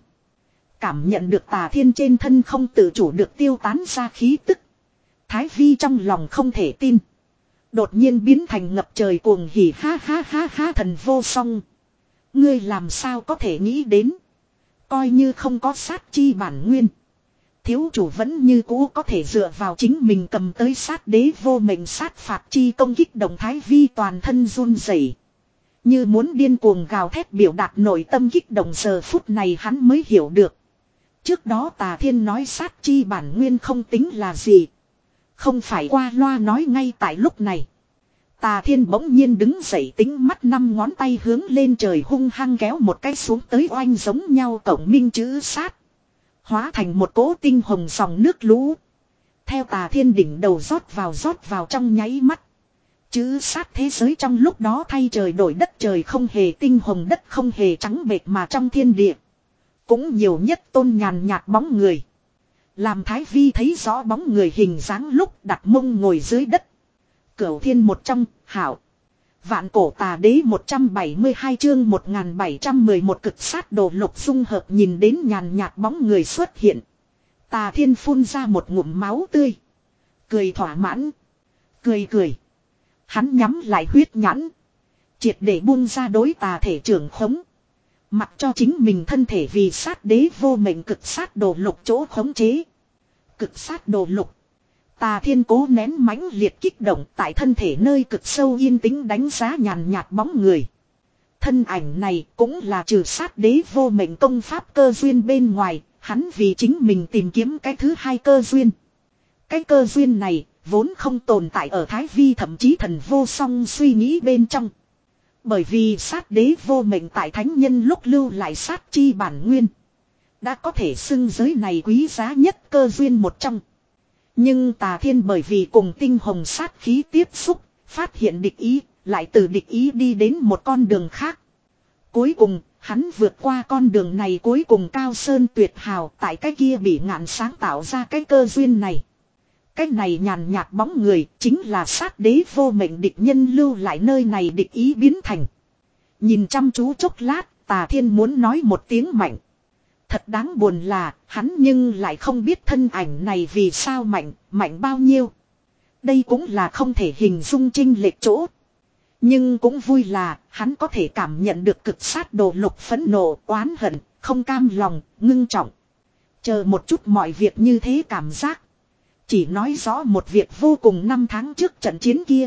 Cảm nhận được Tà Thiên trên thân không tự chủ được tiêu tán ra khí tức. Thái Vi trong lòng không thể tin. Đột nhiên biến thành ngập trời cuồng hỉ, ha ha ha ha, thần vô song. Ngươi làm sao có thể nghĩ đến. Coi như không có sát chi bản nguyên. Thiếu chủ vẫn như cũ có thể dựa vào chính mình cầm tới sát đế vô mệnh sát phạt chi công, kích động Thái Vi toàn thân run rẩy, như muốn điên cuồng gào thét biểu đạt nội tâm kích động. Giờ phút này hắn mới hiểu được. Trước đó Tà Thiên nói sát chi bản nguyên không tính là gì. Không phải qua loa nói. Ngay tại lúc này, Tà Thiên bỗng nhiên đứng dậy, tính mắt năm ngón tay hướng lên trời hung hăng kéo một cái xuống tới, oanh giống nhau cổng minh chữ sát. Hóa thành một cỗ tinh hồng dòng nước lũ. Theo Tà Thiên đỉnh đầu rót vào rót vào trong nháy mắt. Chữ sát thế giới trong lúc đó thay trời đổi đất, trời không hề tinh hồng, đất không hề trắng bệt, mà trong thiên địa cũng nhiều nhất tôn nhàn nhạt bóng người. Làm Thái Vi thấy rõ bóng người hình dáng lúc đặt mông ngồi dưới đất. Cửu thiên một trong, hảo. Vạn cổ tà đế một trăm bảy mươi hai chương một nghìn bảy trăm mười một cực sát đồ lục dung hợp, nhìn đến nhàn nhạt bóng người xuất hiện. Tà Thiên phun ra một ngụm máu tươi. Cười thỏa mãn. Cười cười. Hắn nhắm lại huyết nhãn. Triệt để buông ra đối tà thể trưởng khống. Mặc cho chính mình thân thể vì sát đế vô mệnh cực sát đồ lục chỗ khống chế. Cực sát đồ lục. Tà Thiên cố nén mãnh liệt kích động, tại thân thể nơi cực sâu yên tĩnh đánh giá nhàn nhạt bóng người. Thân ảnh này cũng là trừ sát đế vô mệnh công pháp cơ duyên bên ngoài, hắn vì chính mình tìm kiếm cái thứ hai cơ duyên. Cái cơ duyên này vốn không tồn tại ở Thái Vi thậm chí thần vô song suy nghĩ bên trong. Bởi vì sát đế vô mệnh tại thánh nhân lúc lưu lại sát chi bản nguyên. Đã có thể xưng giới này quý giá nhất cơ duyên một trong. Nhưng Tà Thiên bởi vì cùng tinh hồng sát khí tiếp xúc, phát hiện địch ý, lại từ địch ý đi đến một con đường khác. Cuối cùng, hắn vượt qua con đường này, cuối cùng cao sơn tuyệt hào, tại cái kia bị ngạn sáng tạo ra cái cơ duyên này. Cái này nhàn nhạt bóng người chính là sát đế vô mệnh địch nhân lưu lại nơi này địch ý biến thành. Nhìn chăm chú chốc lát, Tà Thiên muốn nói một tiếng mạnh. Thật đáng buồn là, hắn nhưng lại không biết thân ảnh này vì sao mạnh, mạnh bao nhiêu. Đây cũng là không thể hình dung chênh lệch chỗ. Nhưng cũng vui là hắn có thể cảm nhận được cực sát đồ lục phẫn nộ, oán hận, không cam lòng, ngưng trọng. Chờ một chút mọi việc như thế cảm giác. Chỉ nói rõ một việc vô cùng năm tháng trước trận chiến kia.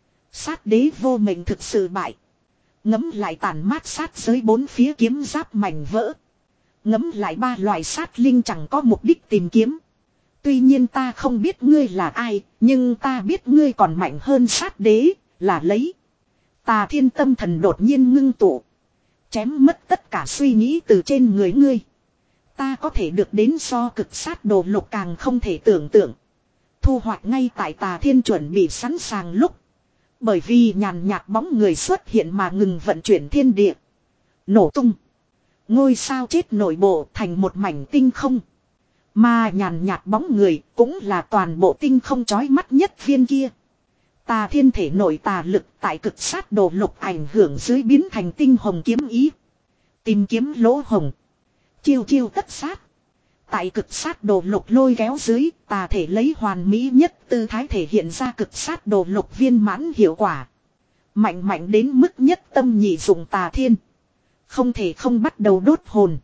Sát đế vô mệnh thực sự bại. Ngấm lại tàn mát sát giới bốn phía kiếm giáp mảnh vỡ. Ngấm lại ba loại sát linh chẳng có mục đích tìm kiếm. Tuy nhiên ta không biết ngươi là ai, nhưng ta biết ngươi còn mạnh hơn sát đế, là lấy. Tà Thiên tâm thần đột nhiên ngưng tụ. Chém mất tất cả suy nghĩ từ trên người ngươi. Ta có thể được đến so cực sát đồ lục càng không thể tưởng tượng. Thu hoạch ngay tại Tà Thiên chuẩn bị sẵn sàng lúc. Bởi vì nhàn nhạt bóng người xuất hiện mà ngừng vận chuyển thiên địa. Nổ tung. Ngôi sao chết nội bộ thành một mảnh tinh không. Mà nhàn nhạt bóng người cũng là toàn bộ tinh không chói mắt nhất viên kia. Tà Thiên thể nội tà lực tại cực sát đồ lục ảnh hưởng dưới biến thành tinh hồng kiếm ý. Tìm kiếm lỗ hồng. Chiêu chiêu tất sát. Tại cực sát đồ lục lôi kéo dưới, tà thể lấy hoàn mỹ nhất tư thái thể hiện ra cực sát đồ lục viên mãn hiệu quả. Mạnh mạnh đến mức nhất tâm nhị dụng Tà Thiên. Không thể không bắt đầu đốt hồn.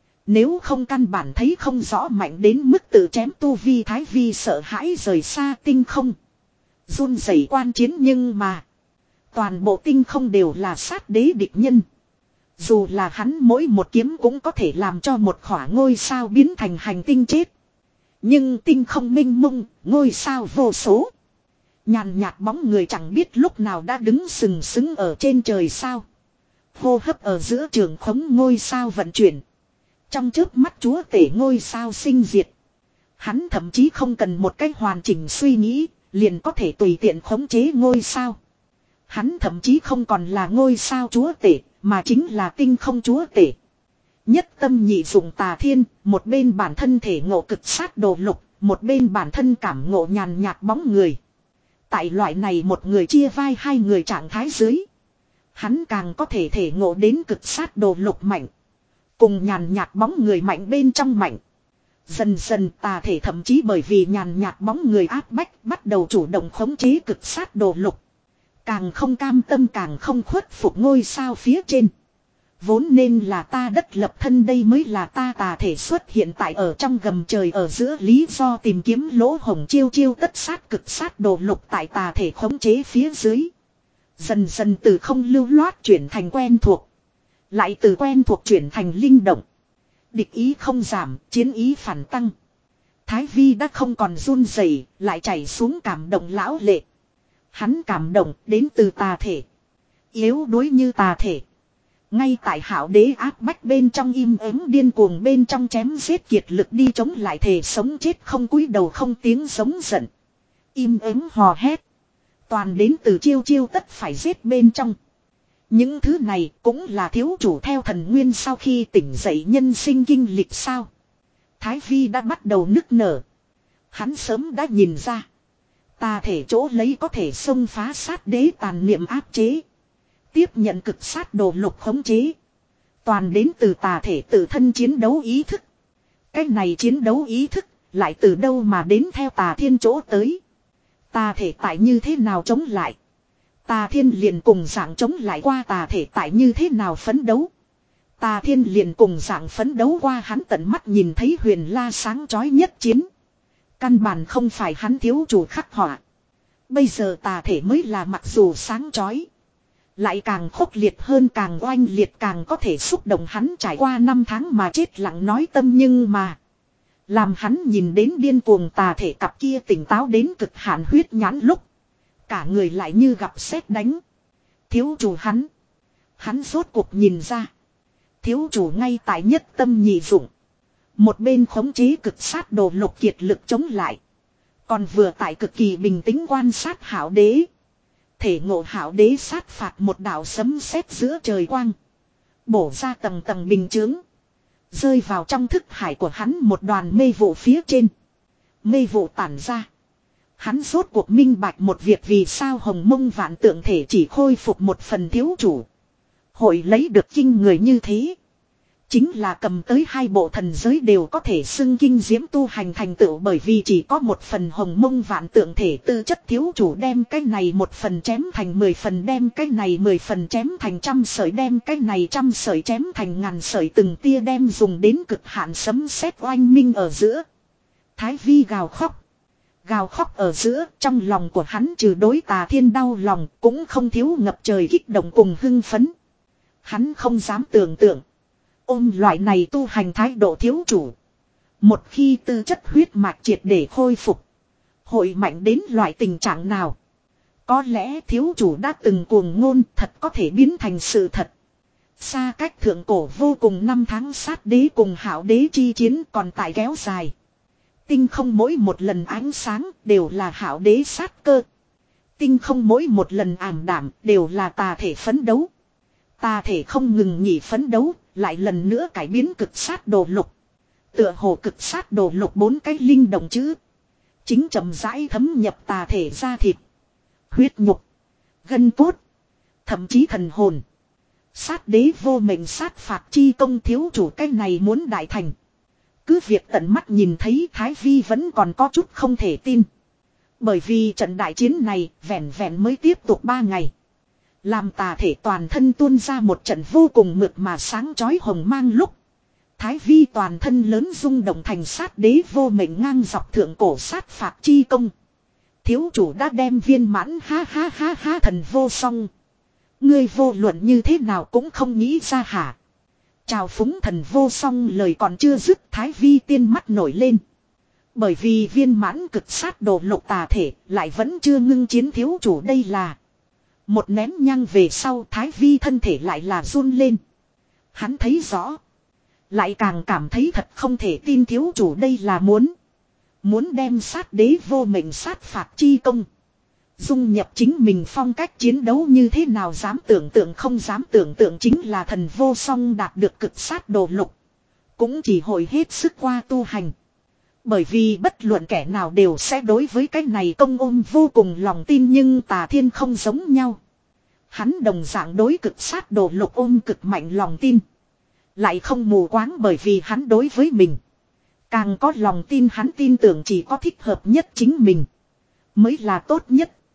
Nếu không căn bản thấy không rõ mạnh đến mức tự chém tu vi thái vi sợ hãi rời xa tinh không. Run rẩy quan chiến nhưng mà. Toàn bộ tinh không đều là sát đế địch nhân. Dù là hắn mỗi một kiếm cũng có thể làm cho một khỏa ngôi sao biến thành hành tinh chết. Nhưng tinh không minh mông, ngôi sao vô số. Nhàn nhạt bóng người chẳng biết lúc nào đã đứng sừng sững ở trên trời sao. Hô hấp ở giữa trường khống ngôi sao vận chuyển. Trong chớp mắt chúa tể ngôi sao sinh diệt. Hắn thậm chí không cần một cách hoàn chỉnh suy nghĩ, liền có thể tùy tiện khống chế ngôi sao. Hắn thậm chí không còn là ngôi sao chúa tể, mà chính là tinh không chúa tể. Nhất tâm nhị dụng Tà Thiên, một bên bản thân thể ngộ cực sát đồ lục, một bên bản thân cảm ngộ nhàn nhạt bóng người. Tại loại này một người chia vai hai người trạng thái dưới. Hắn càng có thể thể ngộ đến cực sát đồ lục mạnh. Cùng nhàn nhạt bóng người mạnh bên trong mạnh. Dần dần tà thể thậm chí bởi vì nhàn nhạt bóng người áp bách bắt đầu chủ động khống chế cực sát đồ lục. Càng không cam tâm càng không khuất phục ngôi sao phía trên. Vốn nên là ta đất lập thân đây mới là ta tà thể xuất hiện tại ở trong gầm trời ở giữa lý do tìm kiếm lỗ hồng chiêu chiêu tất sát cực sát đồ lục tại tà thể khống chế phía dưới. Dần dần từ không lưu loát chuyển thành quen thuộc. Lại từ quen thuộc chuyển thành linh động. Địch ý không giảm, chiến ý phản tăng. Thái Vi đã không còn run rẩy, lại chảy xuống cảm động lão lệ. Hắn cảm động đến từ tà thể. Yếu đuối như tà thể. Ngay tại hạo đế áp bách bên trong im ắng điên cuồng bên trong chém giết kiệt lực đi chống lại thể sống chết không cúi đầu không tiếng giống giận. Im ắng hò hét. Toàn đến từ chiêu chiêu tất phải giết bên trong. Những thứ này cũng là thiếu chủ theo thần nguyên sau khi tỉnh dậy nhân sinh kinh lịch sao. Thái Vi đã bắt đầu nức nở. Hắn sớm đã nhìn ra. Tà thể chỗ lấy có thể xông phá sát đế tàn niệm áp chế. Tiếp nhận cực sát đồ lục khống chế. Toàn đến từ tà thể tự thân chiến đấu ý thức. Cái này chiến đấu ý thức lại từ đâu mà đến theo Tà Thiên chỗ tới. Tà thể tại như thế nào chống lại. Tà Thiên liền cùng dạng chống lại qua tà thể tại như thế nào phấn đấu. Tà Thiên liền cùng dạng phấn đấu qua hắn tận mắt nhìn thấy huyền la sáng chói nhất chiến. Căn bản không phải hắn thiếu chủ khắc họa. Bây giờ tà thể mới là mặc dù sáng chói. Lại càng khốc liệt hơn càng oanh liệt càng có thể xúc động hắn trải qua năm tháng mà chết lặng nói tâm nhưng mà. Làm hắn nhìn đến điên cuồng tà thể cặp kia tỉnh táo đến cực hạn huyết nhãn lúc. Cả người lại như gặp sét đánh. Thiếu chủ hắn. Hắn rốt cuộc nhìn ra. Thiếu chủ ngay tại nhất tâm nhị dụng. Một bên khống chế cực sát đồ lục kiệt lực chống lại. Còn vừa tại cực kỳ bình tĩnh quan sát hảo đế. Thể ngộ hảo đế sát phạt một đạo sấm sét giữa trời quang. Bổ ra tầng tầng bình chướng. Rơi vào trong thức hải của hắn một đoàn mê vụ phía trên. Mê vụ tản ra. Hắn rốt cuộc minh bạch một việc vì sao hồng mông vạn tượng thể chỉ khôi phục một phần thiếu chủ. Hội lấy được kinh người như thế. Chính là cầm tới hai bộ thần giới đều có thể xưng kinh diễm tu hành thành tựu, bởi vì chỉ có một phần hồng mông vạn tượng thể tư chất thiếu chủ đem cái này một phần chém thành mười phần, đem cái này mười phần chém thành trăm sợi, đem cái này trăm sợi chém thành ngàn sợi, từng tia đem dùng đến cực hạn sấm sét oanh minh ở giữa. Thái Vi gào khóc. Gào khóc ở giữa, trong lòng của hắn trừ đối Tà Thiên đau lòng, cũng không thiếu ngập trời kích động cùng hưng phấn. Hắn không dám tưởng tượng. Ôm loại này tu hành thái độ thiếu chủ. Một khi tư chất huyết mạch triệt để khôi phục, hội mạnh đến loại tình trạng nào. Có lẽ thiếu chủ đã từng cuồng ngôn thật có thể biến thành sự thật. Xa cách thượng cổ vô cùng năm tháng, sát đế cùng hảo đế chi chiến còn tại kéo dài. Tinh không mỗi một lần ánh sáng đều là hảo đế sát cơ. Tinh không mỗi một lần ảm đạm đều là tà thể phấn đấu. Tà thể không ngừng nghỉ phấn đấu, lại lần nữa cải biến cực sát đồ lục. Tựa hồ cực sát đồ lục bốn cái linh động chữ. Chính chậm rãi thấm nhập tà thể ra thịt, huyết nhục, gân cốt, thậm chí thần hồn. Sát đế vô mệnh sát phạt chi công thiếu chủ cái này muốn đại thành. Cứ việc tận mắt nhìn thấy Thái Vi vẫn còn có chút không thể tin. Bởi vì trận đại chiến này vẹn vẹn mới tiếp tục ba ngày. Làm tà thể toàn thân tuôn ra một trận vô cùng mượt mà sáng chói hồng mang lúc. Thái Vi toàn thân lớn rung động thành sát đế vô mệnh ngang dọc thượng cổ sát phạt chi công. Thiếu chủ đã đem viên mãn, ha ha ha ha thần vô song. Ngươi vô luận như thế nào cũng không nghĩ ra hả? Chào phúng thần vô song lời còn chưa dứt, Thái Vi tiên mắt nổi lên. Bởi vì viên mãn cực sát đồ lục tà thể lại vẫn chưa ngưng chiến thiếu chủ, đây là. Một nén nhang về sau Thái Vi thân thể lại là run lên. Hắn thấy rõ. Lại càng cảm thấy thật không thể tin, thiếu chủ đây là muốn. Muốn đem sát đế vô mệnh sát phạt chi công. Dung nhập chính mình phong cách chiến đấu, như thế nào dám tưởng tượng, không dám tưởng tượng. Chính là thần vô song đạt được cực sát đồ lục. Cũng chỉ hồi hết sức qua tu hành. Bởi vì bất luận kẻ nào đều sẽ đối với cái này công ôm vô cùng lòng tin, nhưng Tà Thiên không giống nhau. Hắn đồng dạng đối cực sát đồ lục ôm cực mạnh lòng tin. Lại không mù quáng, bởi vì hắn đối với mình càng có lòng tin, hắn tin tưởng chỉ có thích hợp nhất chính mình mới là tốt nhất.